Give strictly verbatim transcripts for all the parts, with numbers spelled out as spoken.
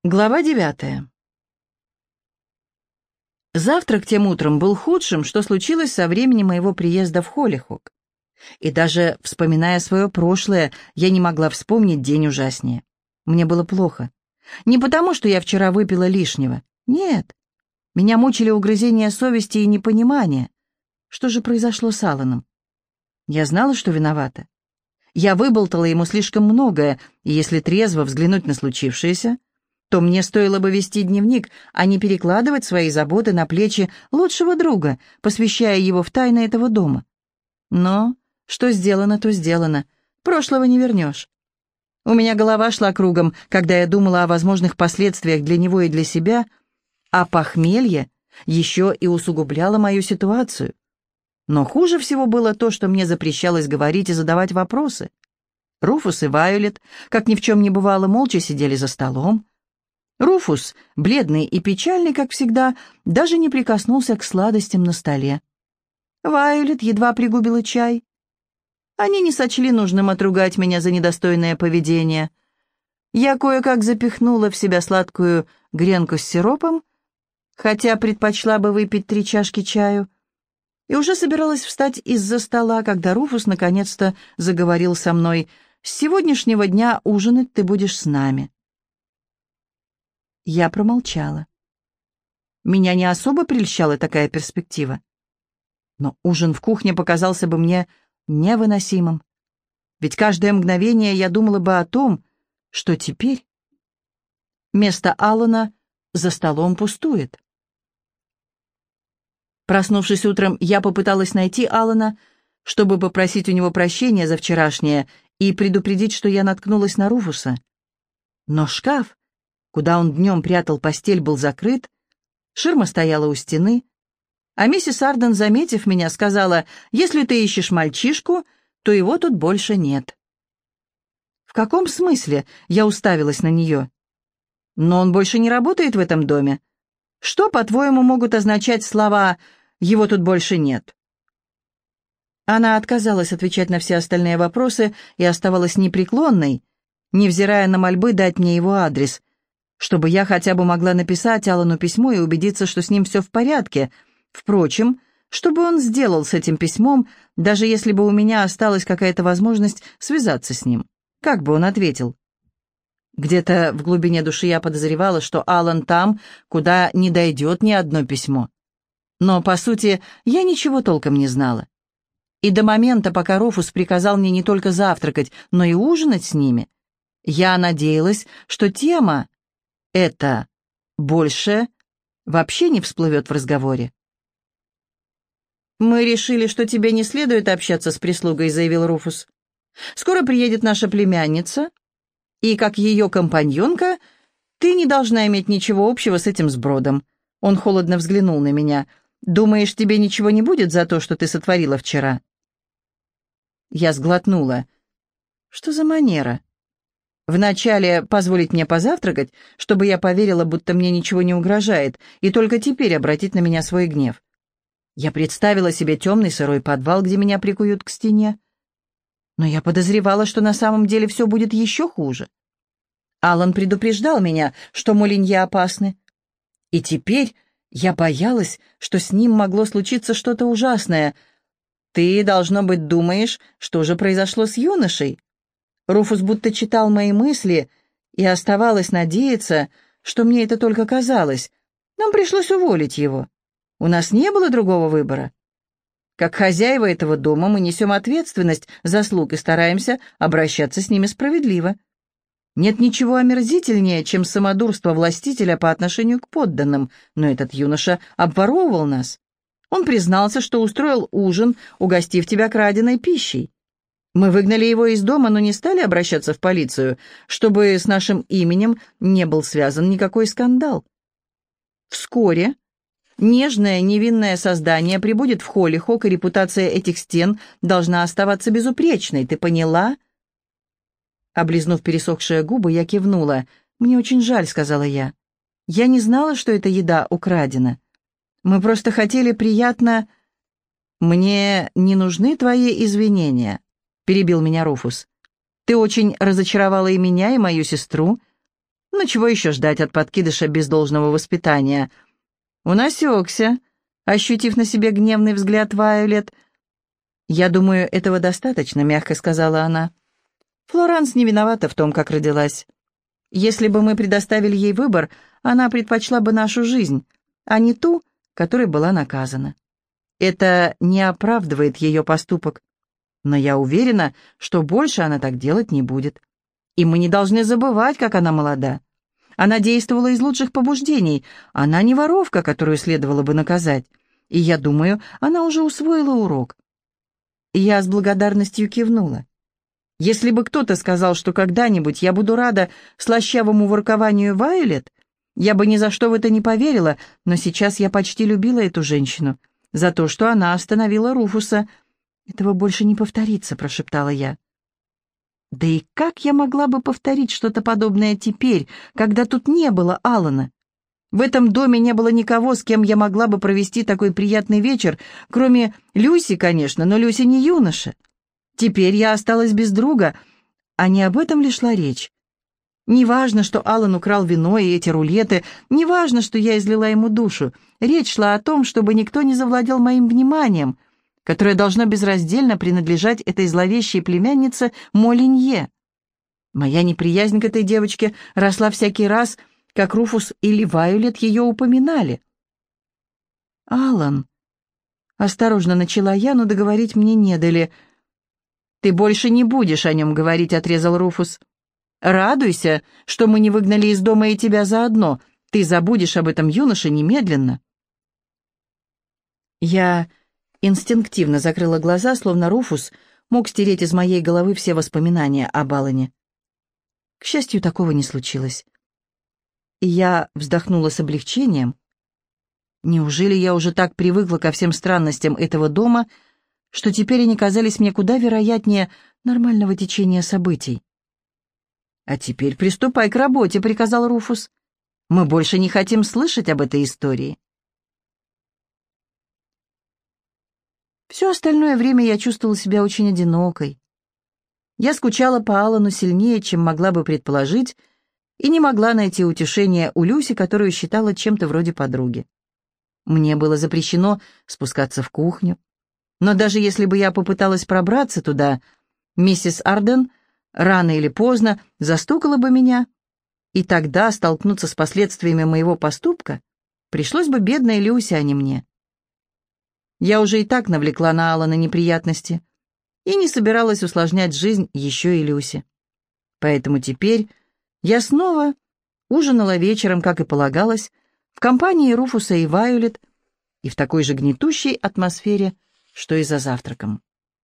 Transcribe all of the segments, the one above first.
Глава девятая. Завтрак тем утром был худшим, что случилось со времени моего приезда в Холлихок. И даже, вспоминая свое прошлое, я не могла вспомнить день ужаснее. Мне было плохо. Не потому, что я вчера выпила лишнего. Нет. Меня мучили угрызения совести и непонимание. Что же произошло с Алланом? Я знала, что виновата. Я выболтала ему слишком многое, и если трезво взглянуть на случившееся, то мне стоило бы вести дневник, а не перекладывать свои заботы на плечи лучшего друга, посвящая его в тайны этого дома. Но что сделано, то сделано. Прошлого не вернешь. У меня голова шла кругом, когда я думала о возможных последствиях для него и для себя, а похмелье еще и усугубляло мою ситуацию. Но хуже всего было то, что мне запрещалось говорить и задавать вопросы. Руфус и Вайолет, как ни в чем не бывало, молча сидели за столом. Руфус, бледный и печальный, как всегда, даже не прикоснулся к сладостям на столе. Вайолет едва пригубила чай. Они не сочли нужным отругать меня за недостойное поведение. Я кое-как запихнула в себя сладкую гренку с сиропом, хотя предпочла бы выпить три чашки чаю, и уже собиралась встать из-за стола, когда Руфус наконец-то заговорил со мной: «С сегодняшнего дня ужинать ты будешь с нами». Я промолчала. Меня не особо прельщала такая перспектива. Но ужин в кухне показался бы мне невыносимым. Ведь каждое мгновение я думала бы о том, что теперь место Аллана за столом пустует. Проснувшись утром, я попыталась найти Аллана, чтобы попросить у него прощения за вчерашнее и предупредить, что я наткнулась на Руфуса. Но шкаф, куда он днем прятал постель, был закрыт, ширма стояла у стены, а миссис Арден, заметив меня, сказала: «Если ты ищешь мальчишку, то его тут больше нет». «В каком смысле?» — я уставилась на нее. «Но он больше не работает в этом доме. Что, по-твоему, могут означать слова «его тут больше нет»?» Она отказалась отвечать на все остальные вопросы и оставалась непреклонной, невзирая на мольбы дать мне его адрес, чтобы я хотя бы могла написать Аллану письмо и убедиться, что с ним все в порядке. Впрочем, что бы он сделал с этим письмом, даже если бы у меня осталась какая-то возможность связаться с ним? Как бы он ответил? Где-то в глубине души я подозревала, что Аллан там, куда не дойдет ни одно письмо. Но, по сути, я ничего толком не знала. И до момента, пока Руфус приказал мне не только завтракать, но и ужинать с ними, я надеялась, что тема эта больше вообще не всплывет в разговоре. «Мы решили, что тебе не следует общаться с прислугой», — заявил Руфус. «Скоро приедет наша племянница, и, как ее компаньонка, ты не должна иметь ничего общего с этим сбродом». Он холодно взглянул на меня. «Думаешь, тебе ничего не будет за то, что ты сотворила вчера?» Я сглотнула. «Что за манера? Вначале позволить мне позавтракать, чтобы я поверила, будто мне ничего не угрожает, и только теперь обратить на меня свой гнев. Я представила себе темный сырой подвал, где меня прикуют к стене. Но я подозревала, что на самом деле все будет еще хуже. Аллан предупреждал меня, что молиньи опасны. И теперь я боялась, что с ним могло случиться что-то ужасное. Ты, должно быть, думаешь, что же произошло с юношей? Руфус будто читал мои мысли, и оставалось надеяться, что мне это только казалось. Нам пришлось уволить его. У нас не было другого выбора. Как хозяева этого дома мы несем ответственность за слуг и стараемся обращаться с ними справедливо. Нет ничего омерзительнее, чем самодурство властителя по отношению к подданным, но этот юноша обворовывал нас. Он признался, что устроил ужин, угостив тебя краденой пищей. Мы выгнали его из дома, но не стали обращаться в полицию, чтобы с нашим именем не был связан никакой скандал. Вскоре нежное невинное создание прибудет в Холлихок, и репутация этих стен должна оставаться безупречной. Ты поняла?» Облизнув пересохшие губы, я кивнула. «Мне очень жаль», — сказала я. «Я не знала, что эта еда украдена. Мы просто хотели приятно...» «Мне не нужны твои извинения», — перебил меня Руфус. «Ты очень разочаровала и меня, и мою сестру. Ну, чего еще ждать от подкидыша без должного воспитания? Он осекся, ощутив на себе гневный взгляд Вайолет. «Я думаю, этого достаточно», — мягко сказала она. «Флоранс не виновата в том, как родилась. Если бы мы предоставили ей выбор, она предпочла бы нашу жизнь, а не ту, которой была наказана. Это не оправдывает ее поступок. Но я уверена, что больше она так делать не будет. И мы не должны забывать, как она молода. Она действовала из лучших побуждений. Она не воровка, которую следовало бы наказать. И я думаю, она уже усвоила урок». Я с благодарностью кивнула. Если бы кто-то сказал, что когда-нибудь я буду рада слащавому воркованию Вайолет, я бы ни за что в это не поверила, но сейчас я почти любила эту женщину за то, что она остановила Руфуса. «Этого больше не повторится», — прошептала я. Да и как я могла бы повторить что-то подобное теперь, когда тут не было Алана? В этом доме не было никого, с кем я могла бы провести такой приятный вечер, кроме Люси, конечно, но Люси не юноша. Теперь я осталась без друга, а не об этом ли шла речь? Неважно, что Алан украл вино и эти рулеты, неважно, что я излила ему душу. Речь шла о том, чтобы никто не завладел моим вниманием, которое должно безраздельно принадлежать этой зловещей племяннице Молинье. Моя неприязнь к этой девочке росла всякий раз, как Руфус или Вайолет ее упоминали. «Алан», — осторожно начала я, но договорить мне не дали. «Ты больше не будешь о нем говорить», — отрезал Руфус. «Радуйся, что мы не выгнали из дома и тебя заодно. Ты забудешь об этом юноше немедленно». Я инстинктивно закрыла глаза, словно Руфус мог стереть из моей головы все воспоминания об Алане. К счастью, такого не случилось. И я вздохнула с облегчением. Неужели я уже так привыкла ко всем странностям этого дома, что теперь они казались мне куда вероятнее нормального течения событий? «А теперь приступай к работе», — приказал Руфус. «Мы больше не хотим слышать об этой истории». Все остальное время я чувствовала себя очень одинокой. Я скучала по Алану сильнее, чем могла бы предположить, и не могла найти утешения у Люси, которую считала чем-то вроде подруги. Мне было запрещено спускаться в кухню, но даже если бы я попыталась пробраться туда, миссис Арден рано или поздно застукала бы меня, и тогда столкнуться с последствиями моего поступка пришлось бы бедной Люсе, а не мне. Я уже и так навлекла на Алана неприятности и не собиралась усложнять жизнь еще и Люсе. Поэтому теперь я снова ужинала вечером, как и полагалось, в компании Руфуса и Вайолет и в такой же гнетущей атмосфере, что и за завтраком.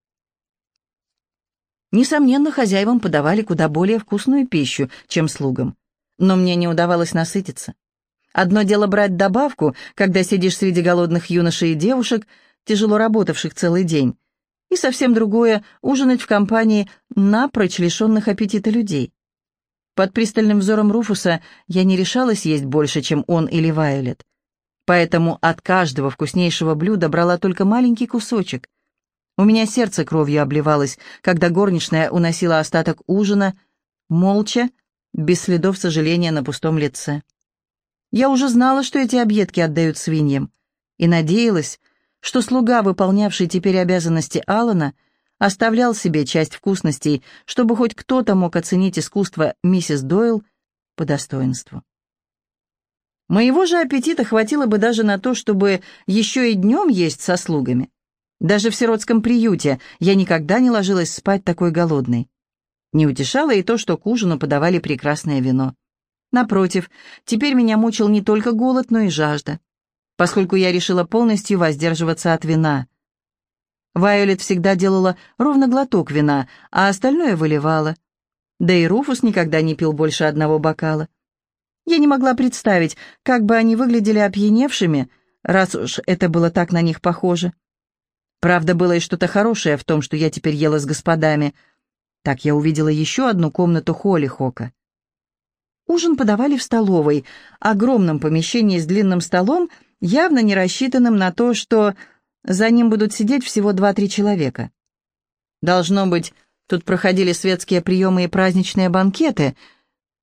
Несомненно, хозяевам подавали куда более вкусную пищу, чем слугам, но мне не удавалось насытиться. Одно дело брать добавку, когда сидишь среди голодных юношей и девушек, тяжело работавших целый день, и совсем другое — ужинать в компании напрочь лишенных аппетита людей. Под пристальным взором Руфуса я не решалась есть больше, чем он или Вайолет, поэтому от каждого вкуснейшего блюда брала только маленький кусочек. У меня сердце кровью обливалось, когда горничная уносила остаток ужина, молча, без следов сожаления на пустом лице. Я уже знала, что эти объедки отдают свиньям, и надеялась, что слуга, выполнявший теперь обязанности Алана, оставлял себе часть вкусностей, чтобы хоть кто-то мог оценить искусство миссис Дойл по достоинству. Моего же аппетита хватило бы даже на то, чтобы еще и днем есть со слугами. Даже в сиротском приюте я никогда не ложилась спать такой голодной. Не утешало и то, что к ужину подавали прекрасное вино. Напротив, теперь меня мучил не только голод, но и жажда, поскольку я решила полностью воздерживаться от вина. Вайолет всегда делала ровно глоток вина, а остальное выливала. Да и Руфус никогда не пил больше одного бокала. Я не могла представить, как бы они выглядели опьяневшими, раз уж это было так на них похоже. Правда, было и что-то хорошее в том, что я теперь ела с господами. Так я увидела еще одну комнату Холлихока. Ужин подавали в столовой, огромном помещении с длинным столом, явно не рассчитанным на то, что за ним будут сидеть всего два-три человека. Должно быть, тут проходили светские приемы и праздничные банкеты.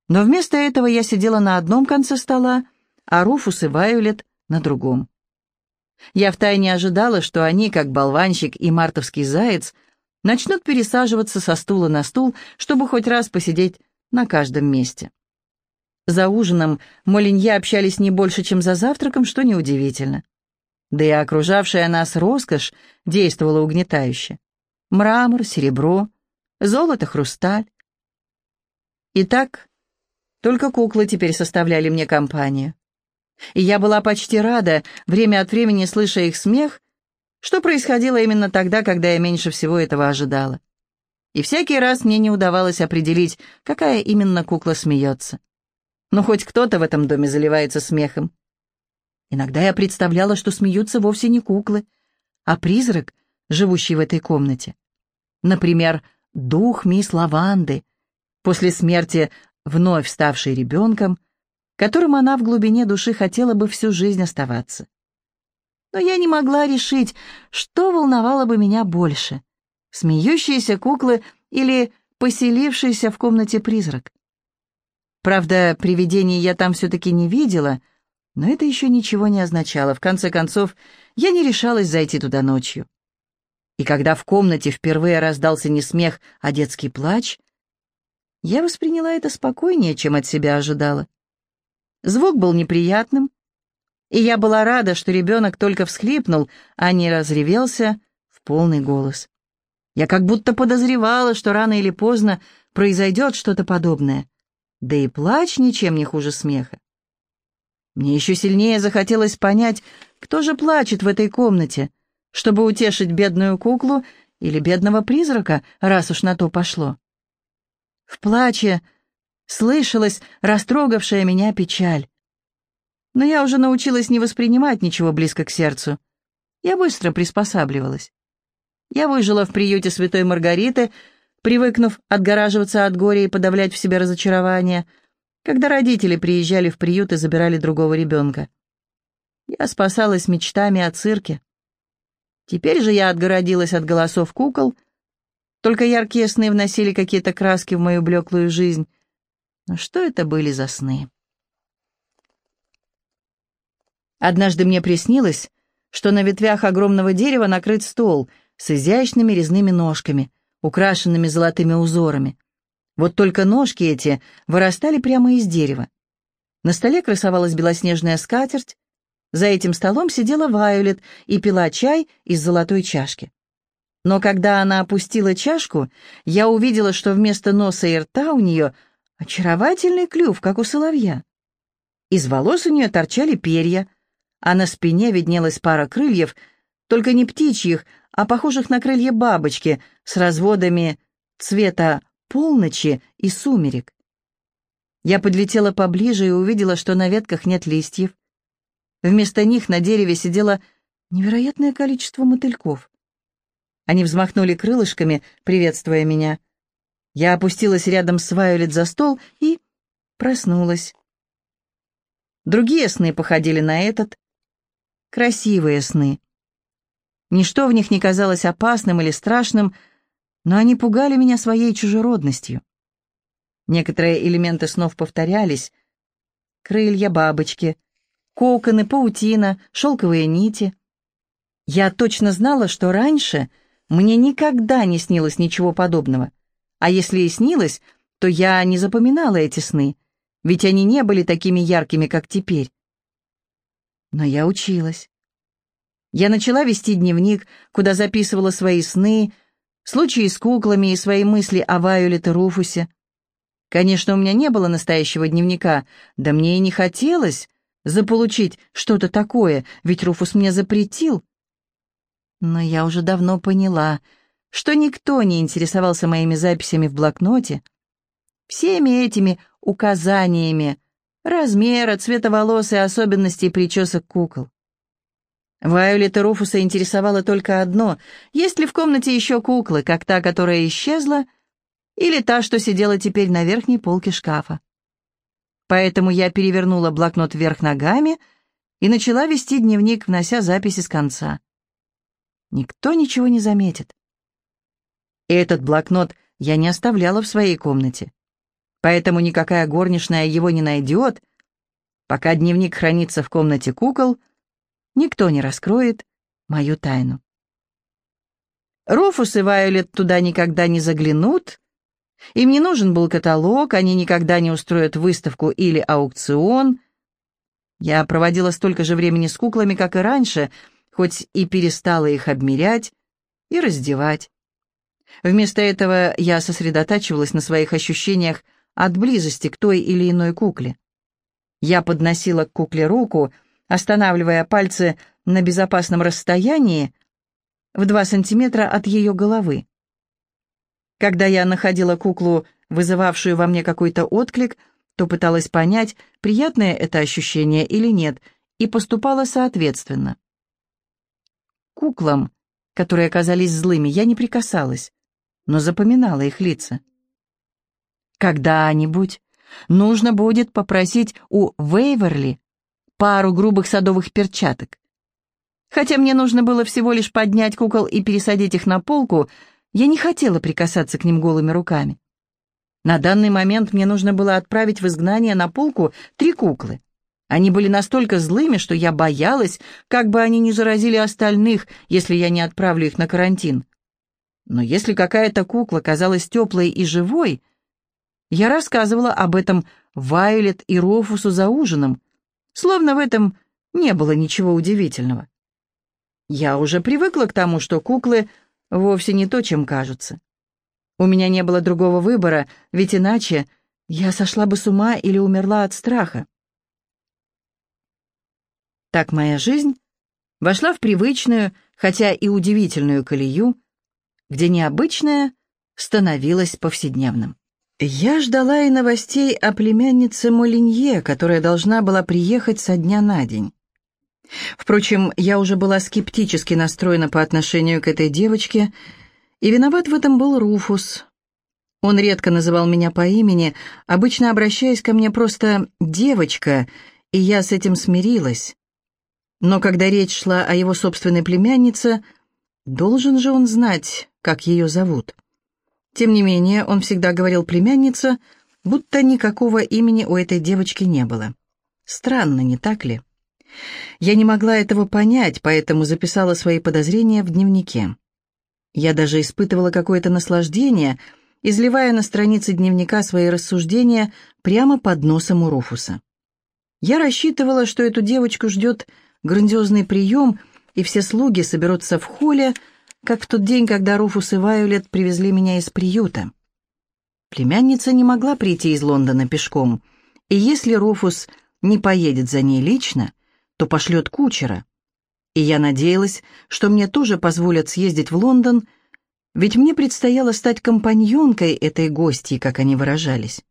Но вместо этого я сидела на одном конце стола, а Руфус и Вайолет на другом. Я втайне ожидала, что они, как болванщик и мартовский заяц, начнут пересаживаться со стула на стул, чтобы хоть раз посидеть на каждом месте. За ужином Молинья общались не больше, чем за завтраком, что неудивительно. Да и окружавшая нас роскошь действовала угнетающе. Мрамор, серебро, золото, хрусталь. Итак, только куклы теперь составляли мне компанию. И я была почти рада, время от времени слыша их смех, что происходило именно тогда, когда я меньше всего этого ожидала. И всякий раз мне не удавалось определить, какая именно кукла смеется. Но хоть кто-то в этом доме заливается смехом. Иногда я представляла, что смеются вовсе не куклы, а призрак, живущий в этой комнате. Например, дух мисс Лаванды, после смерти вновь ставший ребенком, которым она в глубине души хотела бы всю жизнь оставаться. Но я не могла решить, что волновало бы меня больше — смеющиеся куклы или поселившийся в комнате призрак. Правда, привидений я там все-таки не видела, но это еще ничего не означало. В конце концов, я не решалась зайти туда ночью. И когда в комнате впервые раздался не смех, а детский плач, я восприняла это спокойнее, чем от себя ожидала. Звук был неприятным, и я была рада, что ребенок только всхлипнул, а не разревелся в полный голос. Я как будто подозревала, что рано или поздно произойдет что-то подобное. Да и плач ничем не хуже смеха. Мне еще сильнее захотелось понять, кто же плачет в этой комнате, чтобы утешить бедную куклу или бедного призрака, раз уж на то пошло. В плаче слышалась растрогавшая меня печаль. Но я уже научилась не воспринимать ничего близко к сердцу. Я быстро приспосабливалась. Я выжила в приюте Святой Маргариты, привыкнув отгораживаться от горя и подавлять в себе разочарование, когда родители приезжали в приют и забирали другого ребенка. Я спасалась мечтами о цирке. Теперь же я отгородилась от голосов кукол, только яркие сны вносили какие-то краски в мою блеклую жизнь. Но что это были за сны? Однажды мне приснилось, что на ветвях огромного дерева накрыт стол с изящными резными ножками, украшенными золотыми узорами. Вот только ножки эти вырастали прямо из дерева. На столе красовалась белоснежная скатерть. За этим столом сидела Вайолет и пила чай из золотой чашки. Но когда она опустила чашку, я увидела, что вместо носа и рта у нее очаровательный клюв, как у соловья. Из волос у нее торчали перья, а на спине виднелась пара крыльев, только не птичьих, а похожих на крылья бабочки с разводами цвета полночи и сумерек. Я подлетела поближе и увидела, что на ветках нет листьев. Вместо них на дереве сидело невероятное количество мотыльков. Они взмахнули крылышками, приветствуя меня. Я опустилась рядом с Вайолет за стол и проснулась. Другие сны походили на этот. Красивые сны. Ничто в них не казалось опасным или страшным, но они пугали меня своей чужеродностью. Некоторые элементы снов повторялись. Крылья бабочки, коконы, паутина, шелковые нити. Я точно знала, что раньше мне никогда не снилось ничего подобного. А если и снилось, то я не запоминала эти сны, ведь они не были такими яркими, как теперь. Но я училась. Я начала вести дневник, куда записывала свои сны, случаи с куклами и свои мысли о Вайолет и Руфусе. Конечно, у меня не было настоящего дневника, да мне и не хотелось заполучить что-то такое, ведь Руфус мне запретил. Но я уже давно поняла, что никто не интересовался моими записями в блокноте, всеми этими указаниями размера, цвета волос и особенностей причесок кукол. Вайолет и Руфуса интересовало только одно: есть ли в комнате еще куклы, как та, которая исчезла, или та, что сидела теперь на верхней полке шкафа. Поэтому я перевернула блокнот вверх ногами и начала вести дневник, внося записи с конца. Никто ничего не заметит. И этот блокнот я не оставляла в своей комнате. поэтому никакая горничная его не найдет. Пока дневник хранится в комнате кукол, никто не раскроет мою тайну. Руфус и Вайолет туда никогда не заглянут. Им не нужен был каталог, они никогда не устроят выставку или аукцион. Я проводила столько же времени с куклами, как и раньше, хоть и перестала их обмерять и раздевать. Вместо этого я сосредотачивалась на своих ощущениях от близости к той или иной кукле. Я подносила к кукле руку, останавливая пальцы на безопасном расстоянии в два сантиметра от ее головы. Когда я находила куклу, вызывавшую во мне какой-то отклик, то пыталась понять, приятное это ощущение или нет, и поступала соответственно. Куклам, которые оказались злыми, я не прикасалась, но запоминала их лица. Когда-нибудь нужно будет попросить у Вейверли пару грубых садовых перчаток. Хотя мне нужно было всего лишь поднять кукол и пересадить их на полку, я не хотела прикасаться к ним голыми руками. На данный момент мне нужно было отправить в изгнание на полку три куклы. Они были настолько злыми, что я боялась, как бы они не заразили остальных, если я не отправлю их на карантин. Но если какая-то кукла казалась теплой и живой, я рассказывала об этом Вайолет и Руфусу за ужином, словно в этом не было ничего удивительного. Я уже привыкла к тому, что куклы вовсе не то, чем кажутся. У меня не было другого выбора, ведь иначе я сошла бы с ума или умерла от страха. Так моя жизнь вошла в привычную, хотя и удивительную колею, где необычное становилось повседневным. Я ждала и новостей о племяннице Молинье, которая должна была приехать со дня на день. Впрочем, я уже была скептически настроена по отношению к этой девочке, и виноват в этом был Руфус. Он редко называл меня по имени, обычно обращаясь ко мне просто «девочка», и я с этим смирилась. Но когда речь шла о его собственной племяннице, должен же он знать, как ее зовут. Тем не менее, он всегда говорил «племянница», будто никакого имени у этой девочки не было. Странно, не так ли? Я не могла этого понять, поэтому записала свои подозрения в дневнике. Я даже испытывала какое-то наслаждение, изливая на страницы дневника свои рассуждения прямо под носом у Руфуса. Я рассчитывала, что эту девочку ждет грандиозный прием, и все слуги соберутся в холле, как в тот день, когда Руфус и Вайолет привезли меня из приюта. Племянница не могла прийти из Лондона пешком, и если Руфус не поедет за ней лично, то пошлет кучера. И я надеялась, что мне тоже позволят съездить в Лондон, ведь мне предстояло стать компаньонкой этой гостьи, как они выражались.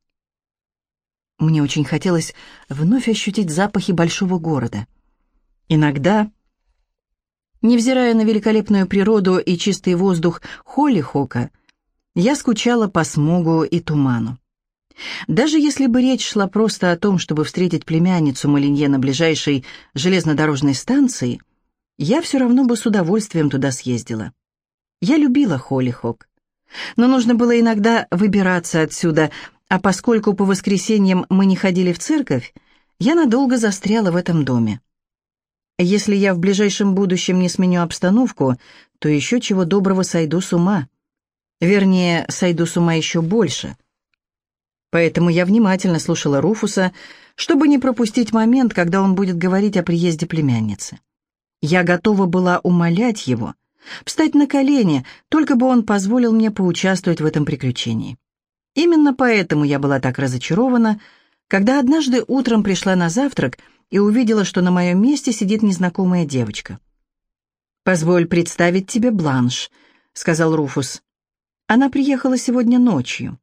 Мне очень хотелось вновь ощутить запахи большого города. Иногда, невзирая на великолепную природу и чистый воздух Холлихока, я скучала по смогу и туману. Даже если бы речь шла просто о том, чтобы встретить племянницу Молинье на ближайшей железнодорожной станции, я все равно бы с удовольствием туда съездила. Я любила Холлихок. Но нужно было иногда выбираться отсюда, а поскольку по воскресеньям мы не ходили в церковь, я надолго застряла в этом доме. Если я в ближайшем будущем не сменю обстановку, то еще чего доброго сойду с ума. Вернее, сойду с ума еще больше. Поэтому я внимательно слушала Руфуса, чтобы не пропустить момент, когда он будет говорить о приезде племянницы. Я готова была умолять его, встать на колени, только бы он позволил мне поучаствовать в этом приключении. Именно поэтому я была так разочарована, когда однажды утром пришла на завтрак и увидела, что на моем месте сидит незнакомая девочка. «Позволь представить тебе Бланш», — сказал Руфус. «Она приехала сегодня ночью».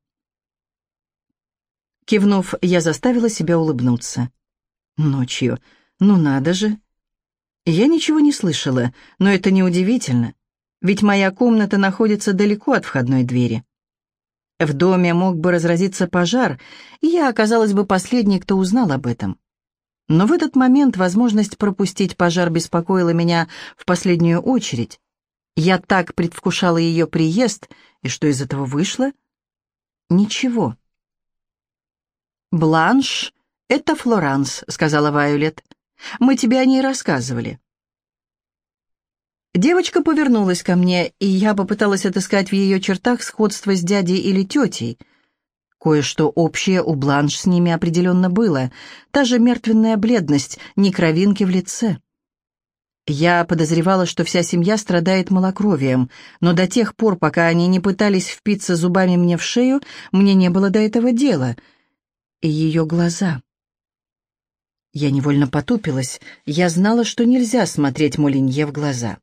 Кивнув, я заставила себя улыбнуться. Ночью. Ну надо же. Я ничего не слышала, но это неудивительно, ведь моя комната находится далеко от входной двери. В доме мог бы разразиться пожар, и я оказалась бы последней, кто узнал об этом. Но в этот момент возможность пропустить пожар беспокоила меня в последнюю очередь. Я так предвкушала ее приезд, и что из этого вышло? Ничего. «Бланш — это Флоранс», — сказала Вайолет. «Мы тебе о ней рассказывали». Девочка повернулась ко мне, и я попыталась отыскать в ее чертах сходство с дядей или тетей. Кое-что общее у Бланш с ними определенно было. Та же мертвенная бледность, ни кровинки в лице. Я подозревала, что вся семья страдает малокровием, но до тех пор, пока они не пытались впиться зубами мне в шею, мне не было до этого дела. И ее глаза. Я невольно потупилась. Я знала, что нельзя смотреть Молинье в глаза.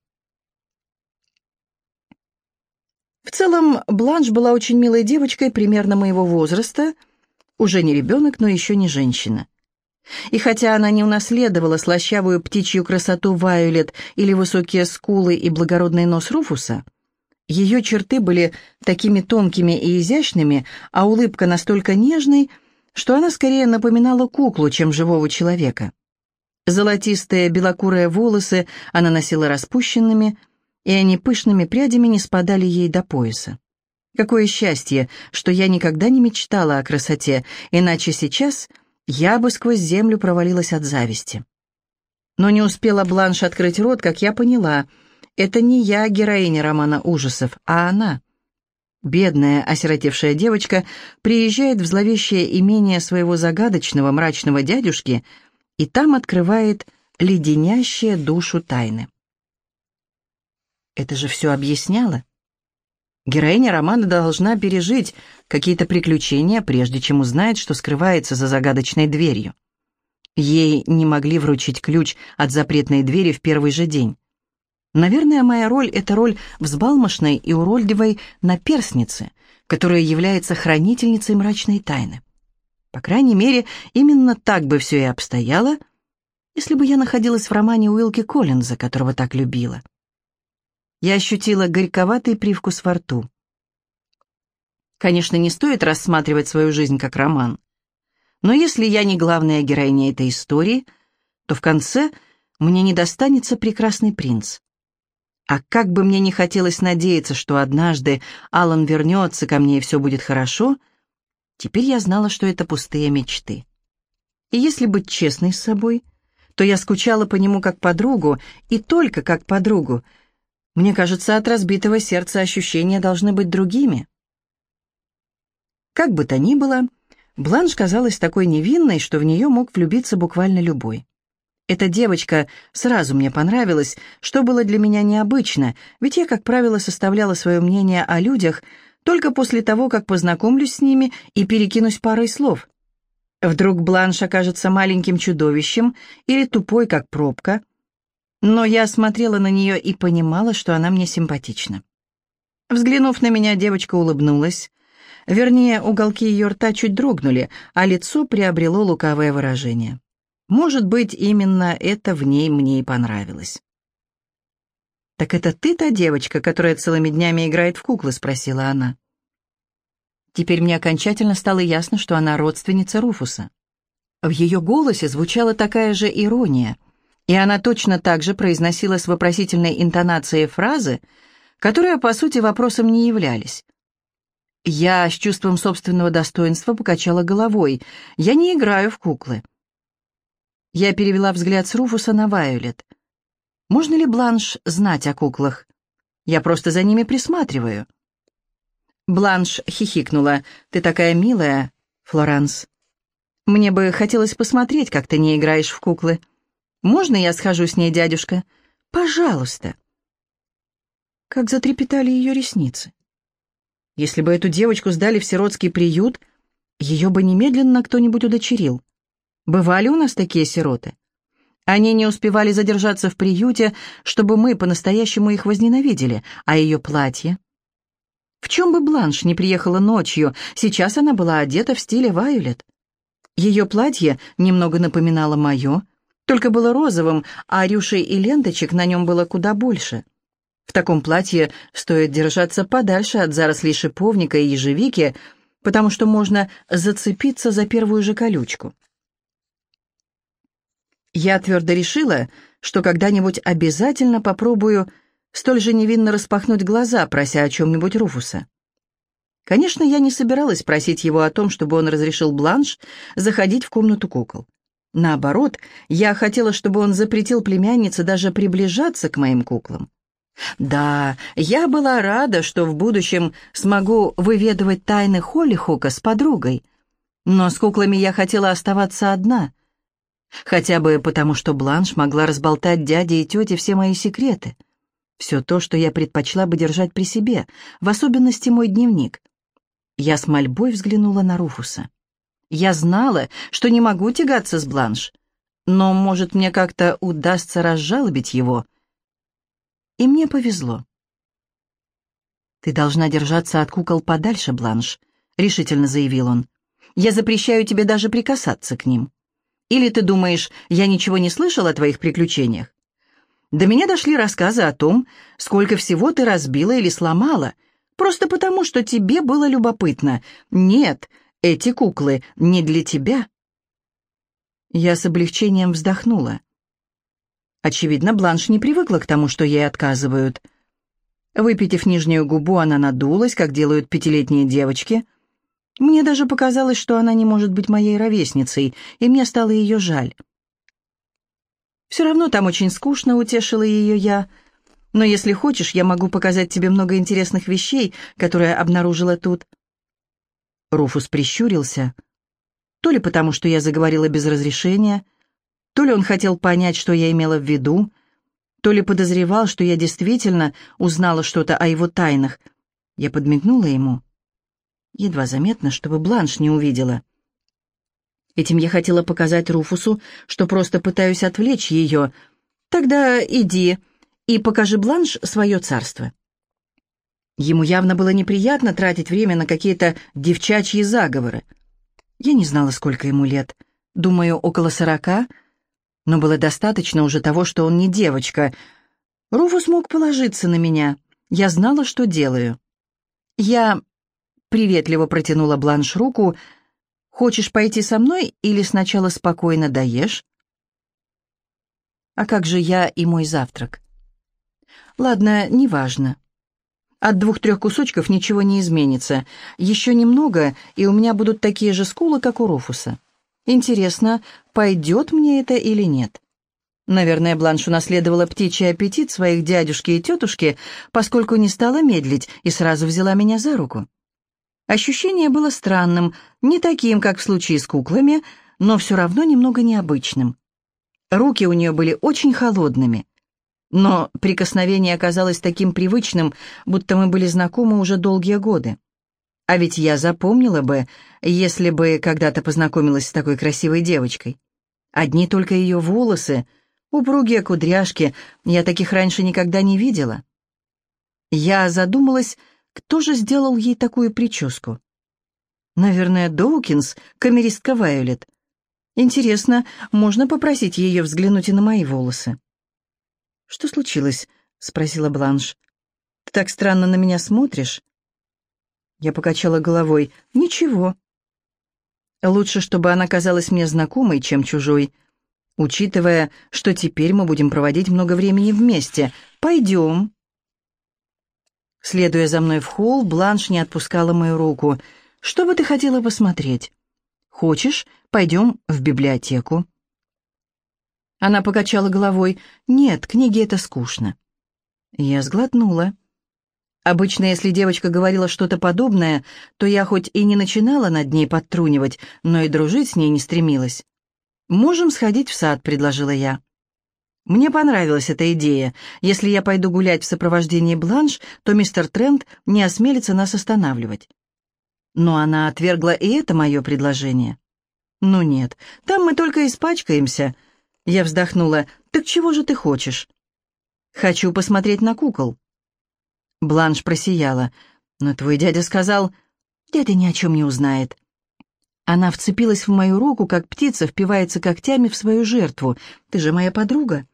В целом, Бланш была очень милой девочкой, примерно моего возраста, уже не ребенок, но еще не женщина. И хотя она не унаследовала слащавую птичью красоту Вайолет или высокие скулы и благородный нос Руфуса, ее черты были такими тонкими и изящными, а улыбка настолько нежной, что она скорее напоминала куклу, чем живого человека. Золотистые белокурые волосы она носила распущенными, и они пышными прядями не спадали ей до пояса. Какое счастье, что я никогда не мечтала о красоте, иначе сейчас я бы сквозь землю провалилась от зависти. Но не успела Бланш открыть рот, как я поняла, это не я героиня романа ужасов, а она. Бедная, осиротевшая девочка приезжает в зловещее имение своего загадочного мрачного дядюшки и там открывает леденящие душу тайны. Это же все объясняло. Героиня романа должна пережить какие-то приключения, прежде чем узнает, что скрывается за загадочной дверью. Ей не могли вручить ключ от запретной двери в первый же день. Наверное, моя роль — это роль взбалмошной и уродливой наперсницы, которая является хранительницей мрачной тайны. По крайней мере, именно так бы все и обстояло, если бы я находилась в романе Уилки Коллинза, которого так любила. Я ощутила горьковатый привкус во рту. Конечно, не стоит рассматривать свою жизнь как роман. Но если я не главная героиня этой истории, то в конце мне не достанется прекрасный принц. А как бы мне не хотелось надеяться, что однажды Алан вернется ко мне и все будет хорошо, теперь я знала, что это пустые мечты. И если быть честной с собой, то я скучала по нему как подругу, и только как подругу. Мне кажется, от разбитого сердца ощущения должны быть другими. Как бы то ни было, Бланш казалась такой невинной, что в нее мог влюбиться буквально любой. Эта девочка сразу мне понравилась, что было для меня необычно, ведь я, как правило, составляла свое мнение о людях только после того, как познакомлюсь с ними и перекинусь парой слов. Вдруг Бланш окажется маленьким чудовищем или тупой, как пробка. Но я смотрела на нее и понимала, что она мне симпатична. Взглянув на меня, девочка улыбнулась. Вернее, уголки ее рта чуть дрогнули, а лицо приобрело лукавое выражение. Может быть, именно это в ней мне и понравилось. «Так это ты та девочка, которая целыми днями играет в куклы?» — спросила она. Теперь мне окончательно стало ясно, что она родственница Руфуса. В ее голосе звучала такая же ирония, и она точно так же произносила с вопросительной интонацией фразы, которые, по сути, вопросом не являлись. Я с чувством собственного достоинства покачала головой. «Я не играю в куклы». Я перевела взгляд с Руфуса на Вайолет. «Можно ли, Бланш, знать о куклах? Я просто за ними присматриваю». Бланш хихикнула. «Ты такая милая, Флоранс. Мне бы хотелось посмотреть, как ты не играешь в куклы. Можно я схожу с ней, дядюшка? Пожалуйста». Как затрепетали ее ресницы. Если бы эту девочку сдали в сиротский приют, ее бы немедленно кто-нибудь удочерил. Бывали у нас такие сироты. Они не успевали задержаться в приюте, чтобы мы по-настоящему их возненавидели, а ее платье... В чем бы Бланш не приехала ночью, сейчас она была одета в стиле Вайолет. Ее платье немного напоминало мое, только было розовым, а рюшей и ленточек на нем было куда больше. В таком платье стоит держаться подальше от зарослей шиповника и ежевики, потому что можно зацепиться за первую же колючку. Я твердо решила, что когда-нибудь обязательно попробую столь же невинно распахнуть глаза, прося о чем-нибудь Руфуса. Конечно, я не собиралась просить его о том, чтобы он разрешил Бланш заходить в комнату кукол. Наоборот, я хотела, чтобы он запретил племяннице даже приближаться к моим куклам. Да, я была рада, что в будущем смогу выведывать тайны Холлихука с подругой, но с куклами я хотела оставаться одна, хотя бы потому, что Бланш могла разболтать дяде и тете все мои секреты, все то, что я предпочла бы держать при себе, в особенности мой дневник. Я с мольбой взглянула на Руфуса. Я знала, что не могу тягаться с Бланш, но, может, мне как-то удастся разжалобить его. И мне повезло. «Ты должна держаться от кукол подальше, Бланш», — решительно заявил он. «Я запрещаю тебе даже прикасаться к ним. Или ты думаешь, я ничего не слышал о твоих приключениях? До меня дошли рассказы о том, сколько всего ты разбила или сломала, просто потому, что тебе было любопытно. Нет, эти куклы не для тебя». Я с облегчением вздохнула. Очевидно, Бланш не привыкла к тому, что ей отказывают. Выпитив нижнюю губу, она надулась, как делают пятилетние девочки. Мне даже показалось, что она не может быть моей ровесницей, и мне стало ее жаль. «Все равно там очень скучно», — утешила ее я. «Но если хочешь, я могу показать тебе много интересных вещей, которые обнаружила тут». Руфус прищурился. То ли потому, что я заговорила без разрешения, то ли он хотел понять, что я имела в виду, то ли подозревал, что я действительно узнала что-то о его тайнах. Я подмигнула ему. Едва заметно, чтобы Бланш не увидела. Этим я хотела показать Руфусу, что просто пытаюсь отвлечь ее. «Тогда иди и покажи Бланш свое царство». Ему явно было неприятно тратить время на какие-то девчачьи заговоры. Я не знала, сколько ему лет. Думаю, около сорока, но было достаточно уже того, что он не девочка. Руфус мог положиться на меня. Я знала, что делаю. Я приветливо протянула Бланш руку. «Хочешь пойти со мной или сначала спокойно доешь?» «А как же я и мой завтрак?» «Ладно, неважно. От двух-трех кусочков ничего не изменится. Еще немного, и у меня будут такие же скулы, как у Руфуса. Интересно, пойдет мне это или нет?» Наверное, Бланш унаследовала птичий аппетит своих дядюшки и тетушки, поскольку не стала медлить и сразу взяла меня за руку. Ощущение было странным, не таким, как в случае с куклами, но все равно немного необычным. Руки у нее были очень холодными, но прикосновение оказалось таким привычным, будто мы были знакомы уже долгие годы. А ведь я запомнила бы, если бы когда-то познакомилась с такой красивой девочкой. Одни только ее волосы, упругие кудряшки, я таких раньше никогда не видела. Я задумалась, кто же сделал ей такую прическу. Наверное, Доукинс, камеристка Вайолет. Интересно, можно попросить ее взглянуть и на мои волосы? «Что случилось?» — спросила Бланш. «Ты так странно на меня смотришь?» Я покачала головой. «Ничего». Лучше, чтобы она казалась мне знакомой, чем чужой. Учитывая, что теперь мы будем проводить много времени вместе. Пойдем. Следуя за мной в холл, Бланш не отпускала мою руку. «Что бы ты хотела посмотреть? Хочешь, пойдем в библиотеку?» Она покачала головой. «Нет, книги — это скучно». Я сглотнула. Обычно, если девочка говорила что-то подобное, то я хоть и не начинала над ней подтрунивать, но и дружить с ней не стремилась. «Можем сходить в сад», — предложила я. Мне понравилась эта идея. Если я пойду гулять в сопровождении Бланш, то мистер Трент не осмелится нас останавливать. Но она отвергла и это мое предложение. «Ну нет, там мы только испачкаемся». Я вздохнула. «Так чего же ты хочешь?» «Хочу посмотреть на кукол». Бланш просияла. «Но твой дядя сказал...» «Дядя ни о чем не узнает». Она вцепилась в мою руку, как птица впивается когтями в свою жертву. «Ты же моя подруга».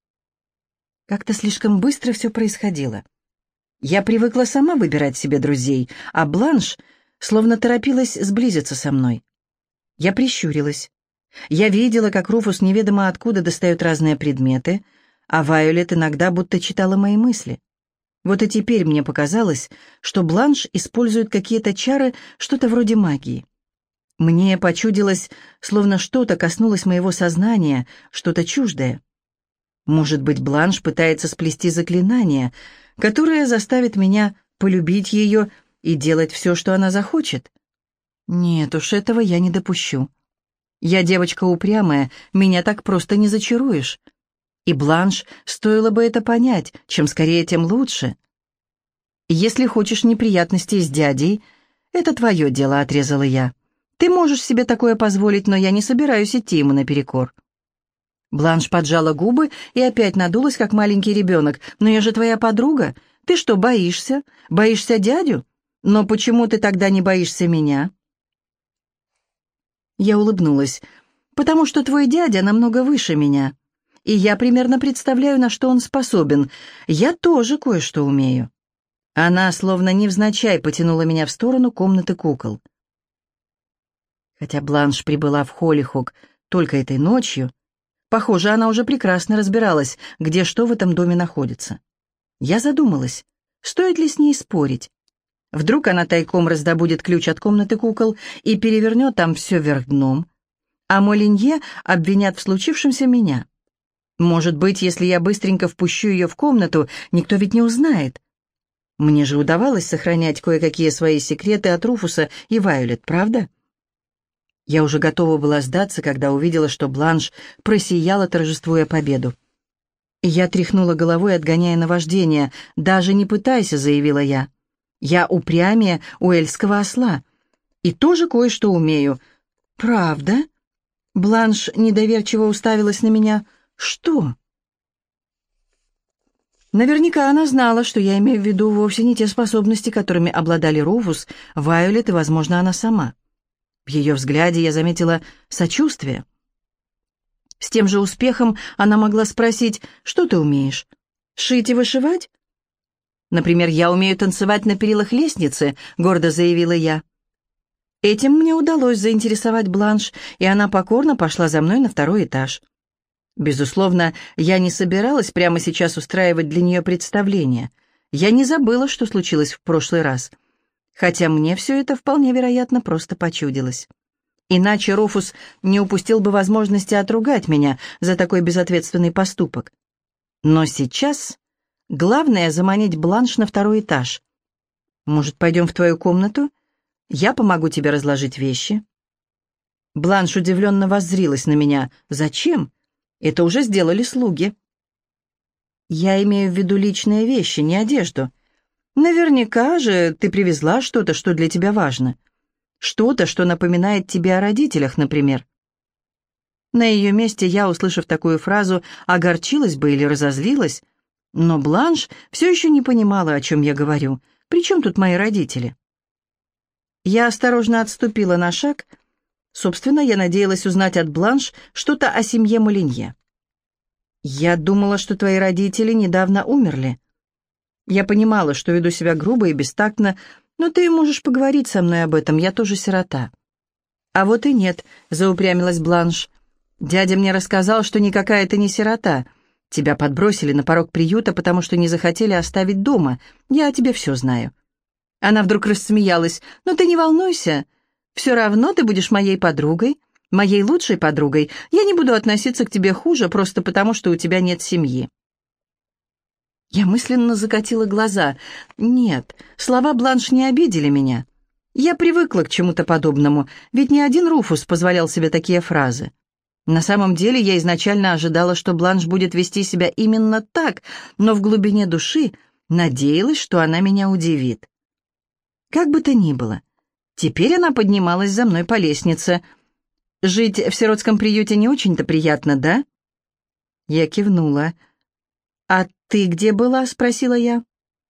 Как-то слишком быстро все происходило. Я привыкла сама выбирать себе друзей, а Бланш словно торопилась сблизиться со мной. Я прищурилась. Я видела, как Руфус неведомо откуда достает разные предметы, а Вайолет иногда будто читала мои мысли. Вот и теперь мне показалось, что Бланш использует какие-то чары, что-то вроде магии. Мне почудилось, словно что-то коснулось моего сознания, что-то чуждое. Может быть, Бланш пытается сплести заклинание, которое заставит меня полюбить ее и делать все, что она захочет? Нет уж, этого я не допущу. Я девочка упрямая, меня так просто не зачаруешь. И Бланш, стоило бы это понять, чем скорее, тем лучше. Если хочешь неприятностей с дядей, это твое дело, отрезала я. Ты можешь себе такое позволить, но я не собираюсь идти ему наперекор. Бланш поджала губы и опять надулась, как маленький ребенок. «Но я же твоя подруга. Ты что, боишься? Боишься дядю? Но почему ты тогда не боишься меня?» Я улыбнулась. «Потому что твой дядя намного выше меня, и я примерно представляю, на что он способен. Я тоже кое-что умею». Она, словно невзначай, потянула меня в сторону комнаты кукол. Хотя Бланш прибыла в Холлихок только этой ночью, похоже, она уже прекрасно разбиралась, где что в этом доме находится. Я задумалась, стоит ли с ней спорить. Вдруг она тайком раздобудет ключ от комнаты кукол и перевернет там все вверх дном, а Молинье обвинят в случившемся меня. Может быть, если я быстренько впущу ее в комнату, никто ведь не узнает. Мне же удавалось сохранять кое-какие свои секреты от Руфуса и Вайолет, правда? Я уже готова была сдаться, когда увидела, что Бланш просияла, торжествуя победу. Я тряхнула головой, отгоняя наваждение. «Даже не пытайся», — заявила я. «Я упрямее уэльского осла. И тоже кое-что умею». «Правда?» Бланш недоверчиво уставилась на меня. «Что?» Наверняка она знала, что я имею в виду вовсе не те способности, которыми обладали Руфус, Вайолет и, возможно, она сама. В ее взгляде я заметила сочувствие. С тем же успехом она могла спросить: «Что ты умеешь? Шить и вышивать?» «Например, я умею танцевать на перилах лестницы», — гордо заявила я. Этим мне удалось заинтересовать Бланш, и она покорно пошла за мной на второй этаж. Безусловно, я не собиралась прямо сейчас устраивать для нее представление. Я не забыла, что случилось в прошлый раз, хотя мне все это вполне вероятно просто почудилось. Иначе Руфус не упустил бы возможности отругать меня за такой безответственный поступок. Но сейчас главное — заманить Бланш на второй этаж. «Может, пойдем в твою комнату? Я помогу тебе разложить вещи». Бланш удивленно воззрилась на меня. «Зачем? Это уже сделали слуги». «Я имею в виду личные вещи, не одежду. Наверняка же ты привезла что-то, что для тебя важно. Что-то, что напоминает тебе о родителях, например». На ее месте я, услышав такую фразу, огорчилась бы или разозлилась, но Бланш все еще не понимала, о чем я говорю. «При чем тут мои родители?» Я осторожно отступила на шаг. Собственно, я надеялась узнать от Бланш что-то о семье Молинье. «Я думала, что твои родители недавно умерли. Я понимала, что веду себя грубо и бестактно, но ты можешь поговорить со мной об этом, я тоже сирота». «А вот и нет», — заупрямилась Бланш. «Дядя мне рассказал, что никакая ты не сирота. Тебя подбросили на порог приюта, потому что не захотели оставить дома. Я о тебе все знаю». Она вдруг рассмеялась. «Но ты не волнуйся. Все равно ты будешь моей подругой, моей лучшей подругой. Я не буду относиться к тебе хуже, просто потому, что у тебя нет семьи». Я мысленно закатила глаза. Нет, слова Бланш не обидели меня. Я привыкла к чему-то подобному, ведь ни один Руфус позволял себе такие фразы. На самом деле я изначально ожидала, что Бланш будет вести себя именно так, но в глубине души надеялась, что она меня удивит. Как бы то ни было, теперь она поднималась за мной по лестнице. «Жить в сиротском приюте не очень-то приятно, да?» Я кивнула. «А ты где была?» — спросила я.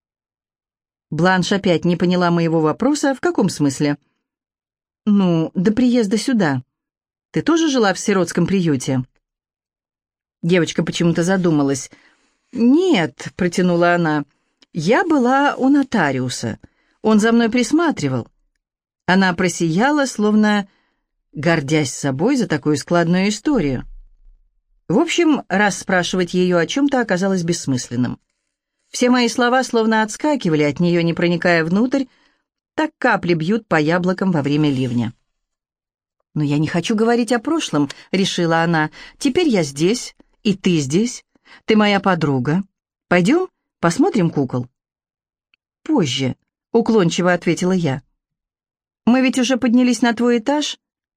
Бланш опять не поняла моего вопроса. «В каком смысле?» «Ну, до приезда сюда. Ты тоже жила в сиротском приюте?» Девочка почему-то задумалась. «Нет», — протянула она, — «я была у нотариуса. Он за мной присматривал». Она просияла, словно гордясь собой за такую складную историю. В общем, расспрашивать ее о чем-то оказалось бессмысленным. Все мои слова словно отскакивали от нее, не проникая внутрь, так капли бьют по яблокам во время ливня. «Но я не хочу говорить о прошлом», — решила она. «Теперь я здесь, и ты здесь. Ты моя подруга. Пойдем, посмотрим кукол?» «Позже», — уклончиво ответила я. «Мы ведь уже поднялись на твой этаж?»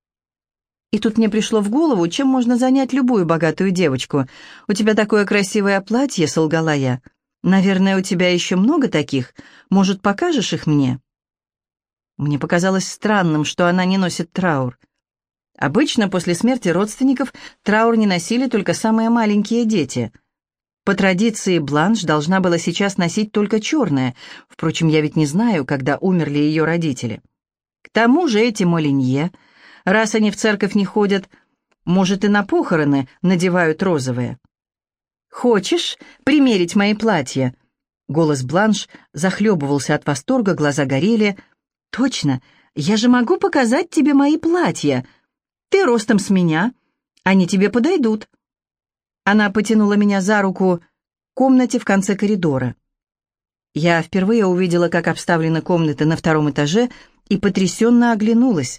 И тут мне пришло в голову, чем можно занять любую богатую девочку. «У тебя такое красивое платье», — солгала я. «Наверное, у тебя еще много таких. Может, покажешь их мне?» Мне показалось странным, что она не носит траур. Обычно после смерти родственников траур не носили только самые маленькие дети. По традиции Бланш должна была сейчас носить только черное. Впрочем, я ведь не знаю, когда умерли ее родители. К тому же эти Молинье, раз они в церковь не ходят, может, и на похороны надевают розовые. «Хочешь примерить мои платья?» Голос Бланш захлебывался от восторга, глаза горели. «Точно, я же могу показать тебе мои платья. Ты ростом с меня, они тебе подойдут». Она потянула меня за руку к комнате в конце коридора. Я впервые увидела, как обставлены комнаты на втором этаже, и потрясенно оглянулась.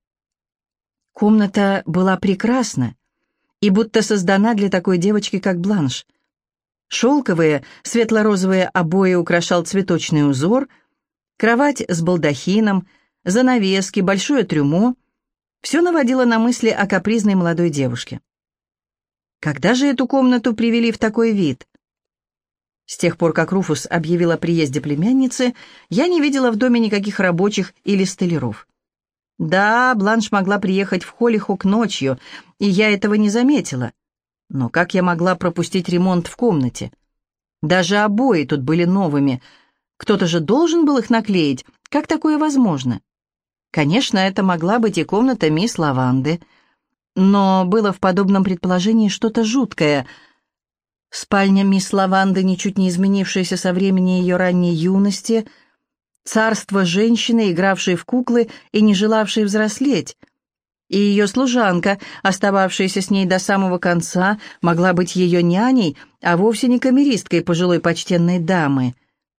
Комната была прекрасна и будто создана для такой девочки, как Бланш. Шелковые, светло-розовые обои украшал цветочный узор, кровать с балдахином, занавески, большое трюмо — все наводило на мысли о капризной молодой девушке. Когда же эту комнату привели в такой вид? С тех пор, как Руфус объявил о приезде племянницы, я не видела в доме никаких рабочих или столяров. Да, Бланш могла приехать в Холлихок ночью, и я этого не заметила. Но как я могла пропустить ремонт в комнате? Даже обои тут были новыми. Кто-то же должен был их наклеить. Как такое возможно? Конечно, это могла быть и комната мисс Лаванды. Но было в подобном предположении что-то жуткое. Спальня мисс Лаванды, ничуть не изменившаяся со времени ее ранней юности, царство женщины, игравшей в куклы и не желавшей взрослеть, и ее служанка, остававшаяся с ней до самого конца, могла быть ее няней, а вовсе не камеристкой пожилой почтенной дамы.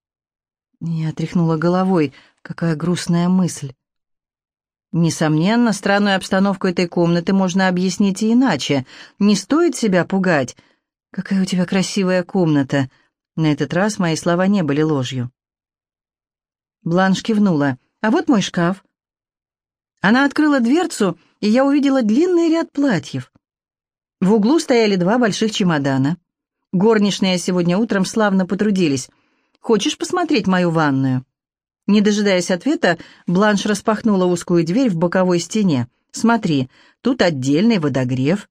Я тряхнула головой. Какая грустная мысль. Несомненно, странную обстановку этой комнаты можно объяснить и иначе. Не стоит себя пугать. «Какая у тебя красивая комната!» На этот раз мои слова не были ложью. Бланш кивнула. «А вот мой шкаф». Она открыла дверцу, и я увидела длинный ряд платьев. В углу стояли два больших чемодана. Горничные сегодня утром славно потрудились. «Хочешь посмотреть мою ванную?» Не дожидаясь ответа, Бланш распахнула узкую дверь в боковой стене. «Смотри, тут отдельный водогрев».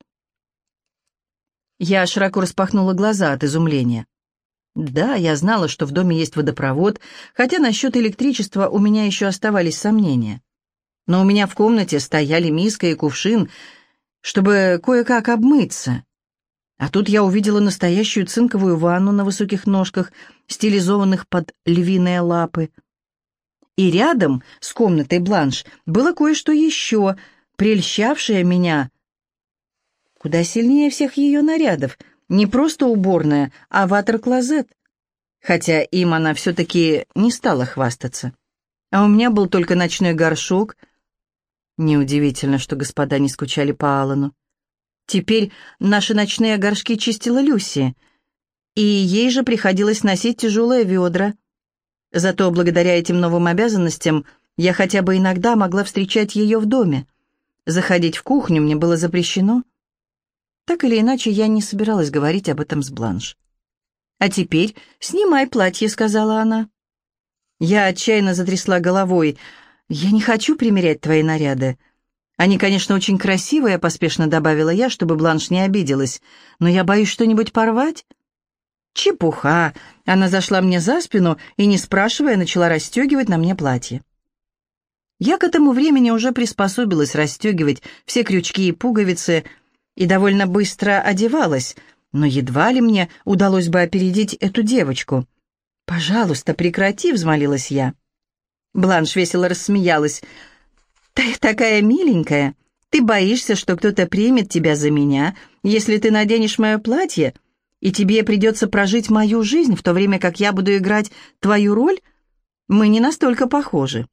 Я широко распахнула глаза от изумления. Да, я знала, что в доме есть водопровод, хотя насчет электричества у меня еще оставались сомнения. Но у меня в комнате стояли миска и кувшин, чтобы кое-как обмыться. А тут я увидела настоящую цинковую ванну на высоких ножках, стилизованных под львиные лапы. И рядом с комнатой Бланш было кое-что еще, прельщавшее меня куда сильнее всех ее нарядов. Не просто уборная, а ватер-клозет. Хотя им она все-таки не стала хвастаться. А у меня был только ночной горшок. Неудивительно, что господа не скучали по Аллану. Теперь наши ночные горшки чистила Люси, и ей же приходилось носить тяжелые ведра. Зато благодаря этим новым обязанностям я хотя бы иногда могла встречать ее в доме. Заходить в кухню мне было запрещено. Так или иначе, я не собиралась говорить об этом с Бланш. «А теперь снимай платье», — сказала она. Я отчаянно затрясла головой. «Я не хочу примерять твои наряды. Они, конечно, очень красивые», — поспешно добавила я, чтобы Бланш не обиделась. «Но я боюсь что-нибудь порвать». «Чепуха!» Она зашла мне за спину и, не спрашивая, начала расстегивать на мне платье. Я к этому времени уже приспособилась расстегивать все крючки и пуговицы и довольно быстро одевалась, но едва ли мне удалось бы опередить эту девочку. «Пожалуйста, прекрати», — взмолилась я. Бланш весело рассмеялась. «Ты такая миленькая. Ты боишься, что кто-то примет тебя за меня, если ты наденешь мое платье? И тебе придется прожить мою жизнь, в то время как я буду играть твою роль? Мы не настолько похожи».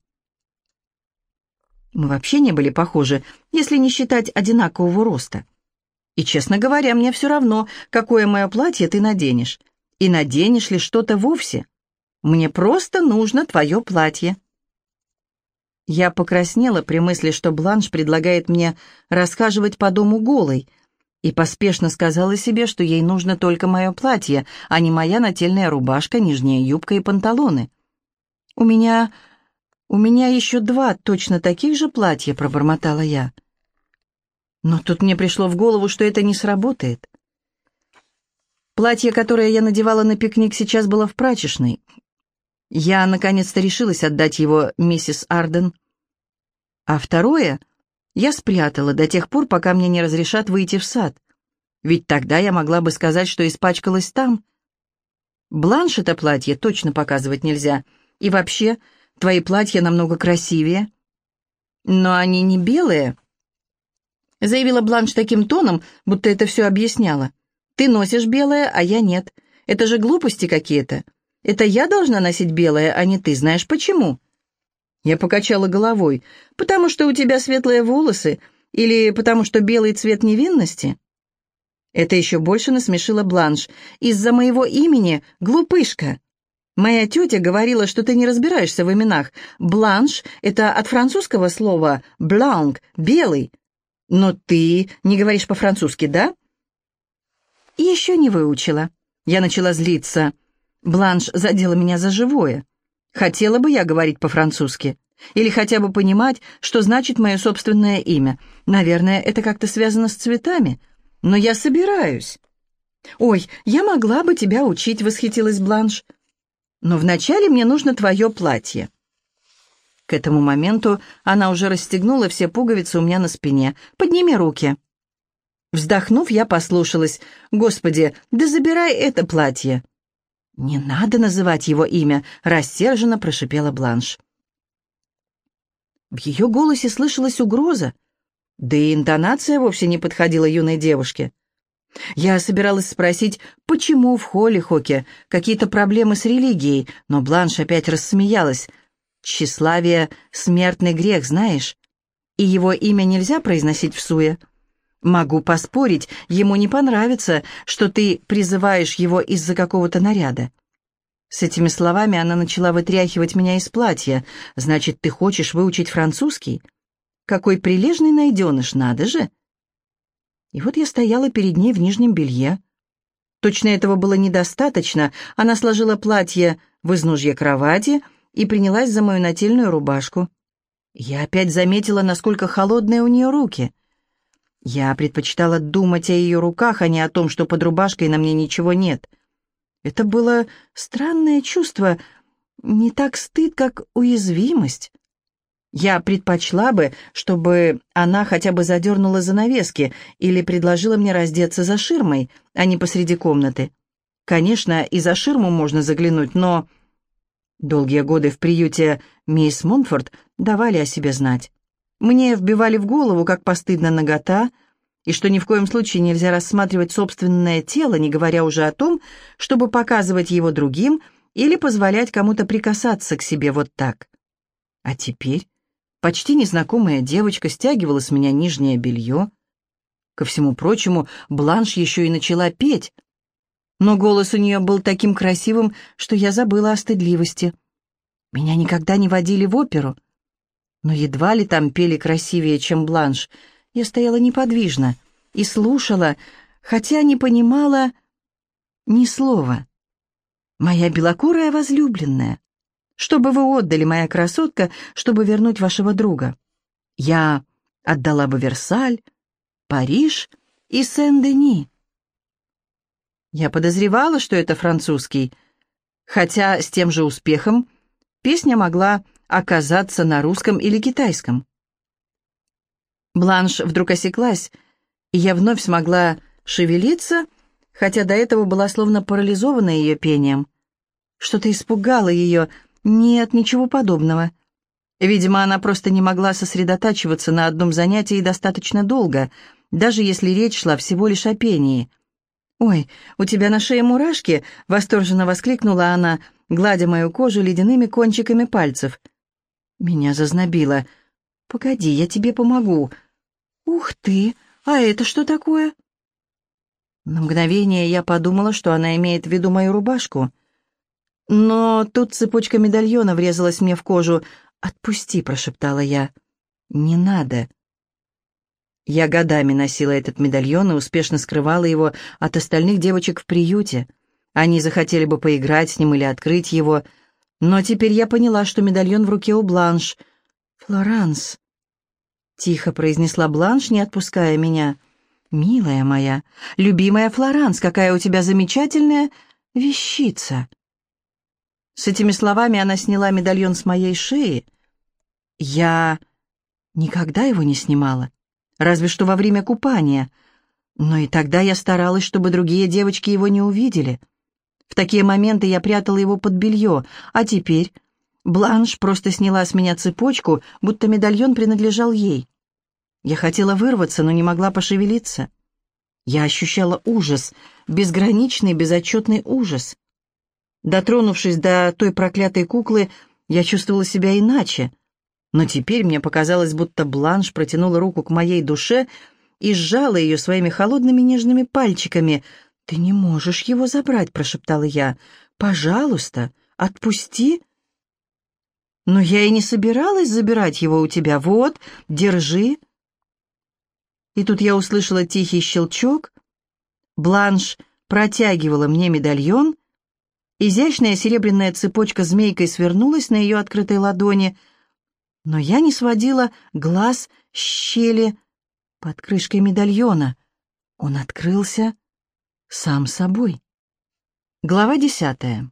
Мы вообще не были похожи, если не считать одинакового роста. И, честно говоря, мне все равно, какое мое платье ты наденешь. И наденешь ли что-то вовсе. Мне просто нужно твое платье. Я покраснела при мысли, что Бланш предлагает мне расхаживать по дому голой, и поспешно сказала себе, что ей нужно только мое платье, а не моя нательная рубашка, нижняя юбка и панталоны. «У меня... у меня еще два точно таких же платья», — пробормотала я. Но тут мне пришло в голову, что это не сработает. Платье, которое я надевала на пикник, сейчас было в прачечной. Я наконец-то решилась отдать его миссис Арден. А второе я спрятала до тех пор, пока мне не разрешат выйти в сад. Ведь тогда я могла бы сказать, что испачкалась там. Бланш это платье точно показывать нельзя. И вообще, твои платья намного красивее. Но они не белые, заявила Бланш таким тоном, будто это все объясняла. Ты носишь белое, а я нет. Это же глупости какие-то. Это я должна носить белое, а не ты. Знаешь почему?» Я покачала головой. «Потому что у тебя светлые волосы? Или потому что белый цвет невинности?» Это еще больше насмешило Бланш. «Из-за моего имени, глупышка. Моя тетя говорила, что ты не разбираешься в именах. Бланш — это от французского слова «бланк» — белый. Но ты не говоришь по-французски, да?» «Еще не выучила». Я начала злиться. Бланш задела меня за живое. Хотела бы я говорить по-французски. Или хотя бы понимать, что значит мое собственное имя. Наверное, это как-то связано с цветами. Но я собираюсь. «Ой, я могла бы тебя учить», — восхитилась Бланш. «Но вначале мне нужно твое платье». К этому моменту она уже расстегнула все пуговицы у меня на спине. «Подними руки». Вздохнув, я послушалась. «Господи, да забирай это платье». «Не надо называть его имя», — рассерженно прошипела Бланш. В ее голосе слышалась угроза, да и интонация вовсе не подходила юной девушке. Я собиралась спросить, почему в Холлихоке какие-то проблемы с религией, но Бланш опять рассмеялась. «Тщеславие — смертный грех, знаешь, и его имя нельзя произносить всуе. Могу поспорить, ему не понравится, что ты призываешь его из-за какого-то наряда». С этими словами она начала вытряхивать меня из платья. «Значит, ты хочешь выучить французский? Какой прилежный найденыш, надо же!» И вот я стояла перед ней в нижнем белье. Точно этого было недостаточно. Она сложила платье в изножье кровати и принялась за мою нательную рубашку. Я опять заметила, насколько холодные у нее руки. Я предпочитала думать о ее руках, а не о том, что под рубашкой на мне ничего нет. Это было странное чувство, не так стыд, как уязвимость. Я предпочла бы, чтобы она хотя бы задернула занавески или предложила мне раздеться за ширмой, а не посреди комнаты. Конечно, и за ширму можно заглянуть, но... Долгие годы в приюте мисс Монфорт давали о себе знать. Мне вбивали в голову, как постыдна нагота, и что ни в коем случае нельзя рассматривать собственное тело, не говоря уже о том, чтобы показывать его другим или позволять кому-то прикасаться к себе вот так. А теперь почти незнакомая девочка стягивала с меня нижнее белье. Ко всему прочему, Бланш еще и начала петь. Но голос у нее был таким красивым, что я забыла о стыдливости. Меня никогда не водили в оперу. Но едва ли там пели красивее, чем Бланш. Я стояла неподвижно и слушала, хотя не понимала ни слова. «Моя белокурая возлюбленная, что бы вы отдали, моя красотка, чтобы вернуть вашего друга? Я отдала бы Версаль, Париж и Сен-Дени». Я подозревала, что это французский, хотя с тем же успехом песня могла оказаться на русском или китайском. Бланш вдруг осеклась, и я вновь смогла шевелиться, хотя до этого была словно парализована ее пением. Что-то испугало ее. Нет, ничего подобного. Видимо, она просто не могла сосредотачиваться на одном занятии достаточно долго, даже если речь шла всего лишь о пении. «Ой, у тебя на шее мурашки!» — восторженно воскликнула она, гладя мою кожу ледяными кончиками пальцев. Меня зазнобило. «Погоди, я тебе помогу». «Ух ты! А это что такое?» На мгновение я подумала, что она имеет в виду мою рубашку. Но тут цепочка медальона врезалась мне в кожу. «Отпусти», — прошептала я. «Не надо». Я годами носила этот медальон и успешно скрывала его от остальных девочек в приюте. Они захотели бы поиграть с ним или открыть его. Но теперь я поняла, что медальон в руке у Бланш. «Флоранс», — тихо произнесла Бланш, не отпуская меня. «Милая моя, любимая Флоранс, какая у тебя замечательная вещица!» С этими словами она сняла медальон с моей шеи. Я никогда его не снимала, разве что во время купания. Но и тогда я старалась, чтобы другие девочки его не увидели. В такие моменты я прятала его под белье, а теперь Бланш просто сняла с меня цепочку, будто медальон принадлежал ей. Я хотела вырваться, но не могла пошевелиться. Я ощущала ужас, безграничный, безотчетный ужас. Дотронувшись до той проклятой куклы, я чувствовала себя иначе. Но теперь мне показалось, будто Бланш протянула руку к моей душе и сжала ее своими холодными нежными пальчиками. «Ты не можешь его забрать», — прошептала я. «Пожалуйста, отпусти». «Но я и не собиралась забирать его у тебя. Вот, держи». И тут я услышала тихий щелчок. Бланш протягивала мне медальон. Изящная серебряная цепочка змейкой свернулась на ее открытой ладони, но я не сводила глаз с щели под крышкой медальона. Он открылся сам собой. Глава десятая.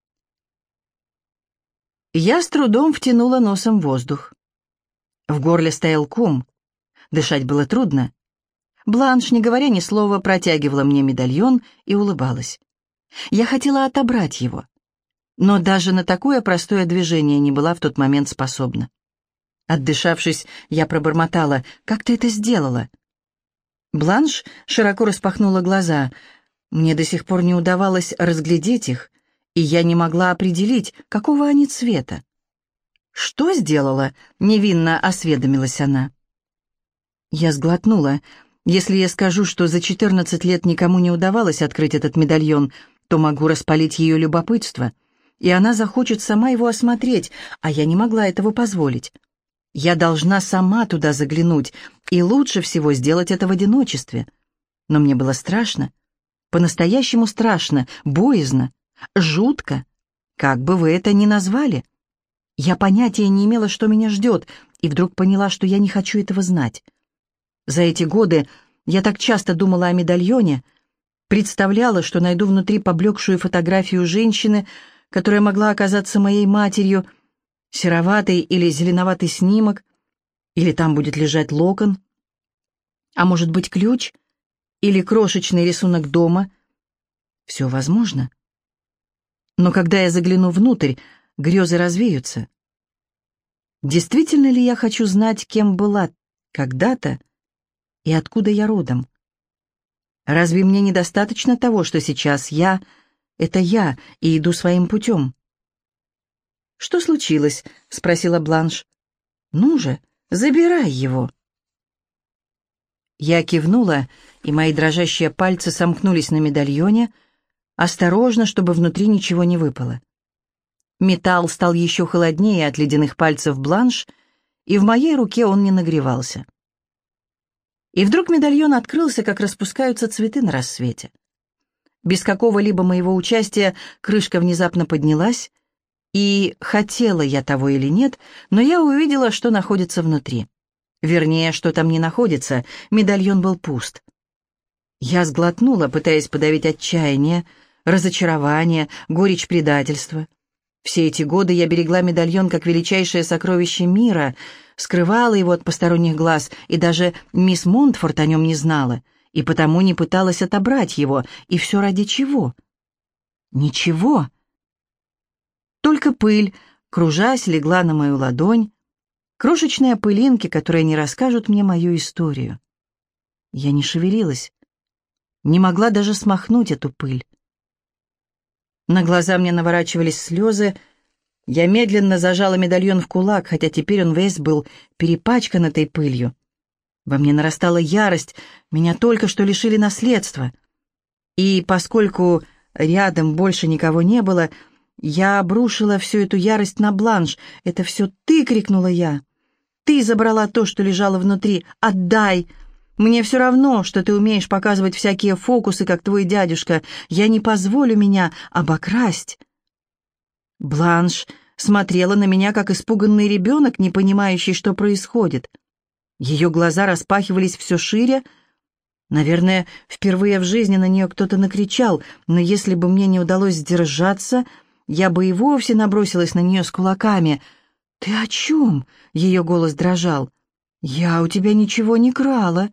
Я с трудом втянула носом воздух. В горле стоял ком. Дышать было трудно. Бланш, не говоря ни слова, протягивала мне медальон и улыбалась. Я хотела отобрать его, но даже на такое простое движение не была в тот момент способна. Отдышавшись, я пробормотала: «Как ты это сделала?» Бланш широко распахнула глаза. Мне до сих пор не удавалось разглядеть их, и я не могла определить, какого они цвета. «Что сделала?» — невинно осведомилась она. Я сглотнула. Если я скажу, что за четырнадцать лет никому не удавалось открыть этот медальон, то могу распалить ее любопытство, и она захочет сама его осмотреть, а я не могла этого позволить. Я должна сама туда заглянуть, и лучше всего сделать это в одиночестве. Но мне было страшно, по-настоящему страшно, боязно, жутко, как бы вы это ни назвали. Я понятия не имела, что меня ждет, и вдруг поняла, что я не хочу этого знать. За эти годы я так часто думала о медальоне, представляла, что найду внутри поблекшую фотографию женщины, которая могла оказаться моей матерью, сероватый или зеленоватый снимок, или там будет лежать локон, а может быть ключ, или крошечный рисунок дома. Все возможно. Но когда я загляну внутрь, грезы развеются. Действительно ли я хочу знать, кем была когда-то и откуда я родом? Разве мне недостаточно того, что сейчас я — это я, и иду своим путем? «Что случилось?» — спросила Бланш. «Ну же, забирай его». Я кивнула, и мои дрожащие пальцы сомкнулись на медальоне, осторожно, чтобы внутри ничего не выпало. Металл стал еще холоднее от ледяных пальцев Бланш, и в моей руке он не нагревался. И вдруг медальон открылся, как распускаются цветы на рассвете. Без какого-либо моего участия крышка внезапно поднялась, и, хотела я того или нет, но я увидела, что находится внутри. Вернее, что там не находится, медальон был пуст. Я сглотнула, пытаясь подавить отчаяние, разочарование, горечь предательства. Все эти годы я берегла медальон как величайшее сокровище мира, скрывала его от посторонних глаз, и даже мисс Монтфорд о нем не знала, и потому не пыталась отобрать его. И все ради чего? Ничего. Только пыль, кружась, легла на мою ладонь, крошечные пылинки, которые не расскажут мне мою историю. Я не шевелилась. Не могла даже смахнуть эту пыль. На глаза мне наворачивались слезы. Я медленно зажала медальон в кулак, хотя теперь он весь был перепачкан этой пылью. Во мне нарастала ярость, меня только что лишили наследства. И поскольку рядом больше никого не было, я обрушила всю эту ярость на Бланш. «Это все ты!» — крикнула я. «Ты забрала то, что лежало внутри! Отдай! Мне все равно, что ты умеешь показывать всякие фокусы, как твой дядюшка. Я не позволю меня обокрасть!» Бланш смотрела на меня, как испуганный ребенок, не понимающий, что происходит. Ее глаза распахивались все шире. Наверное, впервые в жизни на нее кто-то накричал, но если бы мне не удалось сдержаться, я бы и вовсе набросилась на нее с кулаками. «Ты о чем?» — ее голос дрожал. «Я у тебя ничего не крала».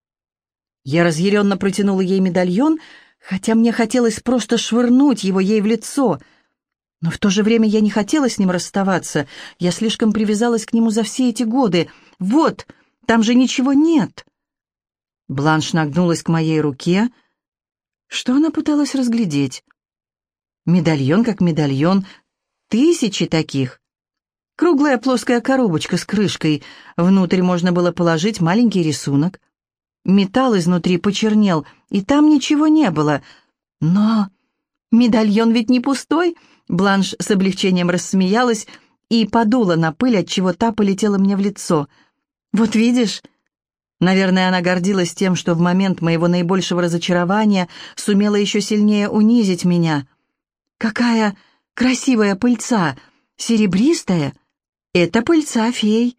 Я разъяренно протянула ей медальон, хотя мне хотелось просто швырнуть его ей в лицо. Но в то же время я не хотела с ним расставаться. Я слишком привязалась к нему за все эти годы. «Вот, там же ничего нет!» Бланш нагнулась к моей руке. Что она пыталась разглядеть? Медальон как медальон. Тысячи таких. Круглая плоская коробочка с крышкой. Внутрь можно было положить маленький рисунок. Металл изнутри почернел, и там ничего не было. Но медальон ведь не пустой. Бланш с облегчением рассмеялась и подула на пыль, отчего та полетела мне в лицо. «Вот видишь?» Наверное, она гордилась тем, что в момент моего наибольшего разочарования сумела еще сильнее унизить меня. «Какая красивая пыльца! Серебристая! Это пыльца фей!»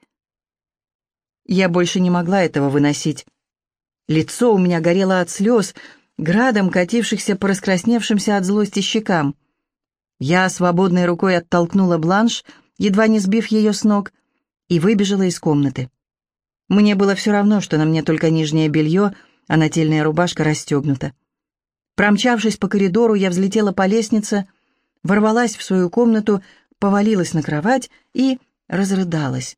Я больше не могла этого выносить. Лицо у меня горело от слез, градом катившихся по раскрасневшимся от злости щекам. Я свободной рукой оттолкнула Бланш, едва не сбив ее с ног, и выбежала из комнаты. Мне было все равно, что на мне только нижнее белье, а нательная рубашка расстегнута. Промчавшись по коридору, я взлетела по лестнице, ворвалась в свою комнату, повалилась на кровать и разрыдалась.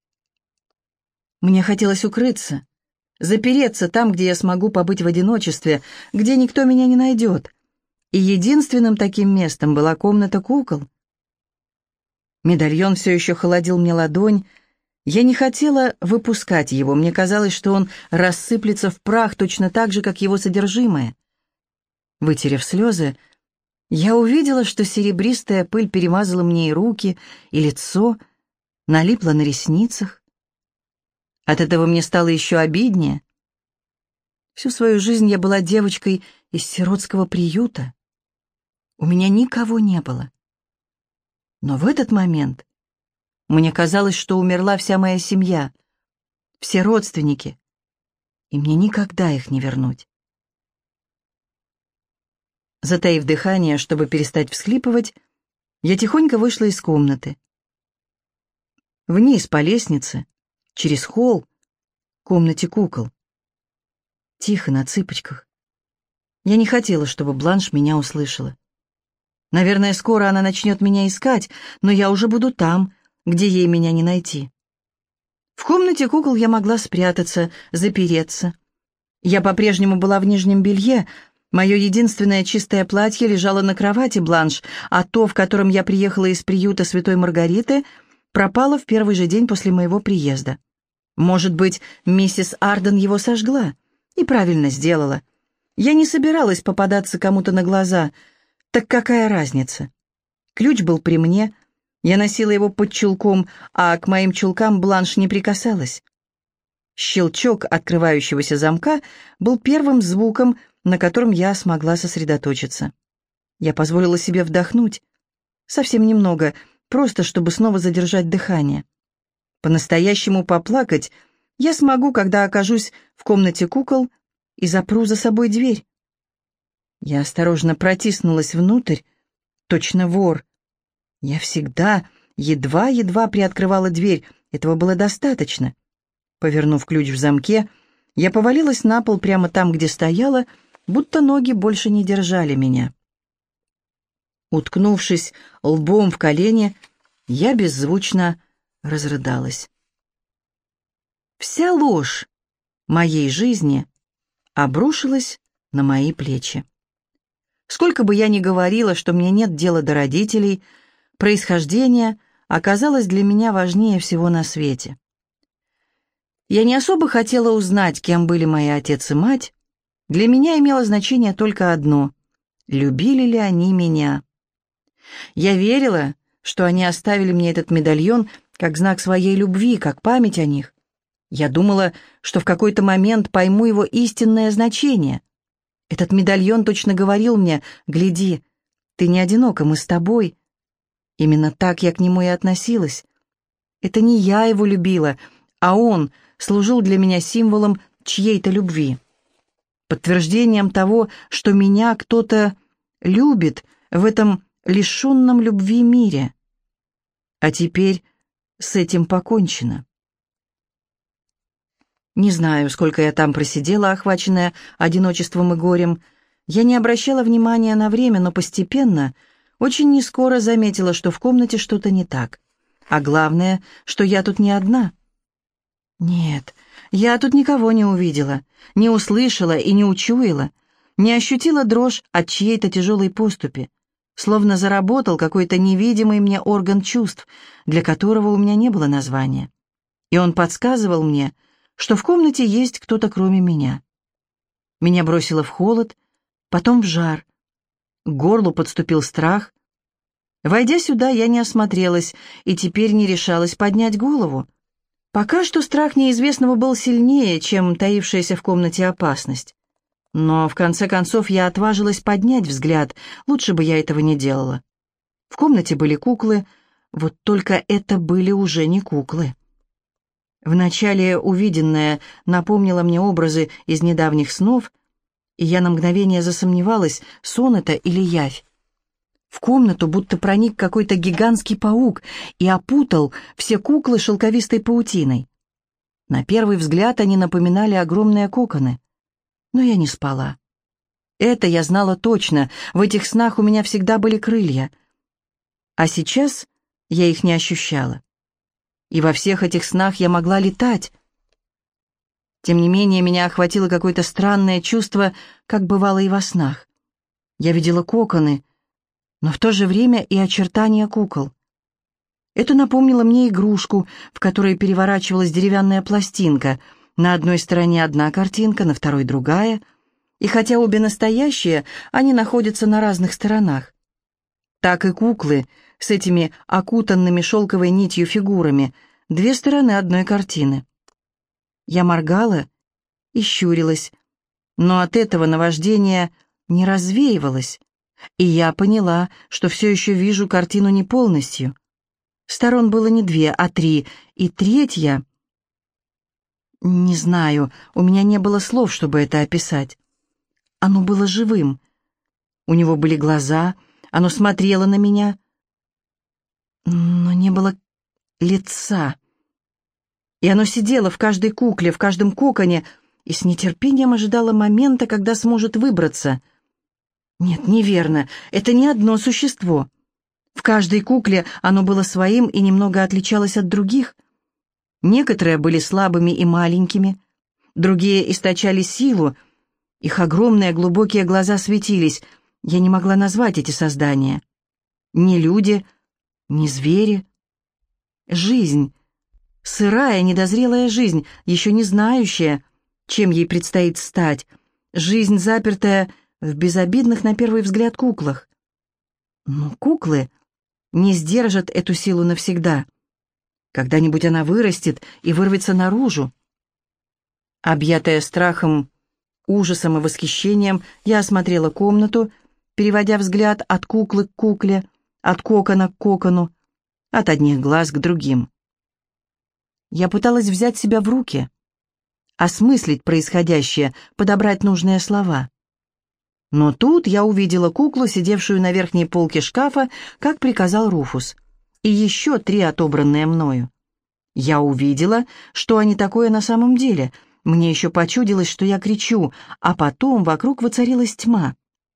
Мне хотелось укрыться, запереться там, где я смогу побыть в одиночестве, где никто меня не найдет. И единственным таким местом была комната кукол. Медальон все еще холодил мне ладонь. Я не хотела выпускать его, мне казалось, что он рассыплется в прах точно так же, как его содержимое. Вытерев слезы, я увидела, что серебристая пыль перемазала мне и руки, и лицо, налипла на ресницах. От этого мне стало еще обиднее. Всю свою жизнь я была девочкой из сиротского приюта. У меня никого не было. Но в этот момент мне казалось, что умерла вся моя семья, все родственники, и мне никогда их не вернуть. Затаив дыхание, чтобы перестать всхлипывать, я тихонько вышла из комнаты. Вниз по лестнице, через холл, к комнате кукол. Тихо, на цыпочках. Я не хотела, чтобы Бланш меня услышала. Наверное, скоро она начнет меня искать, но я уже буду там, где ей меня не найти. В комнате кукол я могла спрятаться, запереться. Я по-прежнему была в нижнем белье. Мое единственное чистое платье лежало на кровати Бланш, а то, в котором я приехала из приюта Святой Маргариты, пропало в первый же день после моего приезда. Может быть, миссис Арден его сожгла и правильно сделала. Я не собиралась попадаться кому-то на глаза, так какая разница? Ключ был при мне, я носила его под чулком, а к моим чулкам Бланш не прикасалась. Щелчок открывающегося замка был первым звуком, на котором я смогла сосредоточиться. Я позволила себе вдохнуть, совсем немного, просто чтобы снова задержать дыхание. По-настоящему поплакать я смогу, когда окажусь в комнате кукол и запру за собой дверь. Я осторожно протиснулась внутрь, точно вор. Я всегда едва-едва приоткрывала дверь, этого было достаточно. Повернув ключ в замке, я повалилась на пол прямо там, где стояла, будто ноги больше не держали меня. Уткнувшись лбом в колени, я беззвучно разрыдалась. Вся ложь моей жизни обрушилась на мои плечи. Сколько бы я ни говорила, что мне нет дела до родителей, происхождение оказалось для меня важнее всего на свете. Я не особо хотела узнать, кем были мои отец и мать. Для меня имело значение только одно — любили ли они меня. Я верила, что они оставили мне этот медальон как знак своей любви, как память о них. Я думала, что в какой-то момент пойму его истинное значение. Этот медальон точно говорил мне: «Гляди, ты не одинока, мы с тобой». Именно так я к нему и относилась. Это не я его любила, а он служил для меня символом чьей-то любви, подтверждением того, что меня кто-то любит в этом лишенном любви мире. А теперь с этим покончено. Не знаю, сколько я там просидела, охваченная одиночеством и горем. Я не обращала внимания на время, но постепенно, очень нескоро заметила, что в комнате что-то не так. А главное, что я тут не одна. Нет, я тут никого не увидела, не услышала и не учуяла, не ощутила дрожь от чьей-то тяжелой поступи, словно заработал какой-то невидимый мне орган чувств, для которого у меня не было названия. И он подсказывал мне, что в комнате есть кто-то кроме меня. Меня бросило в холод, потом в жар. К горлу подступил страх. Войдя сюда, я не осмотрелась и теперь не решалась поднять голову. Пока что страх неизвестного был сильнее, чем таившаяся в комнате опасность. Но в конце концов я отважилась поднять взгляд, лучше бы я этого не делала. В комнате были куклы, вот только это были уже не куклы. Вначале увиденное напомнило мне образы из недавних снов, и я на мгновение засомневалась, сон это или явь. В комнату будто проник какой-то гигантский паук и опутал все куклы шелковистой паутиной. На первый взгляд они напоминали огромные коконы. Но я не спала. Это я знала точно, в этих снах у меня всегда были крылья. А сейчас я их не ощущала. И во всех этих снах я могла летать. Тем не менее, меня охватило какое-то странное чувство, как бывало и во снах. Я видела коконы, но в то же время и очертания кукол. Это напомнило мне игрушку, в которой переворачивалась деревянная пластинка. На одной стороне одна картинка, на второй другая. И хотя обе настоящие, они находятся на разных сторонах. Так и куклы с этими окутанными шелковой нитью фигурами, две стороны одной картины. Я моргала и щурилась, но от этого наваждение не развеивалось, и я поняла, что все еще вижу картину не полностью. Сторон было не две, а три, и третья... Не знаю, у меня не было слов, чтобы это описать. Оно было живым. У него были глаза, оно смотрело на меня, но не было лица. И оно сидело в каждой кукле, в каждом коконе, и с нетерпением ожидало момента, когда сможет выбраться. Нет, неверно, это не одно существо. В каждой кукле оно было своим и немного отличалось от других. Некоторые были слабыми и маленькими, другие источали силу, их огромные глубокие глаза светились. Я не могла назвать эти создания. Ни люди, ни звери. Жизнь, сырая, недозрелая жизнь, еще не знающая, чем ей предстоит стать. Жизнь, запертая в безобидных на первый взгляд куклах. Но куклы не сдержат эту силу навсегда. Когда-нибудь она вырастет и вырвется наружу. Объятая страхом, ужасом и восхищением, я осмотрела комнату, переводя взгляд от куклы к кукле, от кокона к кокону, от одних глаз к другим. Я пыталась взять себя в руки, осмыслить происходящее, подобрать нужные слова. Но тут я увидела куклу, сидевшую на верхней полке шкафа, как приказал Руфус, и еще три, отобранные мною. Я увидела, что они такое на самом деле. Мне еще почудилось, что я кричу, а потом вокруг воцарилась тьма.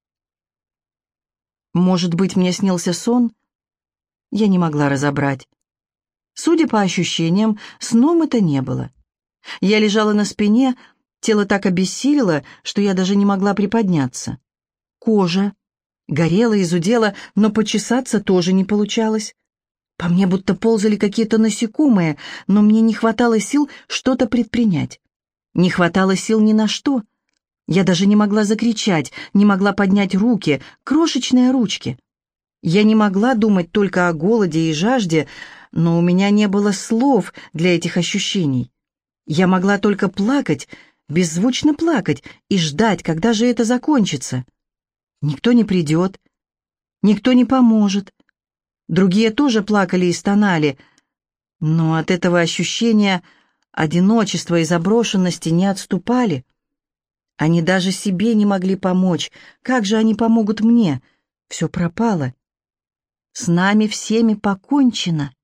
Может быть, мне снился сон? Я не могла разобрать. Судя по ощущениям, сном это не было. Я лежала на спине, Тело так обессилило, что я даже не могла приподняться. Кожа горела, изудела, но почесаться тоже не получалось. По мне будто ползали какие-то насекомые, но мне не хватало сил что-то предпринять. Не хватало сил ни на что. Я даже не могла закричать, не могла поднять руки, крошечные ручки. Я не могла думать только о голоде и жажде, но у меня не было слов для этих ощущений. Я могла только плакать, беззвучно плакать и ждать, когда же это закончится. Никто не придет, никто не поможет. Другие тоже плакали и стонали, но от этого ощущения одиночества и заброшенности не отступали. Они даже себе не могли помочь. Как же они помогут мне? Все пропало. С нами всеми покончено.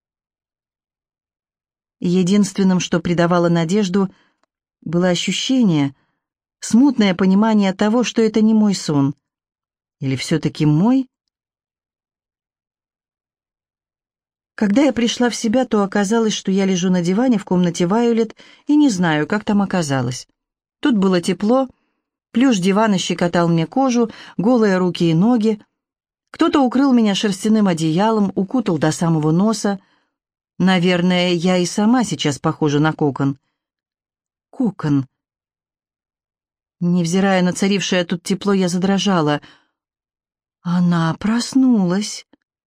Единственным, что придавало надежду, было ощущение, смутное понимание того, что это не мой сон. Или все-таки мой? Когда я пришла в себя, то оказалось, что я лежу на диване в комнате Вайолет и не знаю, как там оказалось. Тут было тепло, плюш дивана щекотал мне кожу, голые руки и ноги. Кто-то укрыл меня шерстяным одеялом, укутал до самого носа. Наверное, я и сама сейчас похожа на кокон. Кокон. Невзирая на царившее тут тепло, я задрожала. Она проснулась.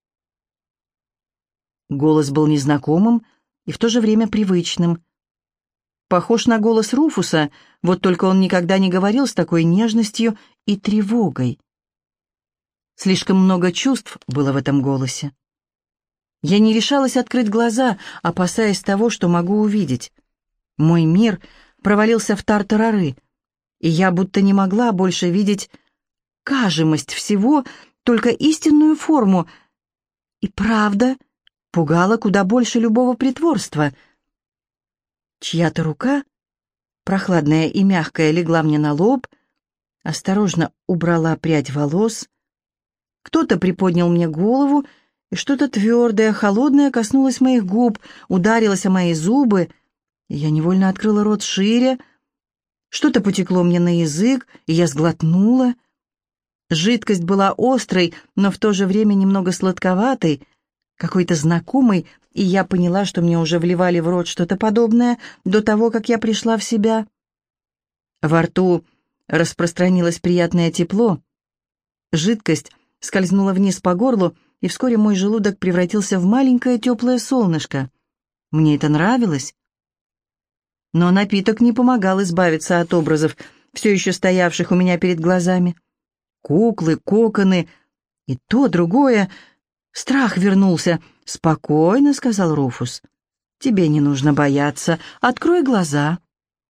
Голос был незнакомым и в то же время привычным. Похож на голос Руфуса, вот только он никогда не говорил с такой нежностью и тревогой. Слишком много чувств было в этом голосе. Я не решалась открыть глаза, опасаясь того, что могу увидеть. Мой мир провалился в тартарары, и я будто не могла больше видеть кажемость всего, только истинную форму. И правда пугала куда больше любого притворства. Чья-то рука, прохладная и мягкая, легла мне на лоб, осторожно убрала прядь волос. Кто-то приподнял мне голову, и что-то твердое, холодное коснулось моих губ, ударилось о мои зубы, и я невольно открыла рот шире. Что-то потекло мне на язык, и я сглотнула. Жидкость была острой, но в то же время немного сладковатой, какой-то знакомый, и я поняла, что мне уже вливали в рот что-то подобное до того, как я пришла в себя. Во рту распространилось приятное тепло. Жидкость скользнула вниз по горлу, и вскоре мой желудок превратился в маленькое теплое солнышко. Мне это нравилось. Но напиток не помогал избавиться от образов, все еще стоявших у меня перед глазами. Куклы, коконы и то, другое. Страх вернулся. «Спокойно», — сказал Руфус. «Тебе не нужно бояться. Открой глаза».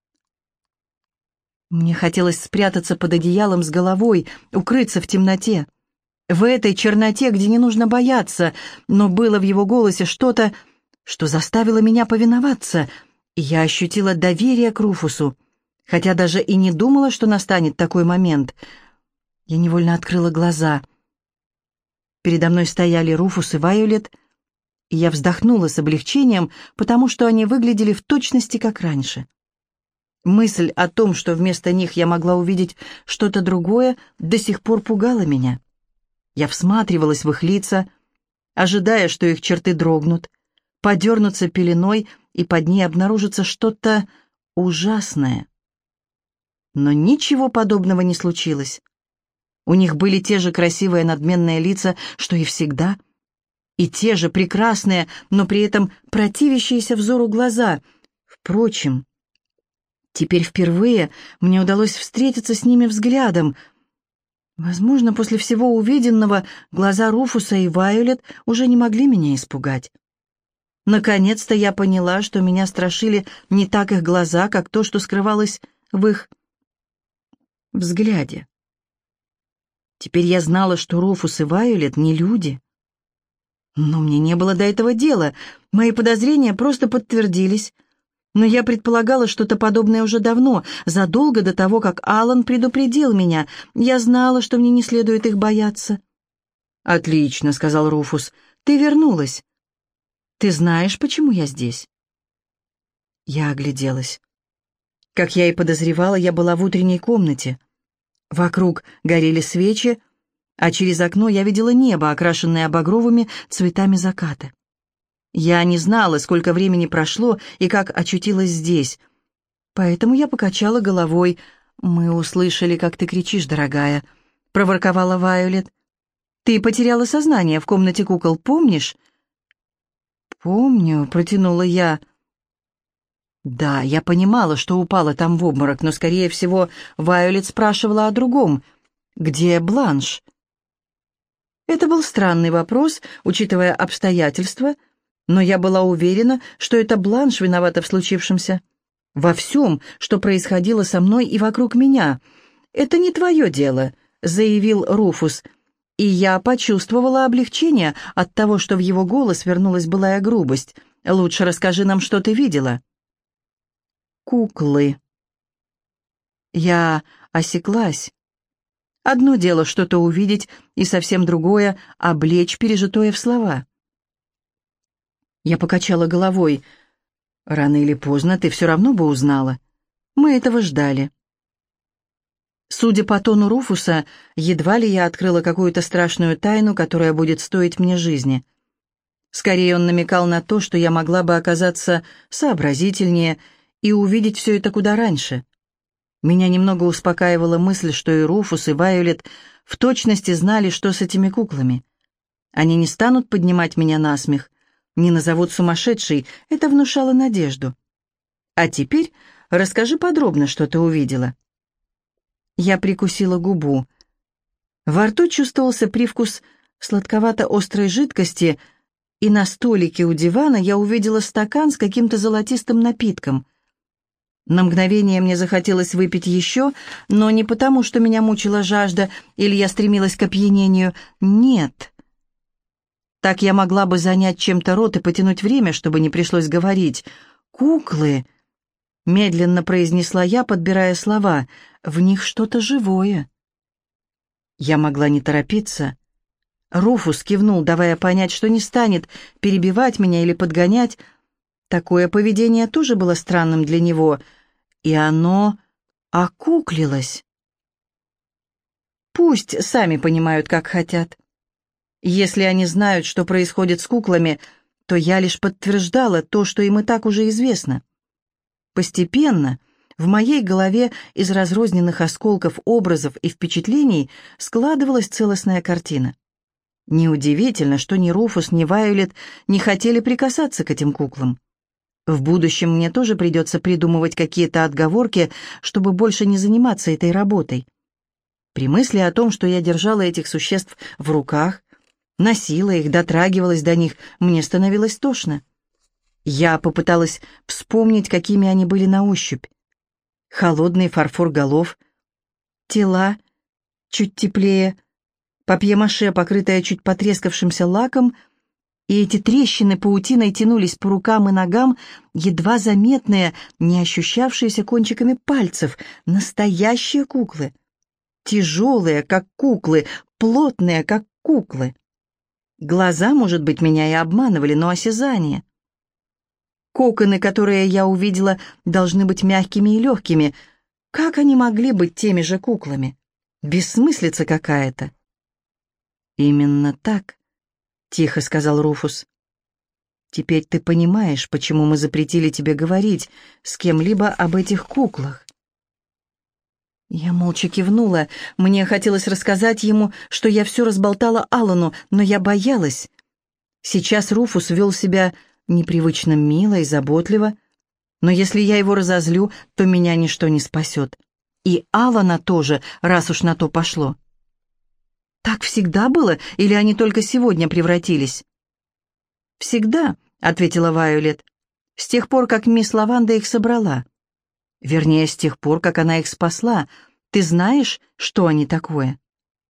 Мне хотелось спрятаться под одеялом с головой, укрыться в темноте. В этой черноте, где не нужно бояться, но было в его голосе что-то, что заставило меня повиноваться, и я ощутила доверие к Руфусу, хотя даже и не думала, что настанет такой момент. Я невольно открыла глаза. Передо мной стояли Руфус и Вайолет, и я вздохнула с облегчением, потому что они выглядели в точности как раньше. Мысль о том, что вместо них я могла увидеть что-то другое, до сих пор пугала меня. Я всматривалась в их лица, ожидая, что их черты дрогнут, подернутся пеленой, и под ней обнаружится что-то ужасное. Но ничего подобного не случилось. У них были те же красивые надменные лица, что и всегда, и те же прекрасные, но при этом противящиеся взору глаза. Впрочем, теперь впервые мне удалось встретиться с ними взглядом. Возможно, после всего увиденного глаза Руфуса и Вайолет уже не могли меня испугать. Наконец-то я поняла, что меня страшили не так их глаза, как то, что скрывалось в их взгляде. Теперь я знала, что Руфус и Вайолет не люди. Но мне не было до этого дела. Мои подозрения просто подтвердились. Но я предполагала что-то подобное уже давно, задолго до того, как Алан предупредил меня. Я знала, что мне не следует их бояться. «Отлично», — сказал Руфус, — «ты вернулась. Ты знаешь, почему я здесь?» Я огляделась. Как я и подозревала, я была в утренней комнате. Вокруг горели свечи, а через окно я видела небо, окрашенное багровыми цветами заката. Я не знала, сколько времени прошло и как очутилась здесь, поэтому я покачала головой. «Мы услышали, как ты кричишь, дорогая», — проворковала Вайолет. «Ты потеряла сознание в комнате кукол, помнишь?» «Помню», — протянула я. Да, я понимала, что упала там в обморок, но, скорее всего, Вайолет спрашивала о другом. «Где Бланш?» Это был странный вопрос, учитывая обстоятельства, но я была уверена, что это Бланш виновата в случившемся. Во всем, что происходило со мной и вокруг меня. «Это не твое дело», — заявил Руфус, и я почувствовала облегчение от того, что в его голос вернулась былая грубость. «Лучше расскажи нам, что ты видела». «Куклы». Я осеклась. Одно дело что-то увидеть, и совсем другое — облечь пережитое в слова. Я покачала головой. «Рано или поздно ты все равно бы узнала. Мы этого ждали». Судя по тону Руфуса, едва ли я открыла какую-то страшную тайну, которая будет стоить мне жизни. Скорее, он намекал на то, что я могла бы оказаться сообразительнее и увидеть все это куда раньше. Меня немного успокаивала мысль, что и Руфус, и Вайолет в точности знали, что с этими куклами. Они не станут поднимать меня на смех, не назовут сумасшедшей, это внушало надежду. «А теперь расскажи подробно, что ты увидела». Я прикусила губу. Во рту чувствовался привкус сладковато-острой жидкости, и на столике у дивана я увидела стакан с каким-то золотистым напитком. На мгновение мне захотелось выпить еще, но не потому, что меня мучила жажда или я стремилась к опьянению. Нет. Так я могла бы занять чем-то рот и потянуть время, чтобы не пришлось говорить. «Куклы», — медленно произнесла я, подбирая слова, — «в них что-то живое». Я могла не торопиться. Руфус кивнул, давая понять, что не станет перебивать меня или подгонять. Такое поведение тоже было странным для него, и оно окуклилось. Пусть сами понимают, как хотят. Если они знают, что происходит с куклами, то я лишь подтверждала то, что им и так уже известно. Постепенно в моей голове из разрозненных осколков образов и впечатлений складывалась целостная картина. Неудивительно, что ни Руфус, ни Вайолет не хотели прикасаться к этим куклам. В будущем мне тоже придется придумывать какие-то отговорки, чтобы больше не заниматься этой работой. При мысли о том, что я держала этих существ в руках, носила их, дотрагивалась до них, мне становилось тошно. Я попыталась вспомнить, какими они были на ощупь. Холодный фарфор голов, тела чуть теплее, папье-маше, покрытое чуть потрескавшимся лаком, и эти трещины паутиной тянулись по рукам и ногам, едва заметные, не ощущавшиеся кончиками пальцев, настоящие куклы. Тяжелые, как куклы, плотные, как куклы. Глаза, может быть, меня и обманывали, но осязание. Коконы, которые я увидела, должны быть мягкими и легкими. Как они могли быть теми же куклами? Бессмыслица какая-то. «Именно так», — тихо сказал Руфус. «Теперь ты понимаешь, почему мы запретили тебе говорить с кем-либо об этих куклах». Я молча кивнула. Мне хотелось рассказать ему, что я все разболтала Алану, но я боялась. Сейчас Руфус вел себя непривычно мило и заботливо, но если я его разозлю, то меня ничто не спасет. И Алана тоже, раз уж на то пошло. Так всегда было, или они только сегодня превратились? «Всегда», — ответила Вайолет, — «с тех пор, как мисс Лаванда их собрала. Вернее, с тех пор, как она их спасла. Ты знаешь, что они такое?»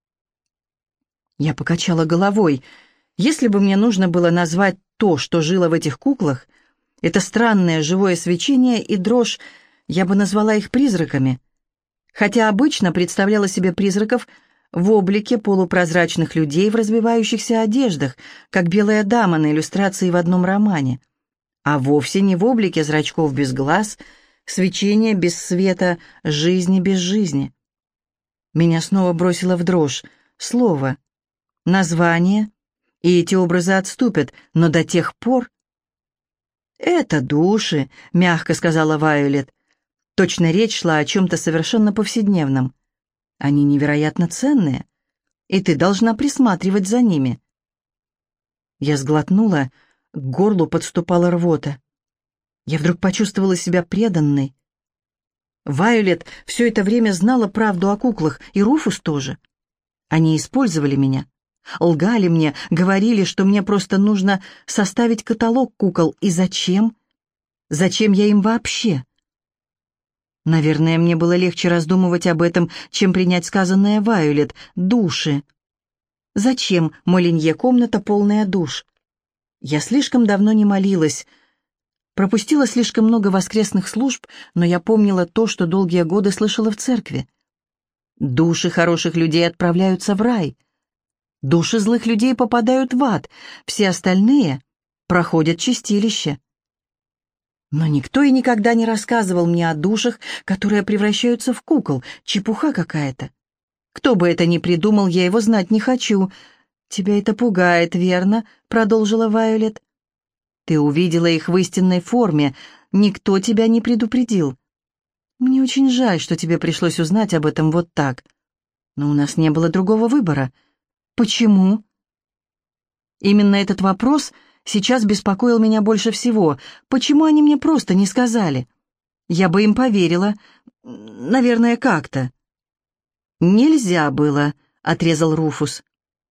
Я покачала головой. Если бы мне нужно было назвать то, что жило в этих куклах, это странное живое свечение и дрожь, я бы назвала их призраками. Хотя обычно представляла себе призраков в облике полупрозрачных людей в развивающихся одеждах, как белая дама на иллюстрации в одном романе, а вовсе не в облике зрачков без глаз, свечение без света, жизни без жизни. Меня снова бросило в дрожь. Слово, название, и эти образы отступят, но до тех пор... «Это души», — мягко сказала Вайолет. Точно речь шла о чем-то совершенно повседневном. «Они невероятно ценные, и ты должна присматривать за ними». Я сглотнула, к горлу подступала рвота. Я вдруг почувствовала себя преданной. Вайолет все это время знала правду о куклах, и Руфус тоже. Они использовали меня, лгали мне, говорили, что мне просто нужно составить каталог кукол. И зачем? Зачем я им вообще? Наверное, мне было легче раздумывать об этом, чем принять сказанное Вайолет. Души. Зачем Молинье комната, полная душ? Я слишком давно не молилась, пропустила слишком много воскресных служб, но я помнила то, что долгие годы слышала в церкви. Души хороших людей отправляются в рай. Души злых людей попадают в ад, все остальные проходят чистилище. Но никто и никогда не рассказывал мне о душах, которые превращаются в кукол. Чепуха какая-то. Кто бы это ни придумал, я его знать не хочу. «Тебя это пугает, верно?» — продолжила Вайолет. «Ты увидела их в истинной форме. Никто тебя не предупредил. Мне очень жаль, что тебе пришлось узнать об этом вот так. Но у нас не было другого выбора. Почему?» Именно этот вопрос сейчас беспокоил меня больше всего. Почему они мне просто не сказали? Я бы им поверила. Наверное, как-то. «Нельзя было», — отрезал Руфус.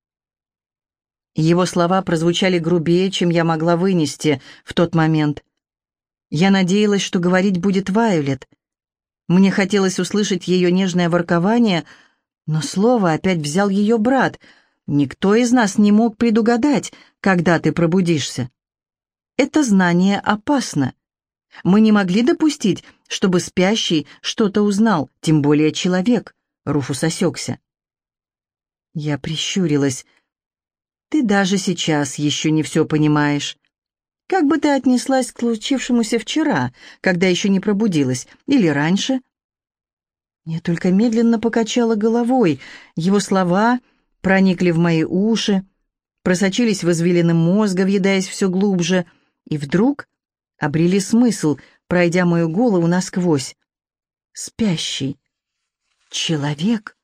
Его слова прозвучали грубее, чем я могла вынести в тот момент. Я надеялась, что говорить будет Вайолет. Мне хотелось услышать ее нежное воркование, но слово опять взял ее брат. Никто из нас не мог предугадать, когда ты пробудишься. Это знание опасно. Мы не могли допустить, чтобы спящий что-то узнал, тем более человек. Руфус осекся. Я прищурилась. Ты даже сейчас еще не все понимаешь. Как бы ты отнеслась к случившемуся вчера, когда еще не пробудилась, или раньше?» Я только медленно покачала головой. Его слова проникли в мои уши, просочились в извилины мозга, въедаясь все глубже, и вдруг обрели смысл, пройдя мою голову насквозь. Спящий человек.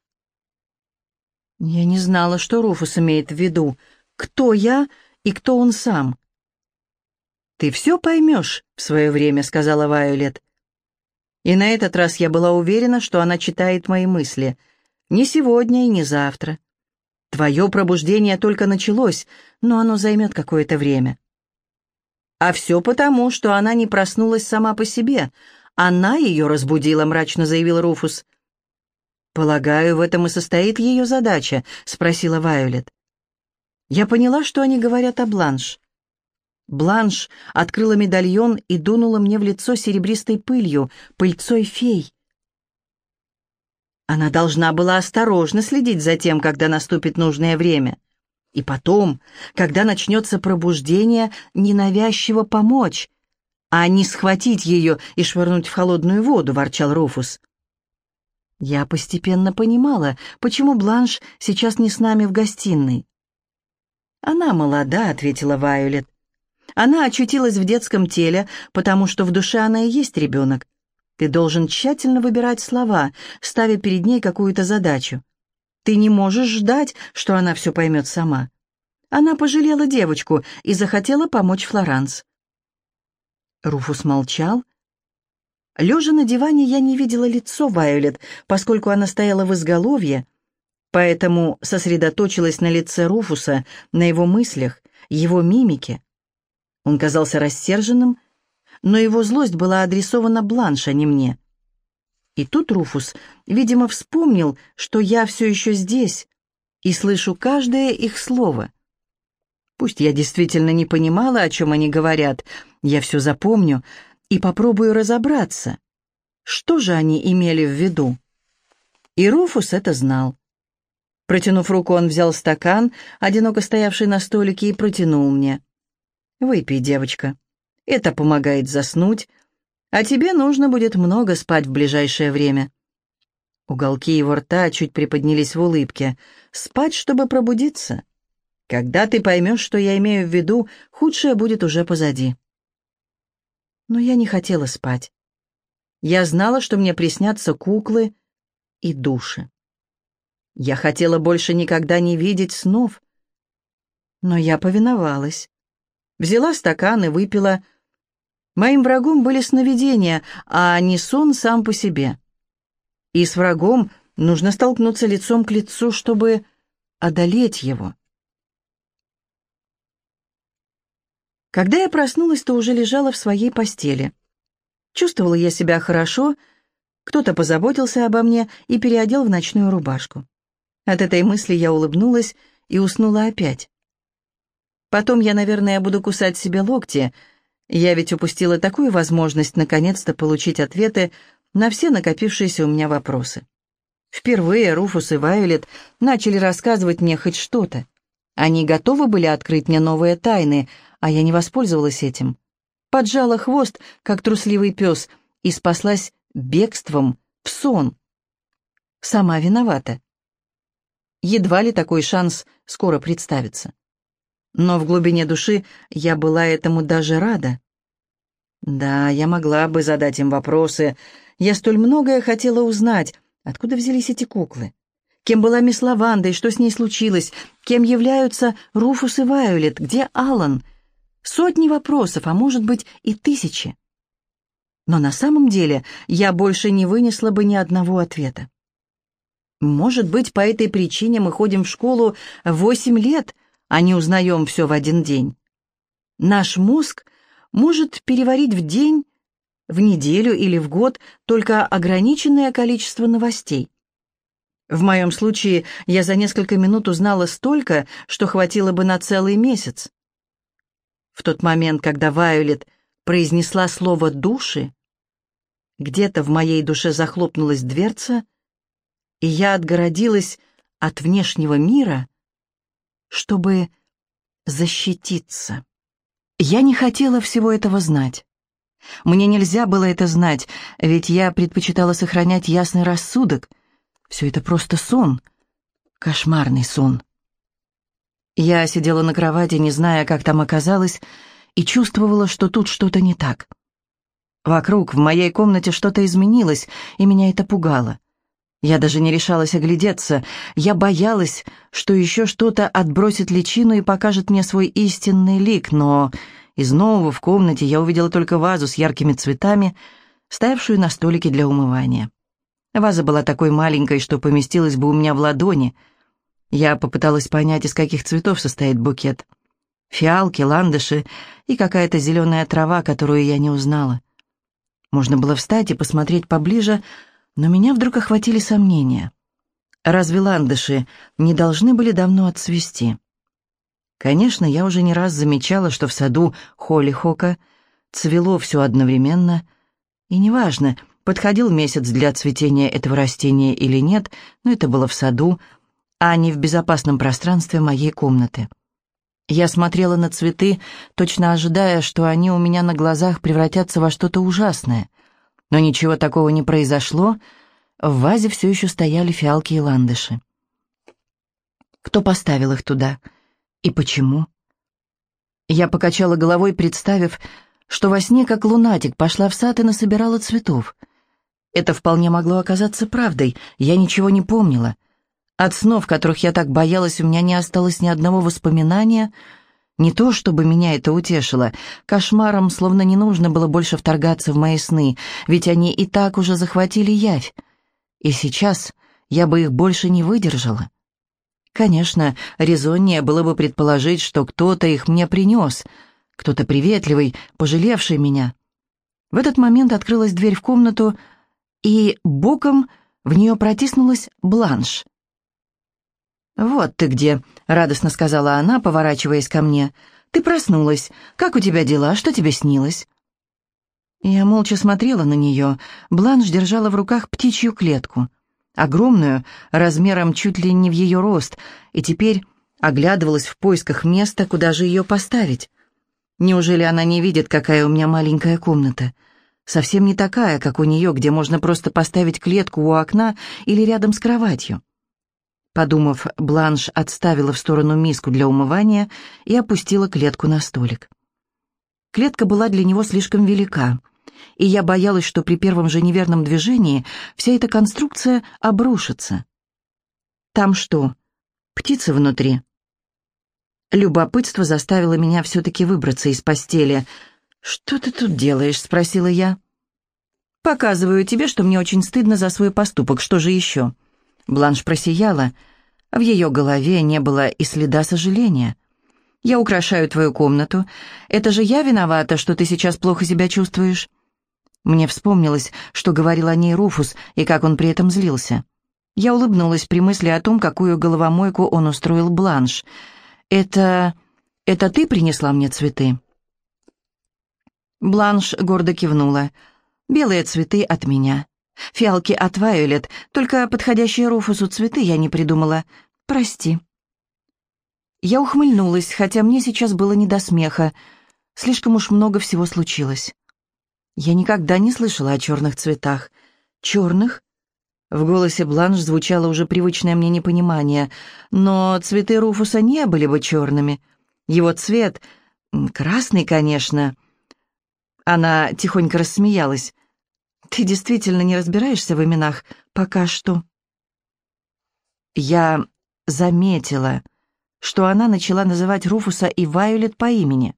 Я не знала, что Руфус имеет в виду. Кто я и кто он сам? «Ты все поймешь в свое время», — сказала Вайолет. И на этот раз я была уверена, что она читает мои мысли. Не сегодня и не завтра. Твое пробуждение только началось, но оно займет какое-то время. А все потому, что она не проснулась сама по себе. Она ее разбудила, мрачно заявил Руфус. «Полагаю, в этом и состоит ее задача?» — спросила Вайолет. Я поняла, что они говорят о Бланш. Бланш открыла медальон и дунула мне в лицо серебристой пылью, пыльцой фей. Она должна была осторожно следить за тем, когда наступит нужное время. И потом, когда начнется пробуждение, ненавязчиво помочь, а не схватить ее и швырнуть в холодную воду, ворчал Руфус. Я постепенно понимала, почему Бланш сейчас не с нами в гостиной. «Она молода», — ответила Вайолет. «Она очутилась в детском теле, потому что в душе она и есть ребенок. Ты должен тщательно выбирать слова, ставя перед ней какую-то задачу. Ты не можешь ждать, что она все поймет сама. Она пожалела девочку и захотела помочь Флоранс». Руфус молчал. Лежа на диване, я не видела лицо Вайолет, поскольку она стояла в изголовье, поэтому сосредоточилась на лице Руфуса, на его мыслях, его мимике. Он казался рассерженным, но его злость была адресована Бланш, а не мне. И тут Руфус, видимо, вспомнил, что я все еще здесь и слышу каждое их слово. Пусть я действительно не понимала, о чем они говорят, я все запомню и попробую разобраться, что же они имели в виду. И Руфус это знал. Протянув руку, он взял стакан, одиноко стоявший на столике, и протянул мне. «Выпей, девочка. Это помогает заснуть, А тебе нужно будет много спать в ближайшее время». Уголки его рта чуть приподнялись в улыбке. «Спать, чтобы пробудиться? Когда ты поймешь, что я имею в виду, худшее будет уже позади». Но я не хотела спать. Я знала, что мне приснятся куклы и души. Я хотела больше никогда не видеть снов. Но я повиновалась. Взяла стакан и выпила. Моим врагом были сновидения, а не сон сам по себе. И с врагом нужно столкнуться лицом к лицу, чтобы одолеть его. Когда я проснулась, то уже лежала в своей постели. Чувствовала я себя хорошо, кто-то позаботился обо мне и переодел в ночную рубашку. От этой мысли я улыбнулась и уснула опять. Потом я, наверное, буду кусать себе локти. Я ведь упустила такую возможность наконец-то получить ответы на все накопившиеся у меня вопросы. Впервые Руфус и Вайолет начали рассказывать мне хоть что-то. Они готовы были открыть мне новые тайны, а я не воспользовалась этим. Поджала хвост, как трусливый пес, и спаслась бегством в сон. Сама виновата. Едва ли такой шанс скоро представится. Но в глубине души я была этому даже рада. Да, я могла бы задать им вопросы. Я столь многое хотела узнать. Откуда взялись эти куклы? Кем была мисс Лаванда и что с ней случилось? Кем являются Руфус и Вайолет? Где Алан? Сотни вопросов, а может быть и тысячи. Но на самом деле я больше не вынесла бы ни одного ответа. Может быть, по этой причине мы ходим в школу восемь лет, а не узнаем все в один день. Наш мозг может переварить в день, в неделю или в год только ограниченное количество новостей. В моем случае я за несколько минут узнала столько, что хватило бы на целый месяц. В тот момент, когда Вайолет произнесла слово «души», где-то в моей душе захлопнулась дверца, и я отгородилась от внешнего мира, чтобы защититься. Я не хотела всего этого знать. Мне нельзя было это знать, ведь я предпочитала сохранять ясный рассудок. Все это просто сон, кошмарный сон. Я сидела на кровати, не зная, как там оказалась, и чувствовала, что тут что-то не так. Вокруг, в моей комнате, что-то изменилось, и меня это пугало. Я даже не решалась оглядеться. Я боялась, что еще что-то отбросит личину и покажет мне свой истинный лик, но из нового в комнате я увидела только вазу с яркими цветами, стоявшую на столике для умывания. Ваза была такой маленькой, что поместилась бы у меня в ладони. Я попыталась понять, из каких цветов состоит букет. Фиалки, ландыши и какая-то зеленая трава, которую я не узнала. Можно было встать и посмотреть поближе, но меня вдруг охватили сомнения. Разве ландыши не должны были давно отцвести? Конечно, я уже не раз замечала, что в саду холлихока цвело все одновременно, и неважно, подходил месяц для цветения этого растения или нет, но это было в саду, а не в безопасном пространстве моей комнаты. Я смотрела на цветы, точно ожидая, что они у меня на глазах превратятся во что-то ужасное. Но ничего такого не произошло, в вазе все еще стояли фиалки и ландыши. Кто поставил их туда? И почему? Я покачала головой, представив, что во сне, как лунатик, пошла в сад и насобирала цветов. Это вполне могло оказаться правдой, я ничего не помнила. От снов, которых я так боялась, у меня не осталось ни одного воспоминания. Не то, чтобы меня это утешило. Кошмарам словно не нужно было больше вторгаться в мои сны, ведь они и так уже захватили явь. И сейчас я бы их больше не выдержала. Конечно, резоннее было бы предположить, что кто-то их мне принес, кто-то приветливый, пожалевший меня. В этот момент открылась дверь в комнату, и боком в нее протиснулась Бланш. «Вот ты где», — радостно сказала она, поворачиваясь ко мне. «Ты проснулась. Как у тебя дела? Что тебе снилось?» Я молча смотрела на нее. Бланш держала в руках птичью клетку, огромную, размером чуть ли не в ее рост, и теперь оглядывалась в поисках места, куда же ее поставить. Неужели она не видит, какая у меня маленькая комната? совсем не такая, как у нее, где можно просто поставить клетку у окна или рядом с кроватью. Подумав, Бланш отставила в сторону миску для умывания и опустила клетку на столик. Клетка была для него слишком велика, и я боялась, что при первом же неверном движении вся эта конструкция обрушится. «Там что, птицы внутри?» Любопытство заставило меня все-таки выбраться из постели. «Что ты тут делаешь?» — спросила я. «Показываю тебе, что мне очень стыдно за свой поступок. Что же еще?» Бланш просияла. В ее голове не было и следа сожаления. «Я украшаю твою комнату. Это же я виновата, что ты сейчас плохо себя чувствуешь?» Мне вспомнилось, что говорил о ней Руфус, и как он при этом злился. Я улыбнулась при мысли о том, какую головомойку он устроил Бланш. «Это... это ты принесла мне цветы?» Бланш гордо кивнула. «Белые цветы от меня. Фиалки от Вайолет, только подходящие Руфусу цветы я не придумала. Прости». Я ухмыльнулась, хотя мне сейчас было не до смеха. Слишком уж много всего случилось. Я никогда не слышала о черных цветах. «Черных?» В голосе Бланш звучало уже привычное мне непонимание. Но цветы Руфуса не были бы черными. Его цвет... красный, конечно. Она тихонько рассмеялась. «Ты действительно не разбираешься в именах пока что?» Я заметила, что она начала называть Руфуса и Вайолет по имени.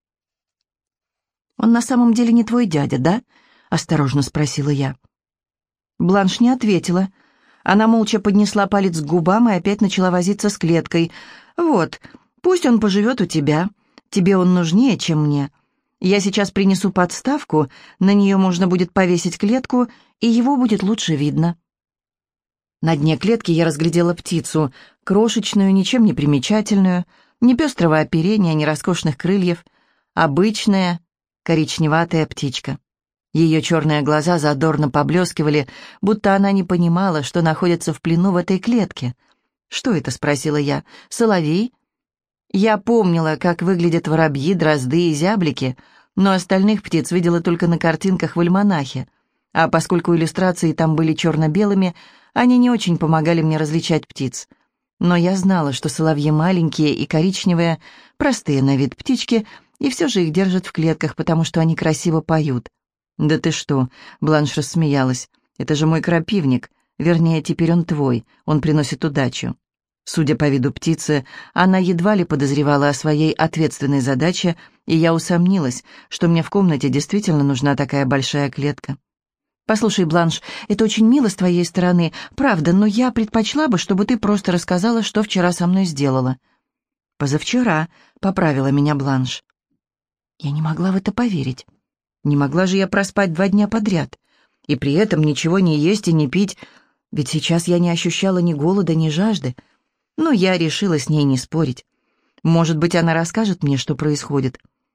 «Он на самом деле не твой дядя, да?» — осторожно спросила я. Бланш не ответила. Она молча поднесла палец к губам и опять начала возиться с клеткой. «Вот, пусть он поживет у тебя. Тебе он нужнее, чем мне. Я сейчас принесу подставку, на нее можно будет повесить клетку, и его будет лучше видно». На дне клетки я разглядела птицу, крошечную, ничем не примечательную, ни пестрого оперения, ни роскошных крыльев, обычная коричневатая птичка. Ее черные глаза задорно поблескивали, будто она не понимала, что находится в плену в этой клетке. «Что это?» — спросила я. «Соловей?» Я помнила, как выглядят воробьи, дрозды и зяблики, но остальных птиц видела только на картинках в альманахе, а поскольку иллюстрации там были черно-белыми, они не очень помогали мне различать птиц. Но я знала, что соловьи маленькие и коричневые, простые на вид птички, и все же их держат в клетках, потому что они красиво поют. «Да ты что?» — Бланш рассмеялась. «Это же мой крапивник. Вернее, теперь он твой. Он приносит удачу». Судя по виду птицы, она едва ли подозревала о своей ответственной задаче, и я усомнилась, что мне в комнате действительно нужна такая большая клетка. «Послушай, Бланш, это очень мило с твоей стороны, правда, но я предпочла бы, чтобы ты просто рассказала, что вчера со мной сделала». «Позавчера», — поправила меня Бланш. Я не могла в это поверить. Не могла же я проспать два дня подряд, и при этом ничего не есть и не пить, ведь сейчас я не ощущала ни голода, ни жажды. Но я решила с ней не спорить. Может быть, она расскажет мне, что происходит.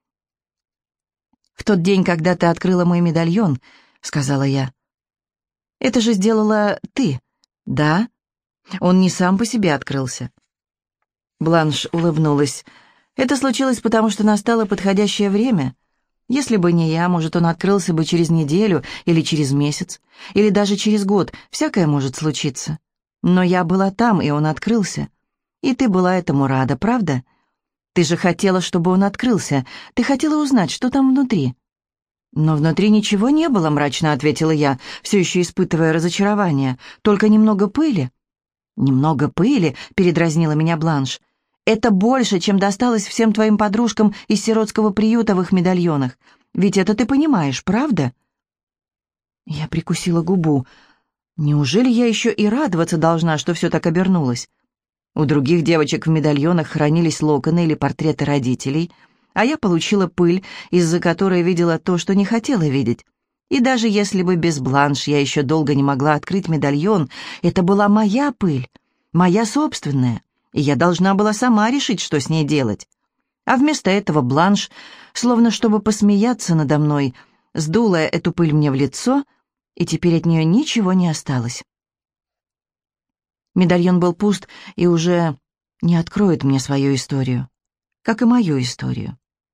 «В тот день, когда ты открыла мой медальон», — сказала я. «Это же сделала ты, да? Он не сам по себе открылся». Бланш улыбнулась. «Это случилось, потому что настало подходящее время. Если бы не я, может, он открылся бы через неделю или через месяц, или даже через год. Всякое может случиться. Но я была там, и он открылся. И ты была этому рада, правда? Ты же хотела, чтобы он открылся. Ты хотела узнать, что там внутри». «Но внутри ничего не было», — мрачно ответила я, все еще испытывая разочарование. «Только немного пыли». «Немного пыли?» — передразнила меня Бланш. «Это больше, чем досталось всем твоим подружкам из сиротского приюта в их медальонах. Ведь это ты понимаешь, правда?» Я прикусила губу. Неужели я еще и радоваться должна, что все так обернулось? У других девочек в медальонах хранились локоны или портреты родителей, а я получила пыль, из-за которой видела то, что не хотела видеть. И даже если бы без Бланш я еще долго не могла открыть медальон, это была моя пыль, моя собственная, и я должна была сама решить, что с ней делать. А вместо этого Бланш, словно чтобы посмеяться надо мной, сдула эту пыль мне в лицо, и теперь от нее ничего не осталось. Медальон был пуст и уже не откроет мне свою историю, как и мою историю.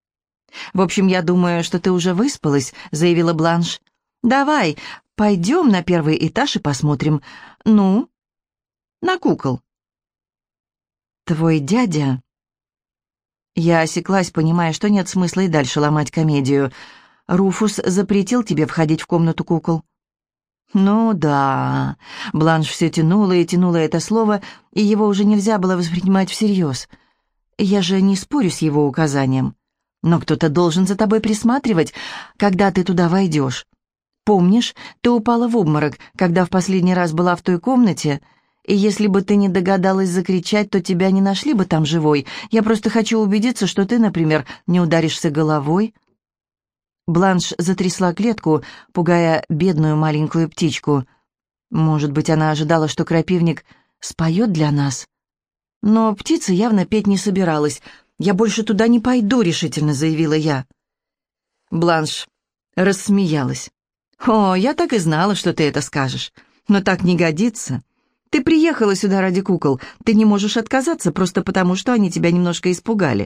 «В общем, я думаю, что ты уже выспалась», — заявила Бланш. «Давай, пойдем на первый этаж и посмотрим. Ну, на кукол». «Твой дядя...» Я осеклась, понимая, что нет смысла и дальше ломать комедию. «Руфус запретил тебе входить в комнату кукол». «Ну да...» Бланш все тянула и тянула это слово, и его уже нельзя было воспринимать всерьез. «Я же не спорю с его указанием. Но кто-то должен за тобой присматривать, когда ты туда войдешь. Помнишь, ты упала в обморок, когда в последний раз была в той комнате, и если бы ты не догадалась закричать, то тебя не нашли бы там живой. Я просто хочу убедиться, что ты, например, не ударишься головой». Бланш затрясла клетку, пугая бедную маленькую птичку. Может быть, она ожидала, что крапивник споет для нас. Но птица явно петь не собиралась. «Я больше туда не пойду», — решительно заявила я. Бланш рассмеялась. «О, я так и знала, что ты это скажешь. Но так не годится. Ты приехала сюда ради кукол. Ты не можешь отказаться просто потому, что они тебя немножко испугали».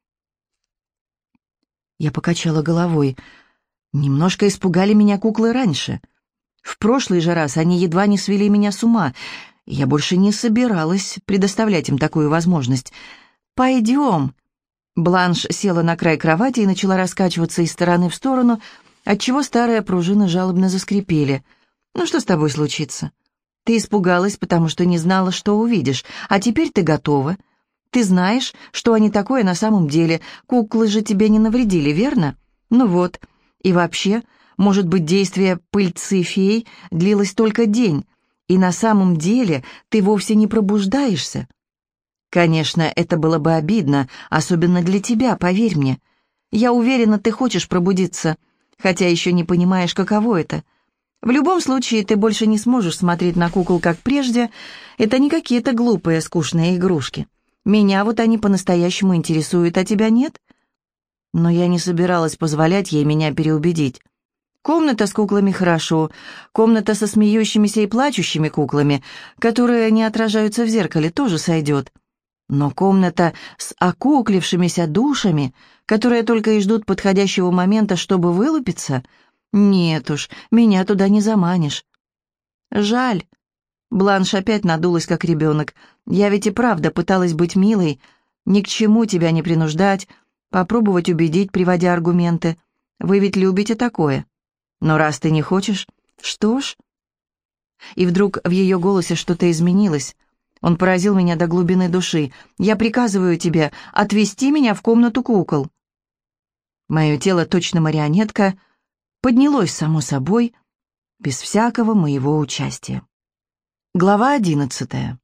Я покачала головой. Немножко испугали меня куклы раньше. В прошлый же раз они едва не свели меня с ума. Я больше не собиралась предоставлять им такую возможность. «Пойдем». Бланш села на край кровати и начала раскачиваться из стороны в сторону, отчего старые пружины жалобно заскрипели. «Ну что с тобой случится? Ты испугалась, потому что не знала, что увидишь, а теперь ты готова. Ты знаешь, что они такое на самом деле. Куклы же тебе не навредили, верно? Ну вот. И вообще, может быть, действие пыльцы фей длилось только день, и на самом деле ты вовсе не пробуждаешься. Конечно, это было бы обидно, особенно для тебя, поверь мне. Я уверена, ты хочешь пробудиться, хотя еще не понимаешь, каково это. В любом случае, ты больше не сможешь смотреть на кукол, как прежде. Это не какие-то глупые, скучные игрушки. Меня вот они по-настоящему интересуют, а тебя нет?» Но я не собиралась позволять ей меня переубедить. Комната с куклами хорошо, комната со смеющимися и плачущими куклами, которые не отражаются в зеркале, тоже сойдет. Но комната с окуклившимися душами, которые только и ждут подходящего момента, чтобы вылупиться, нет уж, меня туда не заманишь. Жаль. Бланш опять надулась, как ребенок. Я ведь и правда пыталась быть милой, ни к чему тебя не принуждать, попробовать убедить, приводя аргументы. Вы ведь любите такое. Но раз ты не хочешь, что ж... И вдруг в ее голосе что-то изменилось. Он поразил меня до глубины души. «Я приказываю тебе отвести меня в комнату кукол». Мое тело, точно марионетка, поднялось само собой, без всякого моего участия. Глава одиннадцатая.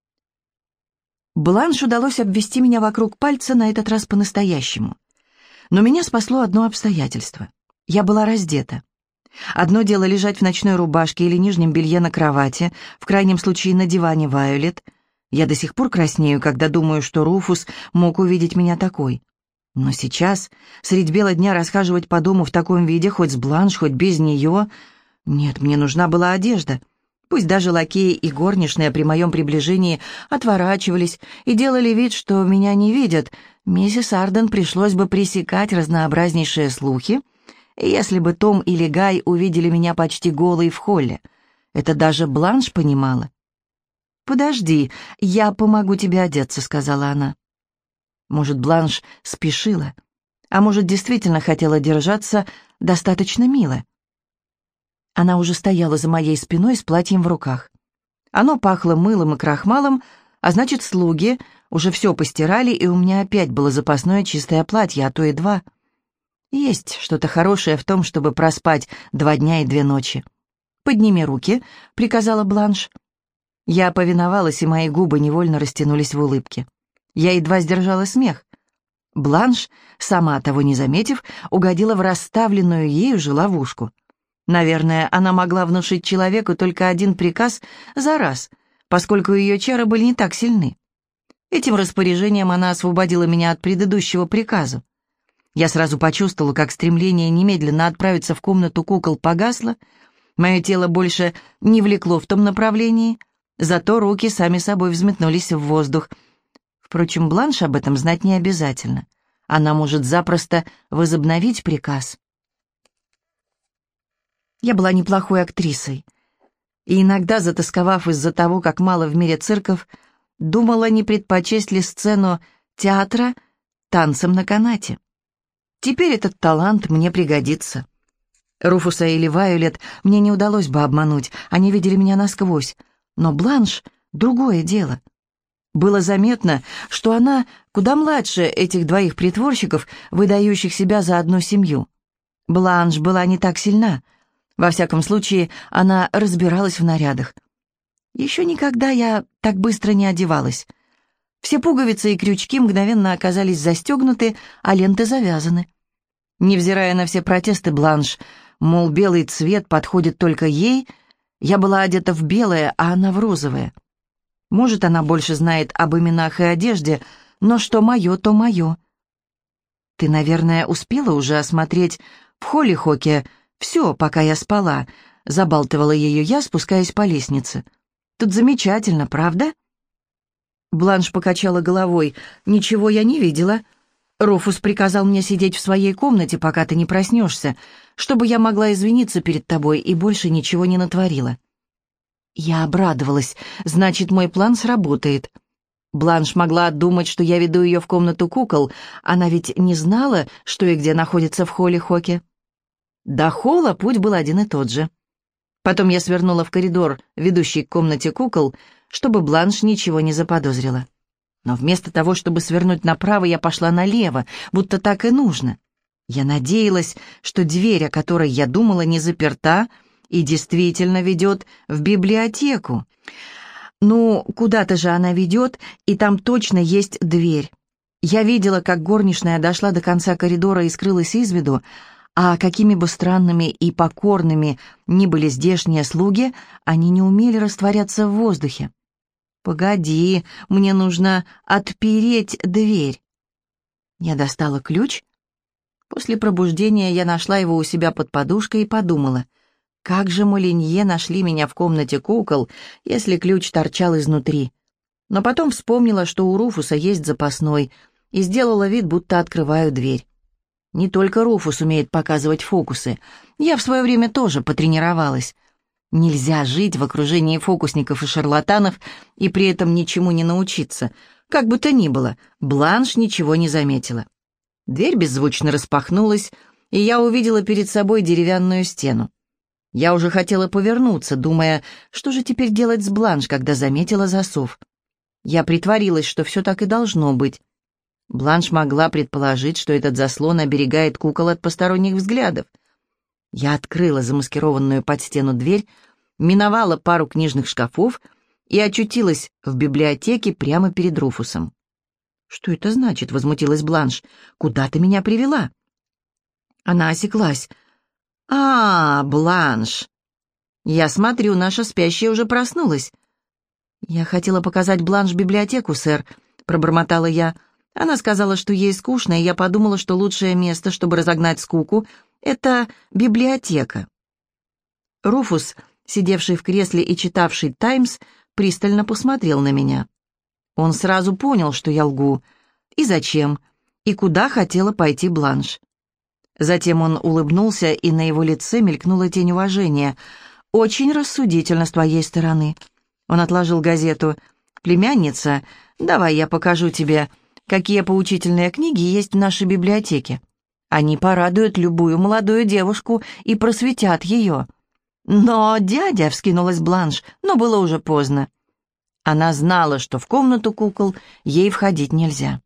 Бланш удалось обвести меня вокруг пальца, на этот раз по-настоящему. Но меня спасло одно обстоятельство. Я была раздета. Одно дело лежать в ночной рубашке или нижнем белье на кровати, в крайнем случае на диване Вайолет. Я до сих пор краснею, когда думаю, что Руфус мог увидеть меня такой. Но сейчас, средь бела дня, расхаживать по дому в таком виде, хоть с Бланш, хоть без нее... Нет, мне нужна была одежда. Пусть даже лакеи и горничные при моем приближении отворачивались и делали вид, что меня не видят, миссис Арден пришлось бы пресекать разнообразнейшие слухи, если бы Том или Гай увидели меня почти голой в холле. Это даже Бланш понимала. «Подожди, я помогу тебе одеться», — сказала она. Может, Бланш спешила, а может, действительно хотела держаться достаточно мило. Она уже стояла за моей спиной с платьем в руках. Оно пахло мылом и крахмалом, а значит, слуги уже все постирали, и у меня опять было запасное чистое платье, а то и два. Есть что-то хорошее в том, чтобы проспать два дня и две ночи. «Подними руки», — приказала Бланш. Я повиновалась, и мои губы невольно растянулись в улыбке. Я едва сдержала смех. Бланш, сама того не заметив, угодила в расставленную ею же ловушку. Наверное, она могла внушить человеку только один приказ за раз, поскольку ее чары были не так сильны. Этим распоряжением она освободила меня от предыдущего приказа. Я сразу почувствовала, как стремление немедленно отправиться в комнату кукол погасло. Мое тело больше не влекло в том направлении, зато руки сами собой взметнулись в воздух. Впрочем, Бланш об этом знать не обязательно. Она может запросто возобновить приказ. Я была неплохой актрисой, и иногда, затасковав из-за того, как мало в мире цирков, думала, не предпочесть ли сцену театра танцем на канате. Теперь этот талант мне пригодится. Руфуса или Вайолет мне не удалось бы обмануть, они видели меня насквозь. Но Бланш — другое дело. Было заметно, что она куда младше этих двоих притворщиков, выдающих себя за одну семью. Бланш была не так сильна. Во всяком случае, она разбиралась в нарядах. Еще никогда я так быстро не одевалась. Все пуговицы и крючки мгновенно оказались застегнуты, а ленты завязаны. Невзирая на все протесты Бланш, мол, белый цвет подходит только ей, я была одета в белое, а она в розовое. Может, она больше знает об именах и одежде, но что мое, то мое. «Ты, наверное, успела уже осмотреть в Холлихоке все, пока я спала», — забалтывала ее я, спускаясь по лестнице. «Тут замечательно, правда?» Бланш покачала головой. «Ничего я не видела. Руфус приказал мне сидеть в своей комнате, пока ты не проснешься, чтобы я могла извиниться перед тобой и больше ничего не натворила». Я обрадовалась. Значит, мой план сработает. Бланш могла думать, что я веду ее в комнату кукол. Она ведь не знала, что и где находится в Холлихоке. До холла путь был один и тот же. Потом я свернула в коридор, ведущий к комнате кукол, чтобы Бланш ничего не заподозрила. Но вместо того, чтобы свернуть направо, я пошла налево, будто так и нужно. Я надеялась, что дверь, о которой я думала, не заперта и действительно ведет в библиотеку. Ну, куда-то же она ведет, и там точно есть дверь. Я видела, как горничная дошла до конца коридора и скрылась из виду, а какими бы странными и покорными ни были здешние слуги, они не умели растворяться в воздухе. «Погоди, мне нужно отпереть дверь». Я достала ключ. После пробуждения я нашла его у себя под подушкой и подумала, как же Молинье нашли меня в комнате кукол, если ключ торчал изнутри. Но потом вспомнила, что у Руфуса есть запасной, и сделала вид, будто открываю дверь. Не только Руфус умеет показывать фокусы. Я в свое время тоже потренировалась. Нельзя жить в окружении фокусников и шарлатанов и при этом ничему не научиться. Как бы то ни было, Бланш ничего не заметила. Дверь беззвучно распахнулась, и я увидела перед собой деревянную стену. Я уже хотела повернуться, думая, что же теперь делать с Бланш, когда заметила засов. Я притворилась, что все так и должно быть. Бланш могла предположить, что этот заслон оберегает кукол от посторонних взглядов. Я открыла замаскированную под стену дверь, миновала пару книжных шкафов и очутилась в библиотеке прямо перед Руфусом. «Что это значит?» — возмутилась Бланш. «Куда ты меня привела?» Она осеклась. «А, Бланш! Я смотрю, наша спящая уже проснулась». «Я хотела показать Бланш библиотеку, сэр», — пробормотала я. Она сказала, что ей скучно, и я подумала, что лучшее место, чтобы разогнать скуку, — это библиотека. Руфус, сидевший в кресле и читавший «Таймс», пристально посмотрел на меня. Он сразу понял, что я лгу, и зачем, и куда хотела пойти Бланш. Затем он улыбнулся, и на его лице мелькнула тень уважения. «Очень рассудительно с твоей стороны». Он отложил газету. «Племянница, давай я покажу тебе, какие поучительные книги есть в нашей библиотеке. Они порадуют любую молодую девушку и просветят ее». «Но, дядя», — вскинулась Бланш, но было уже поздно. Она знала, что в комнату кукол ей входить нельзя.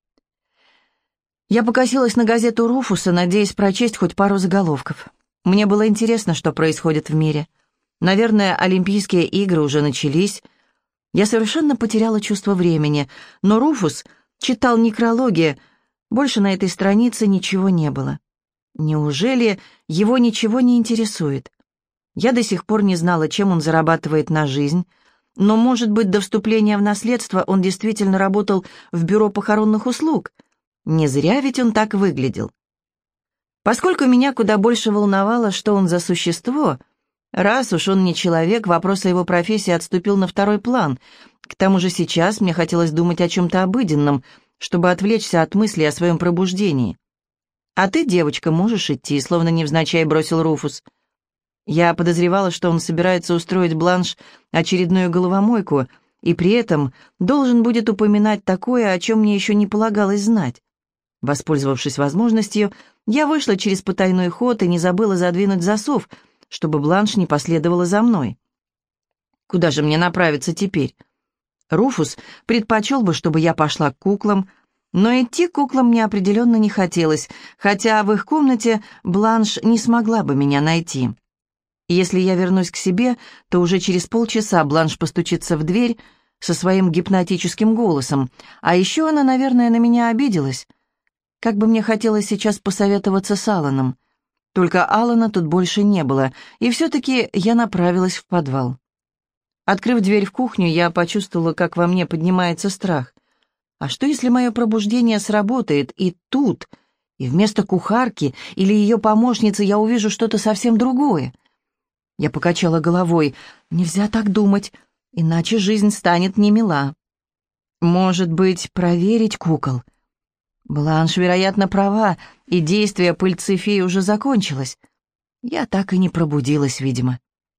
Я покосилась на газету Руфуса, надеясь прочесть хоть пару заголовков. Мне было интересно, что происходит в мире. Наверное, Олимпийские игры уже начались. Я совершенно потеряла чувство времени, но Руфус читал некрологи, больше на этой странице ничего не было. Неужели его ничего не интересует? Я до сих пор не знала, чем он зарабатывает на жизнь, но, может быть, до вступления в наследство он действительно работал в бюро похоронных услуг. Не зря ведь он так выглядел. Поскольку меня куда больше волновало, что он за существо, раз уж он не человек, вопрос о его профессии отступил на второй план. К тому же сейчас мне хотелось думать о чем-то обыденном, чтобы отвлечься от мысли о своем пробуждении. «А ты, девочка, можешь идти», — словно невзначай бросил Руфус. Я подозревала, что он собирается устроить Бланш очередную головомойку, и при этом должен будет упоминать такое, о чем мне еще не полагалось знать. Воспользовавшись возможностью, я вышла через потайной ход и не забыла задвинуть засов, чтобы Бланш не последовала за мной. Куда же мне направиться теперь? Руфус предпочел бы, чтобы я пошла к куклам, но идти к куклам мне определенно не хотелось, хотя в их комнате Бланш не смогла бы меня найти. Если я вернусь к себе, то уже через полчаса Бланш постучится в дверь со своим гипнотическим голосом, а еще она, наверное, на меня обиделась. Как бы мне хотелось сейчас посоветоваться с Аланом. Только Алана тут больше не было, и все-таки я направилась в подвал. Открыв дверь в кухню, я почувствовала, как во мне поднимается страх. А что, если мое пробуждение сработает и тут, и вместо кухарки или ее помощницы я увижу что-то совсем другое? Я покачала головой. Нельзя так думать, иначе жизнь станет немила. Может быть, проверить кукол? Бланш, вероятно, права, и действие пыльцы феи уже закончилось. Я так и не пробудилась, видимо.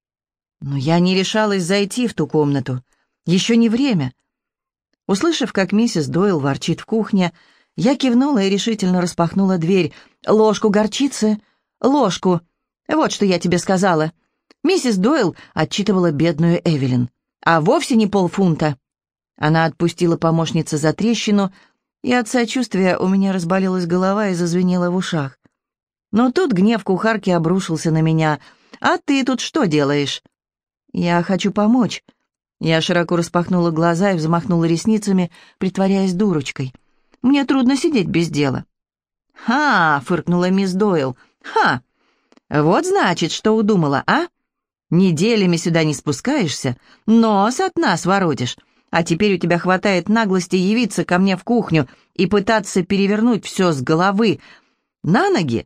Но я не решалась зайти в ту комнату. Еще не время. Услышав, как миссис Дойл ворчит в кухне, я кивнула и решительно распахнула дверь. «Ложку горчицы! Ложку! Вот что я тебе сказала!» Миссис Дойл отчитывала бедную Эвелин. «А вовсе не полфунта!» Она отпустила помощницы за трещину, и от сочувствия у меня разболелась голова и зазвенела в ушах. Но тут гнев кухарки обрушился на меня. «А ты тут что делаешь?» «Я хочу помочь». Я широко распахнула глаза и взмахнула ресницами, притворяясь дурочкой. «Мне трудно сидеть без дела». «Ха!» — фыркнула мисс Дойл. «Ха! Вот значит, что удумала, а? Неделями сюда не спускаешься, нос от нас воротишь, а теперь у тебя хватает наглости явиться ко мне в кухню и пытаться перевернуть все с головы на ноги?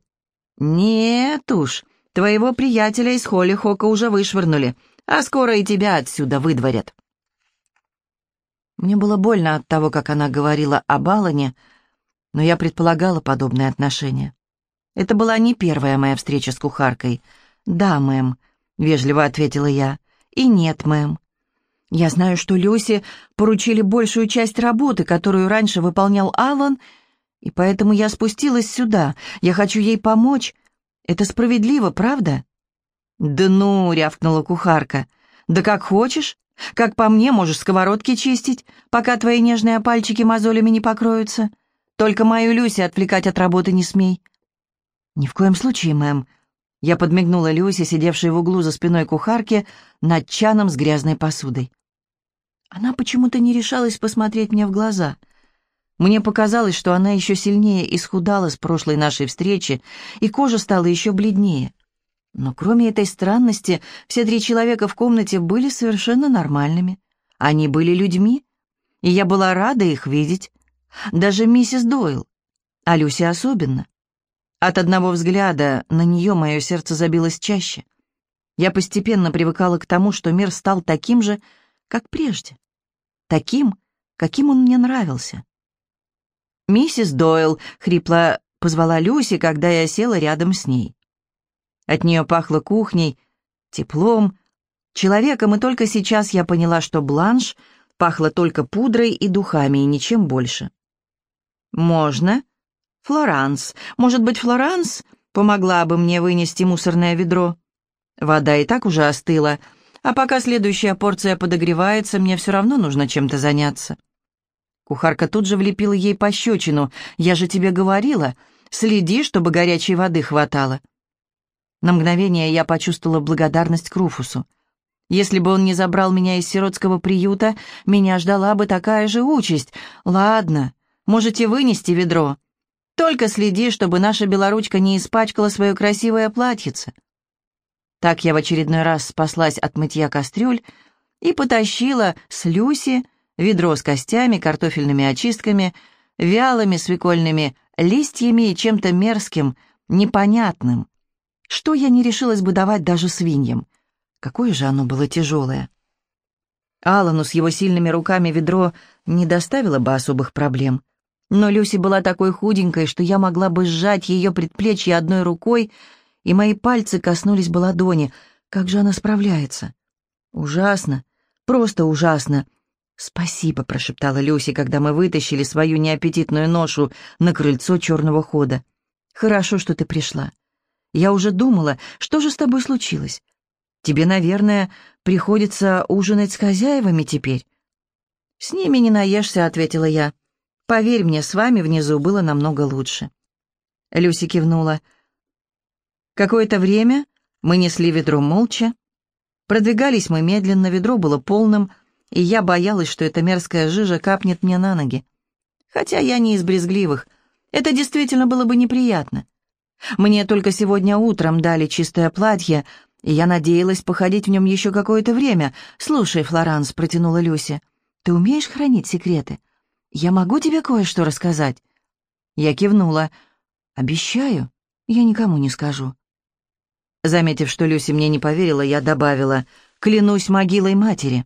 Нет уж, твоего приятеля из Холлихока уже вышвырнули, а скоро и тебя отсюда выдворят». Мне было больно от того, как она говорила об Алане, но я предполагала подобные отношения. Это была не первая моя встреча с кухаркой. «Да, мэм», — вежливо ответила я, — «и нет, мэм. Я знаю, что Люси поручили большую часть работы, которую раньше выполнял Алан, и поэтому я спустилась сюда. Я хочу ей помочь. Это справедливо, правда?» «Да ну!» — рявкнула кухарка. «Да как хочешь. Как по мне, можешь сковородки чистить, пока твои нежные пальчики мозолями не покроются. Только мою Люси отвлекать от работы не смей». «Ни в коем случае, мэм». Я подмигнула Люси, сидевшей в углу за спиной кухарки, над чаном с грязной посудой. Она почему-то не решалась посмотреть мне в глаза. Мне показалось, что она еще сильнее исхудала с прошлой нашей встречи, и кожа стала еще бледнее. Но кроме этой странности, все три человека в комнате были совершенно нормальными. Они были людьми, и я была рада их видеть. Даже миссис Дойл, а Люси особенно. От одного взгляда на нее мое сердце забилось чаще. Я постепенно привыкала к тому, что мир стал таким же, как прежде. Таким, каким он мне нравился. «Миссис Дойл», — хрипло позвала Люси, когда я села рядом с ней. От нее пахло кухней, теплом, человеком, и только сейчас я поняла, что Бланш пахла только пудрой и духами, и ничем больше. «Можно? Флоранс. Может быть, Флоранс помогла бы мне вынести мусорное ведро? Вода и так уже остыла, а пока следующая порция подогревается, мне все равно нужно чем-то заняться». Кухарка тут же влепила ей пощечину. «Я же тебе говорила, следи, чтобы горячей воды хватало». На мгновение я почувствовала благодарность к Руфусу. Если бы он не забрал меня из сиротского приюта, меня ждала бы такая же участь. «Ладно, можете вынести ведро. Только следи, чтобы наша белоручка не испачкала свое красивое платьице». Так я в очередной раз спаслась от мытья кастрюль и потащила с Люси ведро с костями, картофельными очистками, вялыми свекольными листьями и чем-то мерзким, непонятным, что я не решилась бы давать даже свиньям. Какое же оно было тяжелое. Алану с его сильными руками ведро не доставило бы особых проблем. Но Люси была такой худенькой, что я могла бы сжать ее предплечье одной рукой, и мои пальцы коснулись бы ладони. Как же она справляется? Ужасно, просто ужасно. «Спасибо», — прошептала Люси, когда мы вытащили свою неаппетитную ношу на крыльцо черного хода. «Хорошо, что ты пришла. Я уже думала, что же с тобой случилось? Тебе, наверное, приходится ужинать с хозяевами теперь?» «С ними не наешься», — ответила я. «Поверь мне, с вами внизу было намного лучше». Люси кивнула. Какое-то время мы несли ведро молча. Продвигались мы медленно, ведро было полным, и я боялась, что эта мерзкая жижа капнет мне на ноги. Хотя я не из брезгливых. Это действительно было бы неприятно. Мне только сегодня утром дали чистое платье, и я надеялась походить в нем еще какое-то время. «Слушай, Флоранс», — протянула Люся, — «ты умеешь хранить секреты? Я могу тебе кое-что рассказать?» Я кивнула. «Обещаю, я никому не скажу». Заметив, что Люси мне не поверила, я добавила: «Клянусь могилой матери».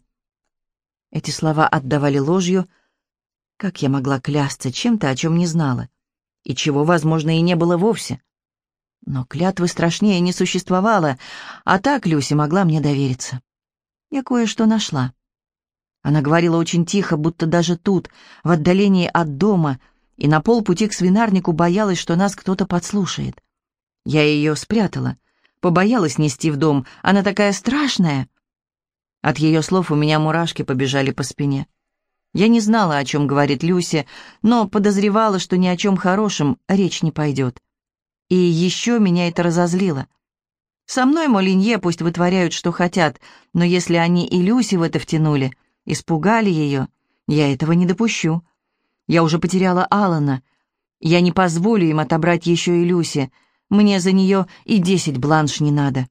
Эти слова отдавали ложью. Как я могла клясться чем-то, о чем не знала, и чего, возможно, и не было вовсе? Но клятвы страшнее не существовало, а так Люси могла мне довериться. Я кое-что нашла. Она говорила очень тихо, будто даже тут, в отдалении от дома, и на полпути к свинарнику боялась, что нас кто-то подслушает. Я ее спрятала, побоялась нести в дом, она такая страшная. От ее слов у меня мурашки побежали по спине. Я не знала, о чем говорит Люси, но подозревала, что ни о чем хорошем речь не пойдет. И еще меня это разозлило. Со мной Молинье пусть вытворяют, что хотят, но если они и Люси в это втянули, испугали ее, я этого не допущу. Я уже потеряла Алана. Я не позволю им отобрать еще и Люси. Мне за нее и десять бланш не надо.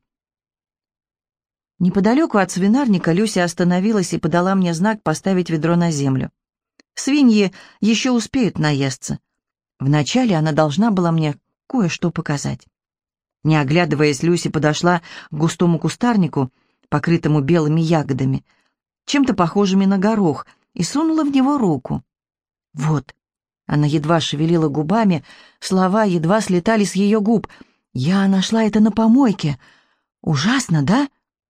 Неподалеку от свинарника Люся остановилась и подала мне знак поставить ведро на землю. Свиньи еще успеют наесться. Вначале она должна была мне кое-что показать. Не оглядываясь, Люси подошла к густому кустарнику, покрытому белыми ягодами, чем-то похожими на горох, и сунула в него руку. «Вот». Она едва шевелила губами, слова едва слетали с ее губ. «Я нашла это на помойке. Ужасно, да?»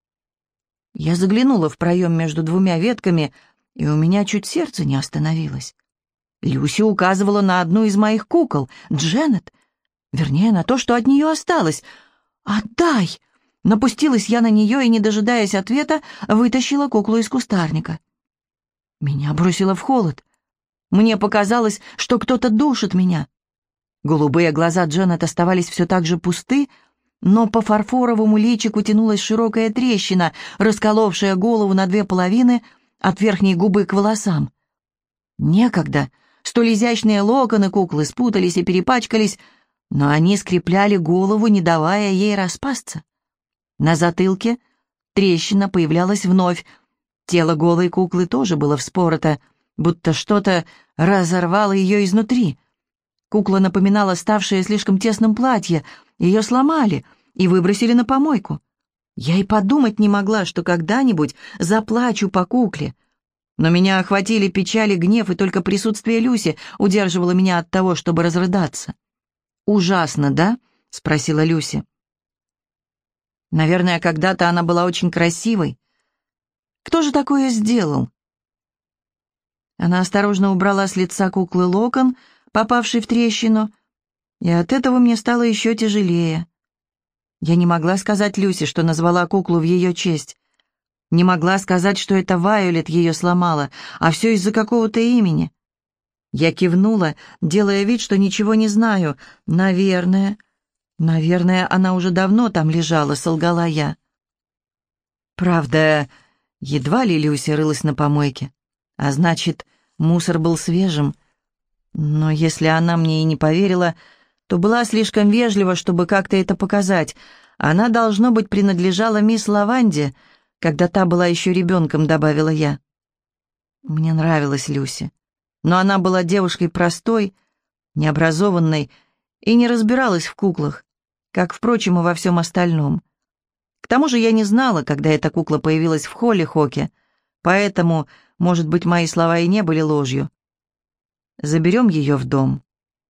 Я заглянула в проем между двумя ветками, и у меня чуть сердце не остановилось. Люси указывала на одну из моих кукол, Дженнет, вернее, на то, что от нее осталось. «Отдай!» Напустилась я на нее и, не дожидаясь ответа, вытащила куклу из кустарника. Меня бросило в холод. Мне показалось, что кто-то душит меня. Голубые глаза Дженнет оставались все так же пусты, но по фарфоровому личику тянулась широкая трещина, расколовшая голову на две половины от верхней губы к волосам. Некогда столь изящные локоны куклы спутались и перепачкались, но они скрепляли голову, не давая ей распасться. На затылке трещина появлялась вновь. Тело голой куклы тоже было вспорото, будто что-то разорвало ее изнутри. Кукла напоминала ставшее слишком тесным платье. Ее сломали и выбросили на помойку. Я и подумать не могла, что когда-нибудь заплачу по кукле. Но меня охватили печаль и гнев, и только присутствие Люси удерживало меня от того, чтобы разрыдаться. «Ужасно, да?» — спросила Люси. «Наверное, когда-то она была очень красивой. Кто же такое сделал?» Она осторожно убрала с лица куклы локон, попавший в трещину, и от этого мне стало еще тяжелее. Я не могла сказать Люси, что назвала куклу в ее честь. Не могла сказать, что это Вайолет ее сломала, а все из-за какого-то имени. Я кивнула, делая вид, что ничего не знаю. «Наверное, наверное, она уже давно там лежала», — солгала я. Правда, едва ли Люся рылась на помойке, а значит, мусор был свежим. Но если она мне и не поверила, то была слишком вежлива, чтобы как-то это показать. Она, должно быть, принадлежала мисс Лаванде, когда та была еще ребенком, добавила я. Мне нравилась Люси, но она была девушкой простой, необразованной и не разбиралась в куклах, как, впрочем, и во всем остальном. К тому же я не знала, когда эта кукла появилась в Холли-Хоке, поэтому, может быть, мои слова и не были ложью. Заберем ее в дом».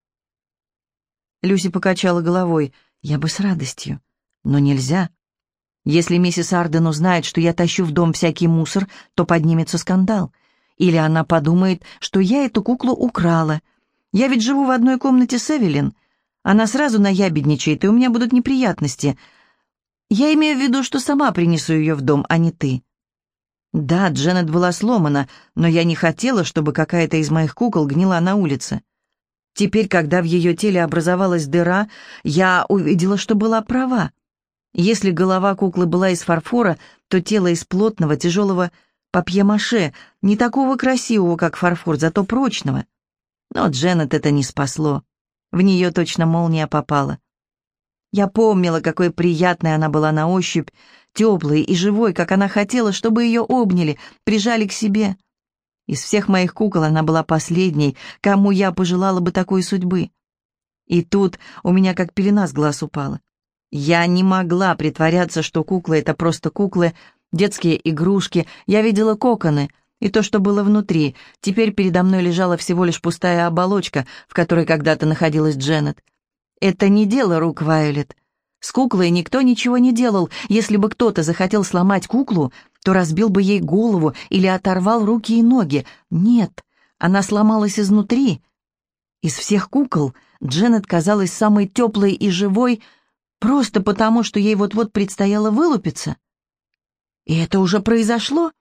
Люси покачала головой. «Я бы с радостью, но нельзя. Если миссис Арден узнает, что я тащу в дом всякий мусор, то поднимется скандал. Или она подумает, что я эту куклу украла. Я ведь живу в одной комнате с Эвелин. Она сразу наябедничает, и у меня будут неприятности. Я имею в виду, что сама принесу ее в дом, а не ты». Да, Дженнет была сломана, но я не хотела, чтобы какая-то из моих кукол гнила на улице. Теперь, когда в ее теле образовалась дыра, я увидела, что была права. Если голова куклы была из фарфора, то тело из плотного, тяжелого папье-маше, не такого красивого, как фарфор, зато прочного. Но Дженнет это не спасло. В нее точно молния попала. Я помнила, какой приятной она была на ощупь, теплой и живой, как она хотела, чтобы ее обняли, прижали к себе. Из всех моих кукол она была последней, кому я пожелала бы такой судьбы. И тут у меня как пелена с глаз упала. Я не могла притворяться, что куклы — это просто куклы, детские игрушки. Я видела коконы и то, что было внутри. Теперь передо мной лежала всего лишь пустая оболочка, в которой когда-то находилась Дженнет. Это не дело рук Вайолет. С куклой никто ничего не делал. Если бы кто-то захотел сломать куклу, то разбил бы ей голову или оторвал руки и ноги. Нет, она сломалась изнутри. Из всех кукол Дженнет казалась самой теплой и живой, просто потому, что ей вот-вот предстояло вылупиться. И это уже произошло.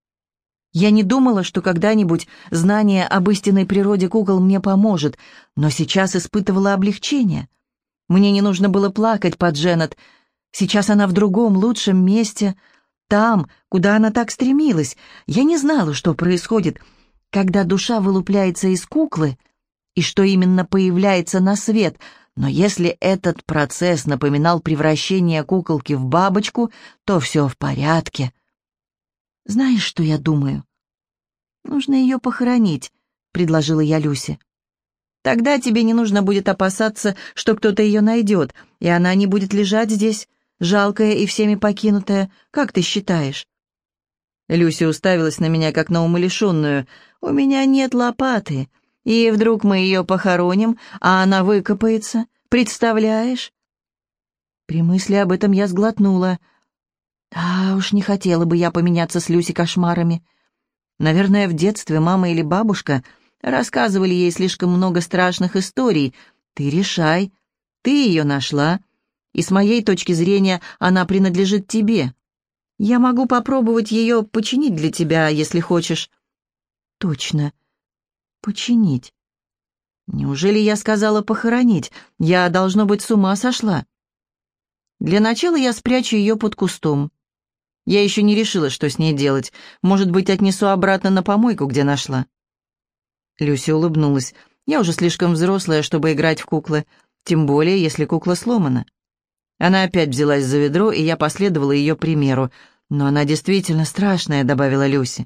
Я не думала, что когда-нибудь знание об истинной природе кукол мне поможет, но сейчас испытывала облегчение. Мне не нужно было плакать по Дженнет. Сейчас она в другом, лучшем месте, там, куда она так стремилась. Я не знала, что происходит, когда душа вылупляется из куклы, и что именно появляется на свет, но если этот процесс напоминал превращение куколки в бабочку, то все в порядке. «Знаешь, что я думаю?» «Нужно ее похоронить», — предложила я Люси. «Тогда тебе не нужно будет опасаться, что кто-то ее найдет, и она не будет лежать здесь, жалкая и всеми покинутая. Как ты считаешь?» Люси уставилась на меня, как на умалишенную. «У меня нет лопаты, и вдруг мы ее похороним, а она выкопается. Представляешь?» При мысли об этом я сглотнула. А уж не хотела бы я поменяться с Люси кошмарами. Наверное, в детстве мама или бабушка рассказывали ей слишком много страшных историй. Ты решай. Ты ее нашла, и с моей точки зрения она принадлежит тебе. Я могу попробовать ее починить для тебя, если хочешь. Точно. Починить. Неужели я сказала похоронить? Я, должно быть, с ума сошла. Для начала я спрячу ее под кустом. Я еще не решила, что с ней делать. Может быть, отнесу обратно на помойку, где нашла. Люси улыбнулась. Я уже слишком взрослая, чтобы играть в куклы, тем более, если кукла сломана. Она опять взялась за ведро, и я последовала ее примеру. «Но она действительно страшная», — добавила Люси.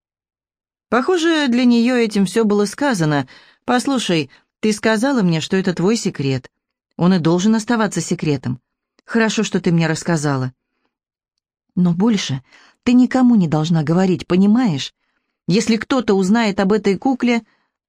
Похоже, для нее этим все было сказано. «Послушай, ты сказала мне, что это твой секрет. Он и должен оставаться секретом. Хорошо, что ты мне рассказала. Но больше ты никому не должна говорить, понимаешь? Если кто-то узнает об этой кукле...»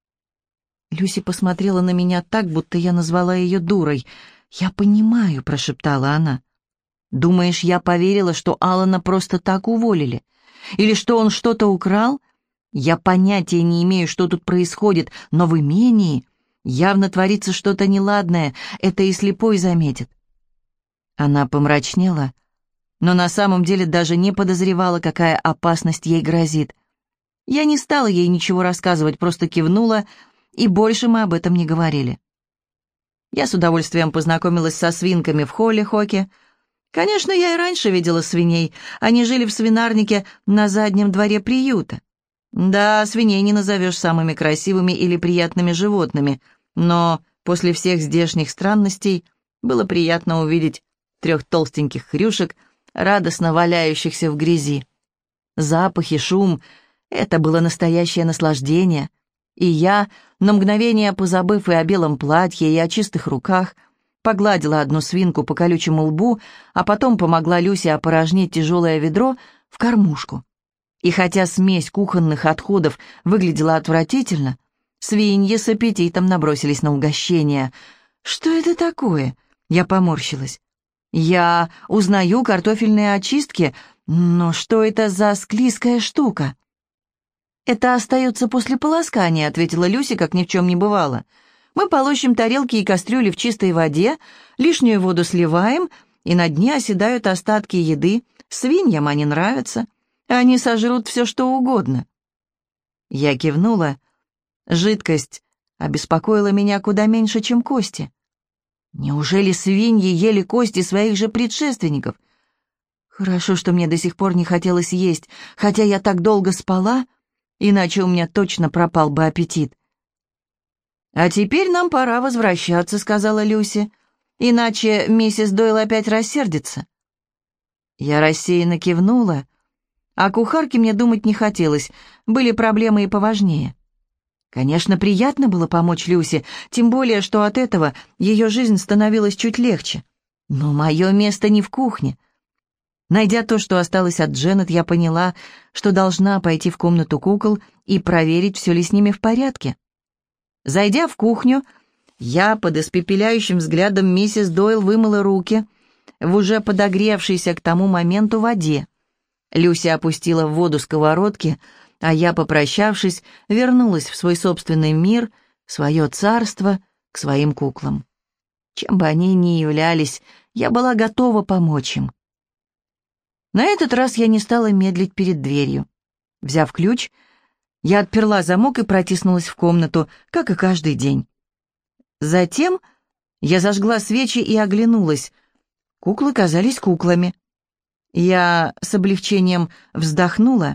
Люси посмотрела на меня так, будто я назвала ее дурой. «Я понимаю», — прошептала она. «Думаешь, я поверила, что Алана просто так уволили? Или что он что-то украл? Я понятия не имею, что тут происходит, но в имении явно творится что-то неладное, это и слепой заметит». Она помрачнела, но на самом деле даже не подозревала, какая опасность ей грозит. Я не стала ей ничего рассказывать, просто кивнула, и больше мы об этом не говорили. Я с удовольствием познакомилась со свинками в Холли-Хоке. Конечно, я и раньше видела свиней. Они жили в свинарнике на заднем дворе приюта. Да, свиней не назовешь самыми красивыми или приятными животными, но после всех здешних странностей было приятно увидеть трех толстеньких хрюшек, радостно валяющихся в грязи. Запахи, шум — это было настоящее наслаждение. И я, на мгновение позабыв и о белом платье, и о чистых руках, погладила одну свинку по колючему лбу, а потом помогла Люсе опорожнить тяжелое ведро в кормушку. И хотя смесь кухонных отходов выглядела отвратительно, Свиньи с аппетитом набросились на угощение. «Что это такое?» Я поморщилась. «Я узнаю картофельные очистки, но что это за склизкая штука?» «Это остается после полоскания», — ответила Люси, как ни в чем не бывало. «Мы полощем тарелки и кастрюли в чистой воде, лишнюю воду сливаем, и на дне оседают остатки еды. Свиньям они нравятся. Они сожрут все, что угодно». Я кивнула. Жидкость обеспокоила меня куда меньше, чем кости. Неужели свиньи ели кости своих же предшественников? Хорошо, что мне до сих пор не хотелось есть, хотя я так долго спала, иначе у меня точно пропал бы аппетит. «А теперь нам пора возвращаться», — сказала Люси, «иначе миссис Дойл опять рассердится». Я рассеянно кивнула. О кухарке мне думать не хотелось, были проблемы и поважнее. Конечно, приятно было помочь Люси, тем более, что от этого ее жизнь становилась чуть легче. Но мое место не в кухне. Найдя то, что осталось от Дженнет, я поняла, что должна пойти в комнату кукол и проверить, все ли с ними в порядке. Зайдя в кухню, я под испепеляющим взглядом миссис Дойл вымыла руки в уже подогревшейся к тому моменту воде. Люси опустила в воду сковородки, а я, попрощавшись, вернулась в свой собственный мир, в свое царство, к своим куклам. Чем бы они ни являлись, я была готова помочь им. На этот раз я не стала медлить перед дверью. Взяв ключ, я отперла замок и протиснулась в комнату, как и каждый день. Затем я зажгла свечи и оглянулась. Куклы казались куклами. Я с облегчением вздохнула,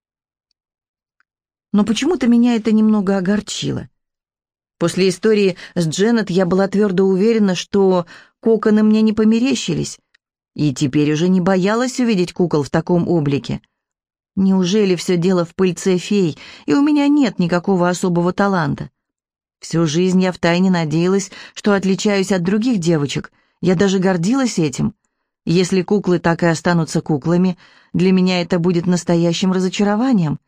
но почему-то меня это немного огорчило. После истории с Дженнет я была твердо уверена, что коконы мне не померещились, и теперь уже не боялась увидеть кукол в таком облике. Неужели все дело в пыльце фей, и у меня нет никакого особого таланта? Всю жизнь я втайне надеялась, что отличаюсь от других девочек, я даже гордилась этим. Если куклы так и останутся куклами, для меня это будет настоящим разочарованием.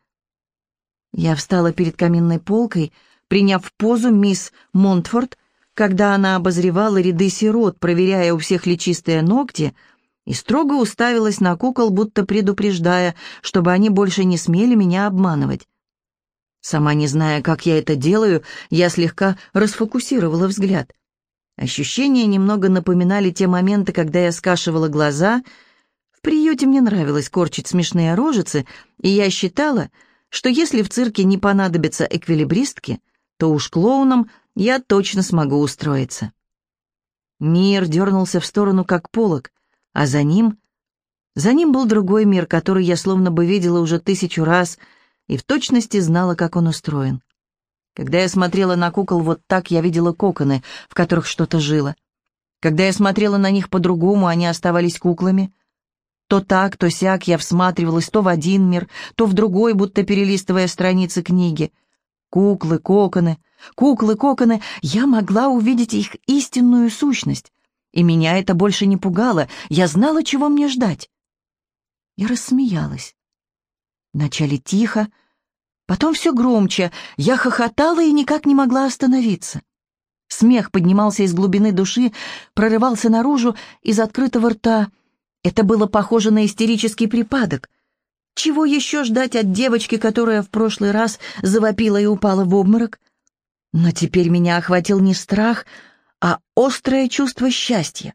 Я встала перед каминной полкой, приняв позу мисс Монтфорд, когда она обозревала ряды сирот, проверяя у всех ли чистые ногти, и строго уставилась на кукол, будто предупреждая, чтобы они больше не смели меня обманывать. Сама не зная, как я это делаю, я слегка расфокусировала взгляд. Ощущения немного напоминали те моменты, когда я скашивала глаза. В приюте мне нравилось корчить смешные рожицы, и я считала, что если в цирке не понадобятся эквилибристки, то уж клоуном я точно смогу устроиться. Мир дернулся в сторону, как полог, а за ним... За ним был другой мир, который я словно бы видела уже тысячу раз и в точности знала, как он устроен. Когда я смотрела на кукол вот так, я видела коконы, в которых что-то жило. Когда я смотрела на них по-другому, они оставались куклами. То так, то сяк я всматривалась то в один мир, то в другой, будто перелистывая страницы книги. Куклы, коконы, куклы, коконы. Я могла увидеть их истинную сущность, и меня это больше не пугало. Я знала, чего мне ждать. Я рассмеялась. Вначале тихо, потом все громче. Я хохотала и никак не могла остановиться. Смех поднимался из глубины души, прорывался наружу из открытого рта. Это было похоже на истерический припадок. Чего еще ждать от девочки, которая в прошлый раз завопила и упала в обморок? Но теперь меня охватил не страх, а острое чувство счастья.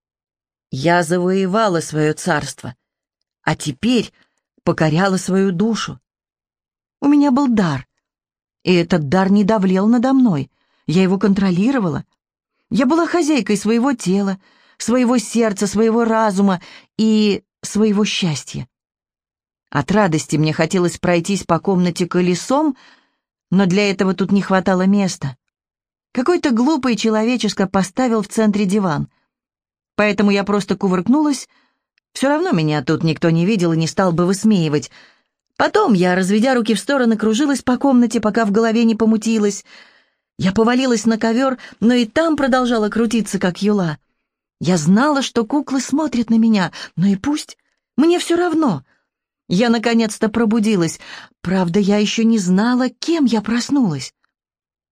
Я завоевала свое царство, а теперь покоряла свою душу. У меня был дар, и этот дар не давлел надо мной. Я его контролировала. Я была хозяйкой своего тела, своего сердца, своего разума и своего счастья. От радости мне хотелось пройтись по комнате колесом, но для этого тут не хватало места. Какой-то глупый человечишка поставил в центре диван. Поэтому я просто кувыркнулась. Все равно меня тут никто не видел и не стал бы высмеивать. Потом я, разведя руки в стороны, кружилась по комнате, пока в голове не помутилась. Я повалилась на ковер, но и там продолжала крутиться, как юла. Я знала, что куклы смотрят на меня, но и пусть. Мне все равно. Я наконец-то пробудилась. Правда, я еще не знала, кем я проснулась.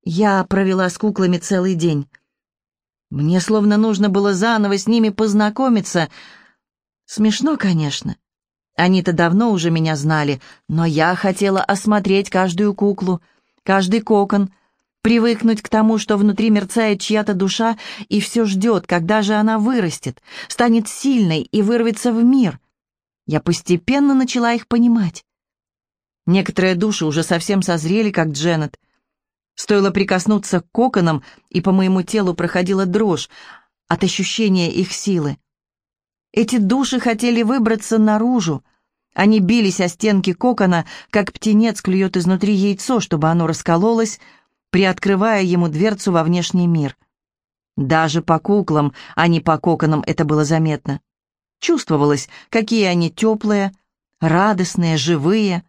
Я провела с куклами целый день. Мне словно нужно было заново с ними познакомиться. Смешно, конечно. Они-то давно уже меня знали, но я хотела осмотреть каждую куклу, каждый кокон, привыкнуть к тому, что внутри мерцает чья-то душа и все ждет, когда же она вырастет, станет сильной и вырвется в мир. Я постепенно начала их понимать. Некоторые души уже совсем созрели, как Дженнет. Стоило прикоснуться к коконам, и по моему телу проходила дрожь от ощущения их силы. Эти души хотели выбраться наружу. Они бились о стенки кокона, как птенец клюет изнутри яйцо, чтобы оно раскололось, приоткрывая ему дверцу во внешний мир. Даже по куклам, а не по коконам, это было заметно. Чувствовалось, какие они теплые, радостные, живые.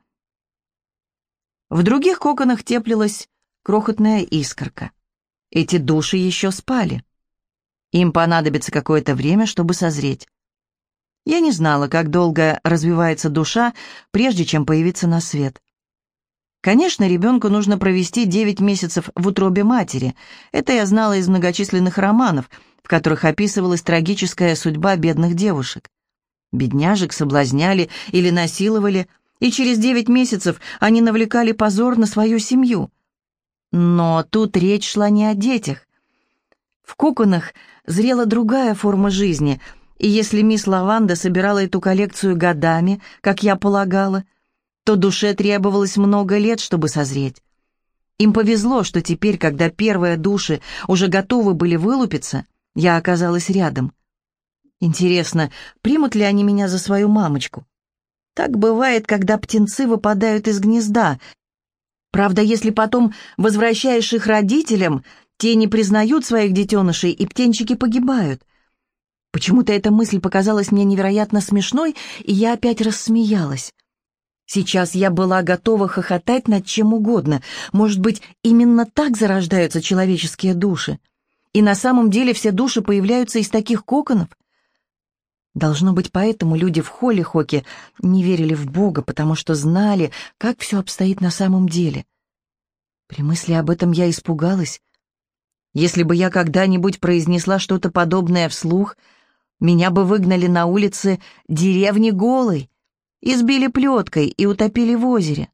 В других коконах теплилась крохотная искорка. Эти души еще спали. Им понадобится какое-то время, чтобы созреть. Я не знала, как долго развивается душа, прежде чем появиться на свет. Конечно, ребенку нужно провести девять месяцев в утробе матери. Это я знала из многочисленных романов, в которых описывалась трагическая судьба бедных девушек. Бедняжек соблазняли или насиловали, и через девять месяцев они навлекали позор на свою семью. Но тут речь шла не о детях. В коконах зрела другая форма жизни, и если мисс Лаванда собирала эту коллекцию годами, как я полагала, то душе требовалось много лет, чтобы созреть. Им повезло, что теперь, когда первые души уже готовы были вылупиться, я оказалась рядом. Интересно, примут ли они меня за свою мамочку? Так бывает, когда птенцы выпадают из гнезда. Правда, если потом возвращаешь их родителям, те не признают своих детенышей, и птенчики погибают. Почему-то эта мысль показалась мне невероятно смешной, и я опять рассмеялась. Сейчас я была готова хохотать над чем угодно. Может быть, именно так зарождаются человеческие души? И на самом деле все души появляются из таких коконов? Должно быть, поэтому люди в Холлихоке не верили в Бога, потому что знали, как все обстоит на самом деле. При мысли об этом я испугалась. Если бы я когда-нибудь произнесла что-то подобное вслух, меня бы выгнали на улице деревни голой, избили плеткой и утопили в озере.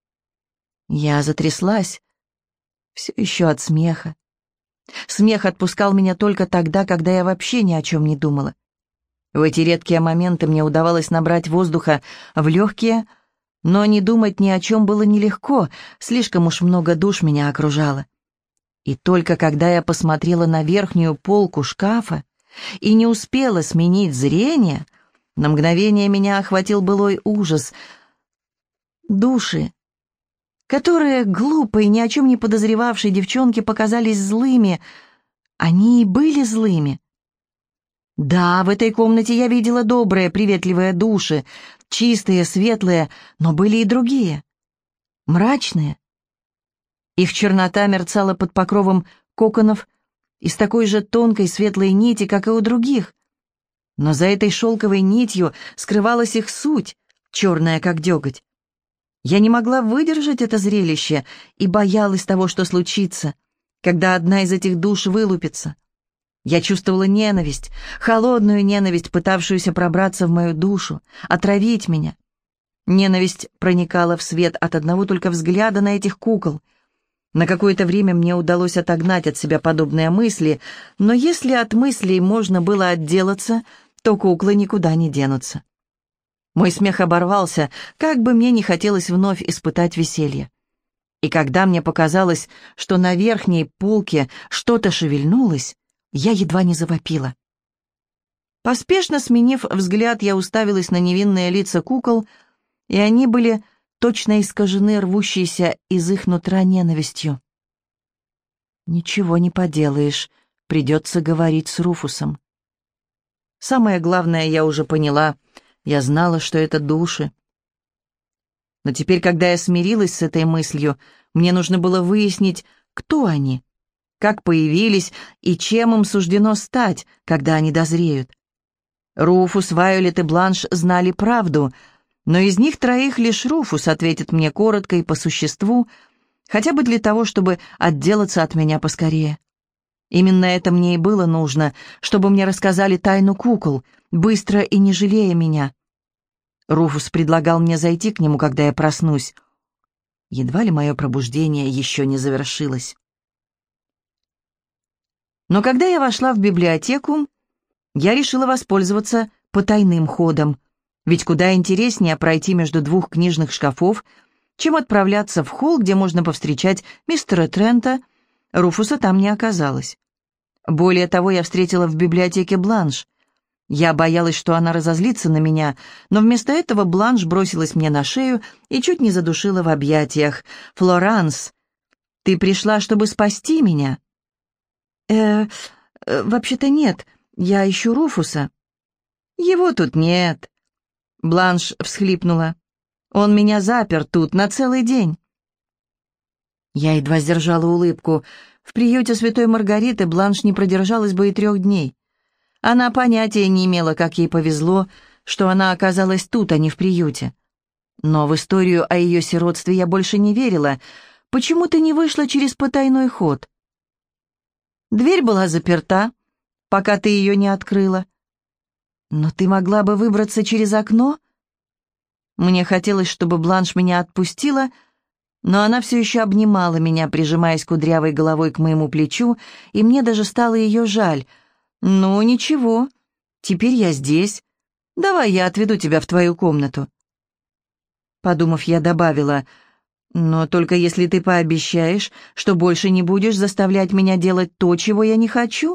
Я затряслась, все еще от смеха. Смех отпускал меня только тогда, когда я вообще ни о чем не думала. В эти редкие моменты мне удавалось набрать воздуха в легкие, но не думать ни о чем было нелегко, слишком уж много душ меня окружало. И только когда я посмотрела на верхнюю полку шкафа и не успела сменить зрение, на мгновение меня охватил былой ужас. Души, которые глупой, ни о чем не подозревавшей девчонке показались злыми, они и были злыми. Да, в этой комнате я видела добрые, приветливые души, чистые, светлые, но были и другие, мрачные. Их чернота мерцала под покровом коконов из такой же тонкой светлой нити, как и у других. Но за этой шелковой нитью скрывалась их суть, черная, как деготь. Я не могла выдержать это зрелище и боялась того, что случится, когда одна из этих душ вылупится. Я чувствовала ненависть, холодную ненависть, пытавшуюся пробраться в мою душу, отравить меня. Ненависть проникала в свет от одного только взгляда на этих кукол. На какое-то время мне удалось отогнать от себя подобные мысли, но если от мыслей можно было отделаться, то куклы никуда не денутся. Мой смех оборвался, как бы мне не хотелось вновь испытать веселье. И когда мне показалось, что на верхней полке что-то шевельнулось, я едва не завопила. Поспешно сменив взгляд, я уставилась на невинные лица кукол, и они были точно искажены рвущейся из их нутра ненавистью. Ничего не поделаешь, придется говорить с Руфусом. Самое главное я уже поняла, я знала, что это души. Но теперь, когда я смирилась с этой мыслью, мне нужно было выяснить, кто они, как появились и чем им суждено стать, когда они дозреют. Руфус, Вайолет и Бланш знали правду, но из них троих лишь Руфус ответит мне коротко и по существу, Хотя бы для того, чтобы отделаться от меня поскорее. Именно это мне и было нужно, чтобы мне рассказали тайну кукол, быстро и не жалея меня. Руфус предлагал мне зайти к нему, когда я проснусь. Едва ли мое пробуждение еще не завершилось. Но когда я вошла в библиотеку, я решила воспользоваться потайным ходом, ведь куда интереснее пройти между двух книжных шкафов, чем отправляться в холл, где можно повстречать мистера Трента. Руфуса там не оказалось. Более того, я встретила в библиотеке Бланш. Я боялась, что она разозлится на меня, но вместо этого Бланш бросилась мне на шею и чуть не задушила в объятиях. «Флоранс, ты пришла, чтобы спасти меня?» «Э, э вообще-то нет, я ищу Руфуса». «Его тут нет», — Бланш всхлипнула. «Он меня запер тут на целый день». Я едва сдержала улыбку. В приюте Святой Маргариты Бланш не продержалась бы и трех дней. Она понятия не имела, как ей повезло, что она оказалась тут, а не в приюте. Но в историю о ее сиротстве я больше не верила. Почему ты не вышла через потайной ход? Дверь была заперта, пока ты ее не открыла. Но ты могла бы выбраться через окно? Мне хотелось, чтобы Бланш меня отпустила, но она все еще обнимала меня, прижимаясь кудрявой головой к моему плечу, и мне даже стало ее жаль. «Ну, ничего, теперь я здесь. Давай я отведу тебя в твою комнату». Подумав, я добавила: «Но только если ты пообещаешь, что больше не будешь заставлять меня делать то, чего я не хочу».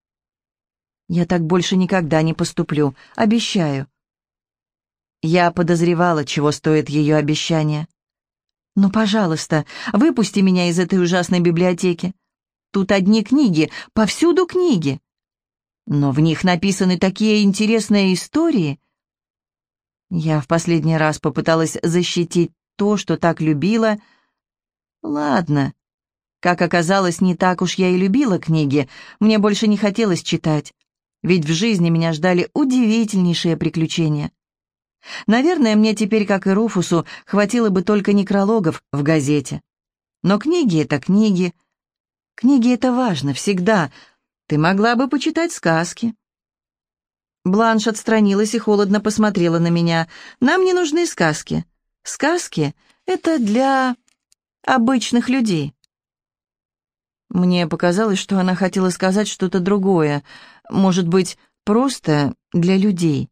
«Я так больше никогда не поступлю, обещаю». Я подозревала, чего стоит ее обещание. «Ну, пожалуйста, выпусти меня из этой ужасной библиотеки. Тут одни книги, повсюду книги. Но в них написаны такие интересные истории». Я в последний раз попыталась защитить то, что так любила. Ладно. Как оказалось, не так уж я и любила книги. Мне больше не хотелось читать. Ведь в жизни меня ждали удивительнейшие приключения. Наверное, мне теперь, как и Руфусу, хватило бы только некрологов в газете. Но книги — это книги. Книги — это важно, всегда. Ты могла бы почитать сказки. Бланш отстранилась и холодно посмотрела на меня. Нам не нужны сказки. Сказки — это для обычных людей. Мне показалось, что она хотела сказать что-то другое. Может быть, просто для людей.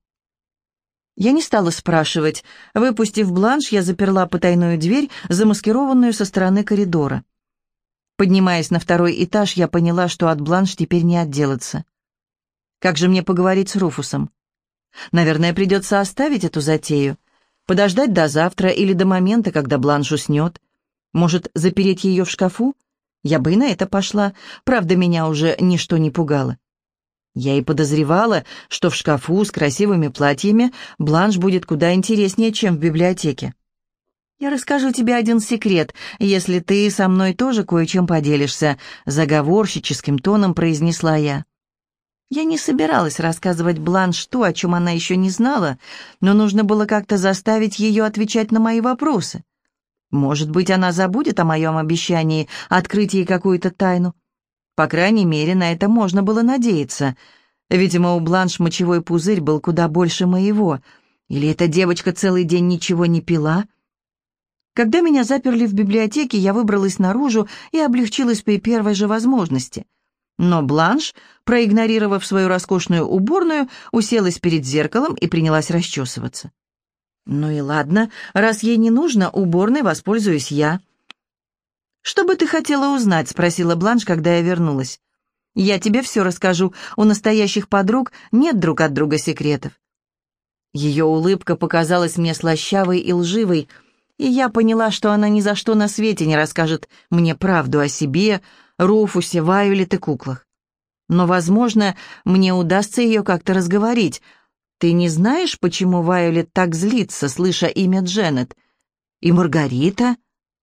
Я не стала спрашивать. Выпустив Бланш, я заперла потайную дверь, замаскированную со стороны коридора. Поднимаясь на второй этаж, я поняла, что от Бланш теперь не отделаться. Как же мне поговорить с Руфусом? Наверное, придется оставить эту затею, подождать до завтра или до момента, когда Бланш уснет. Может, запереть ее в шкафу? Я бы и на это пошла, правда, меня уже ничто не пугало. Я и подозревала, что в шкафу с красивыми платьями Бланш будет куда интереснее, чем в библиотеке. «Я расскажу тебе один секрет, если ты со мной тоже кое-чем поделишься», — заговорщическим тоном произнесла я. Я не собиралась рассказывать Бланш то, о чем она еще не знала, но нужно было как-то заставить ее отвечать на мои вопросы. Может быть, она забудет о моем обещании открыть ей какую-то тайну. По крайней мере, на это можно было надеяться. Видимо, у Бланш мочевой пузырь был куда больше моего. Или эта девочка целый день ничего не пила? Когда меня заперли в библиотеке, я выбралась наружу и облегчилась при первой же возможности. Но Бланш, проигнорировав свою роскошную уборную, уселась перед зеркалом и принялась расчесываться. «Ну и ладно, раз ей не нужно, уборной воспользуюсь я». «Что бы ты хотела узнать?» — спросила Бланш, когда я вернулась. «Я тебе все расскажу. У настоящих подруг нет друг от друга секретов». Ее улыбка показалась мне слащавой и лживой, и я поняла, что она ни за что на свете не расскажет мне правду о себе, Руфусе, Вайолет и куклах. Но, возможно, мне удастся ее как-то разговорить. «Ты не знаешь, почему Вайолет так злится, слыша имя Дженнет? И Маргарита?»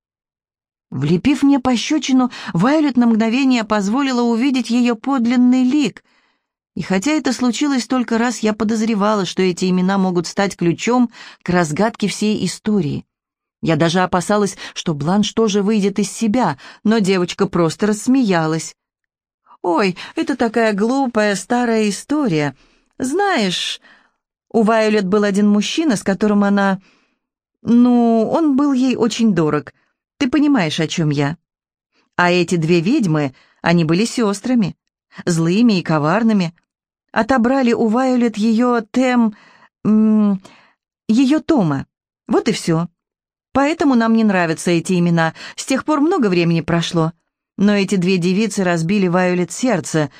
Влепив мне пощечину, Вайолет на мгновение позволила увидеть ее подлинный лик. И хотя это случилось только раз, я подозревала, что эти имена могут стать ключом к разгадке всей истории. Я даже опасалась, что Бланш тоже выйдет из себя, но девочка просто рассмеялась. «Ой, это такая глупая старая история. Знаешь, у Вайолет был один мужчина, с которым она... Ну, он был ей очень дорог. Ты понимаешь, о чем я. А эти две ведьмы, они были сестрами, злыми и коварными. Отобрали у Вайолет ее тем... М- ее Тома. Вот и все. Поэтому нам не нравятся эти имена. С тех пор много времени прошло. Но эти две девицы разбили Вайолет сердце.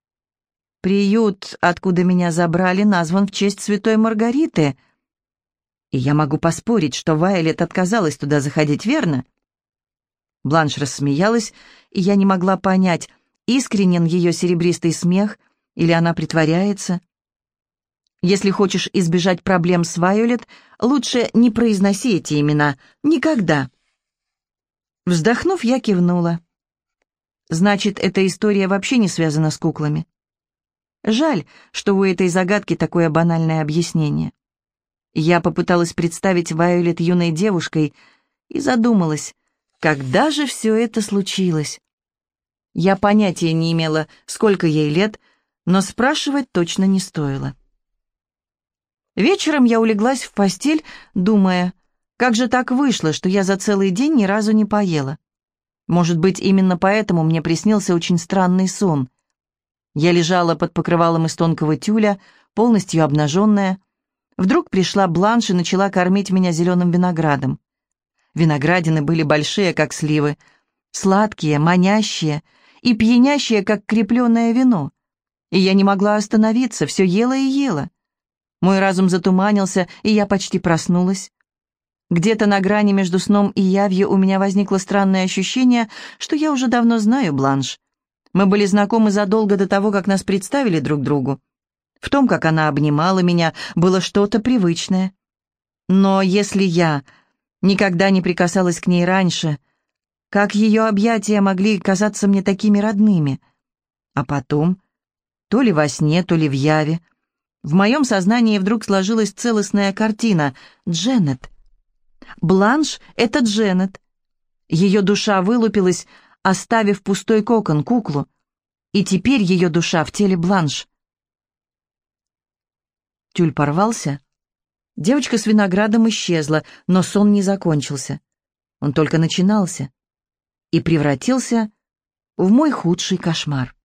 Приют, откуда меня забрали, назван в честь святой Маргариты. И я могу поспорить, что Вайолет отказалась туда заходить, верно?» Бланш рассмеялась, и я не могла понять, искренен ее серебристый смех или она притворяется. «Если хочешь избежать проблем с Вайолет, лучше не произноси эти имена. Никогда». Вздохнув, я кивнула. «Значит, эта история вообще не связана с куклами?» Жаль, что у этой загадки такое банальное объяснение. Я попыталась представить Вайолет юной девушкой и задумалась, когда же все это случилось. Я понятия не имела, сколько ей лет, но спрашивать точно не стоило. Вечером я улеглась в постель, думая, как же так вышло, что я за целый день ни разу не поела. Может быть, именно поэтому мне приснился очень странный сон. Я лежала под покрывалом из тонкого тюля, полностью обнаженная. Вдруг пришла Бланш и начала кормить меня зеленым виноградом. Виноградины были большие, как сливы, сладкие, манящие и пьянящие, как крепленное вино. И я не могла остановиться, все ела и ела. Мой разум затуманился, и я почти проснулась. Где-то на грани между сном и явью у меня возникло странное ощущение, что я уже давно знаю Бланш. Мы были знакомы задолго до того, как нас представили друг другу. В том, как она обнимала меня, было что-то привычное. Но если я никогда не прикасалась к ней раньше, как ее объятия могли казаться мне такими родными? А потом, то ли во сне, то ли в яве, в моем сознании вдруг сложилась целостная картина. Дженнет. Бланш — это Дженнет. Ее душа вылупилась, оставив пустой кокон, куклу. И теперь ее душа в теле Бланш. Тюль порвался. Девочка с виноградом исчезла, но сон не закончился. Он только начинался и превратился в мой худший кошмар.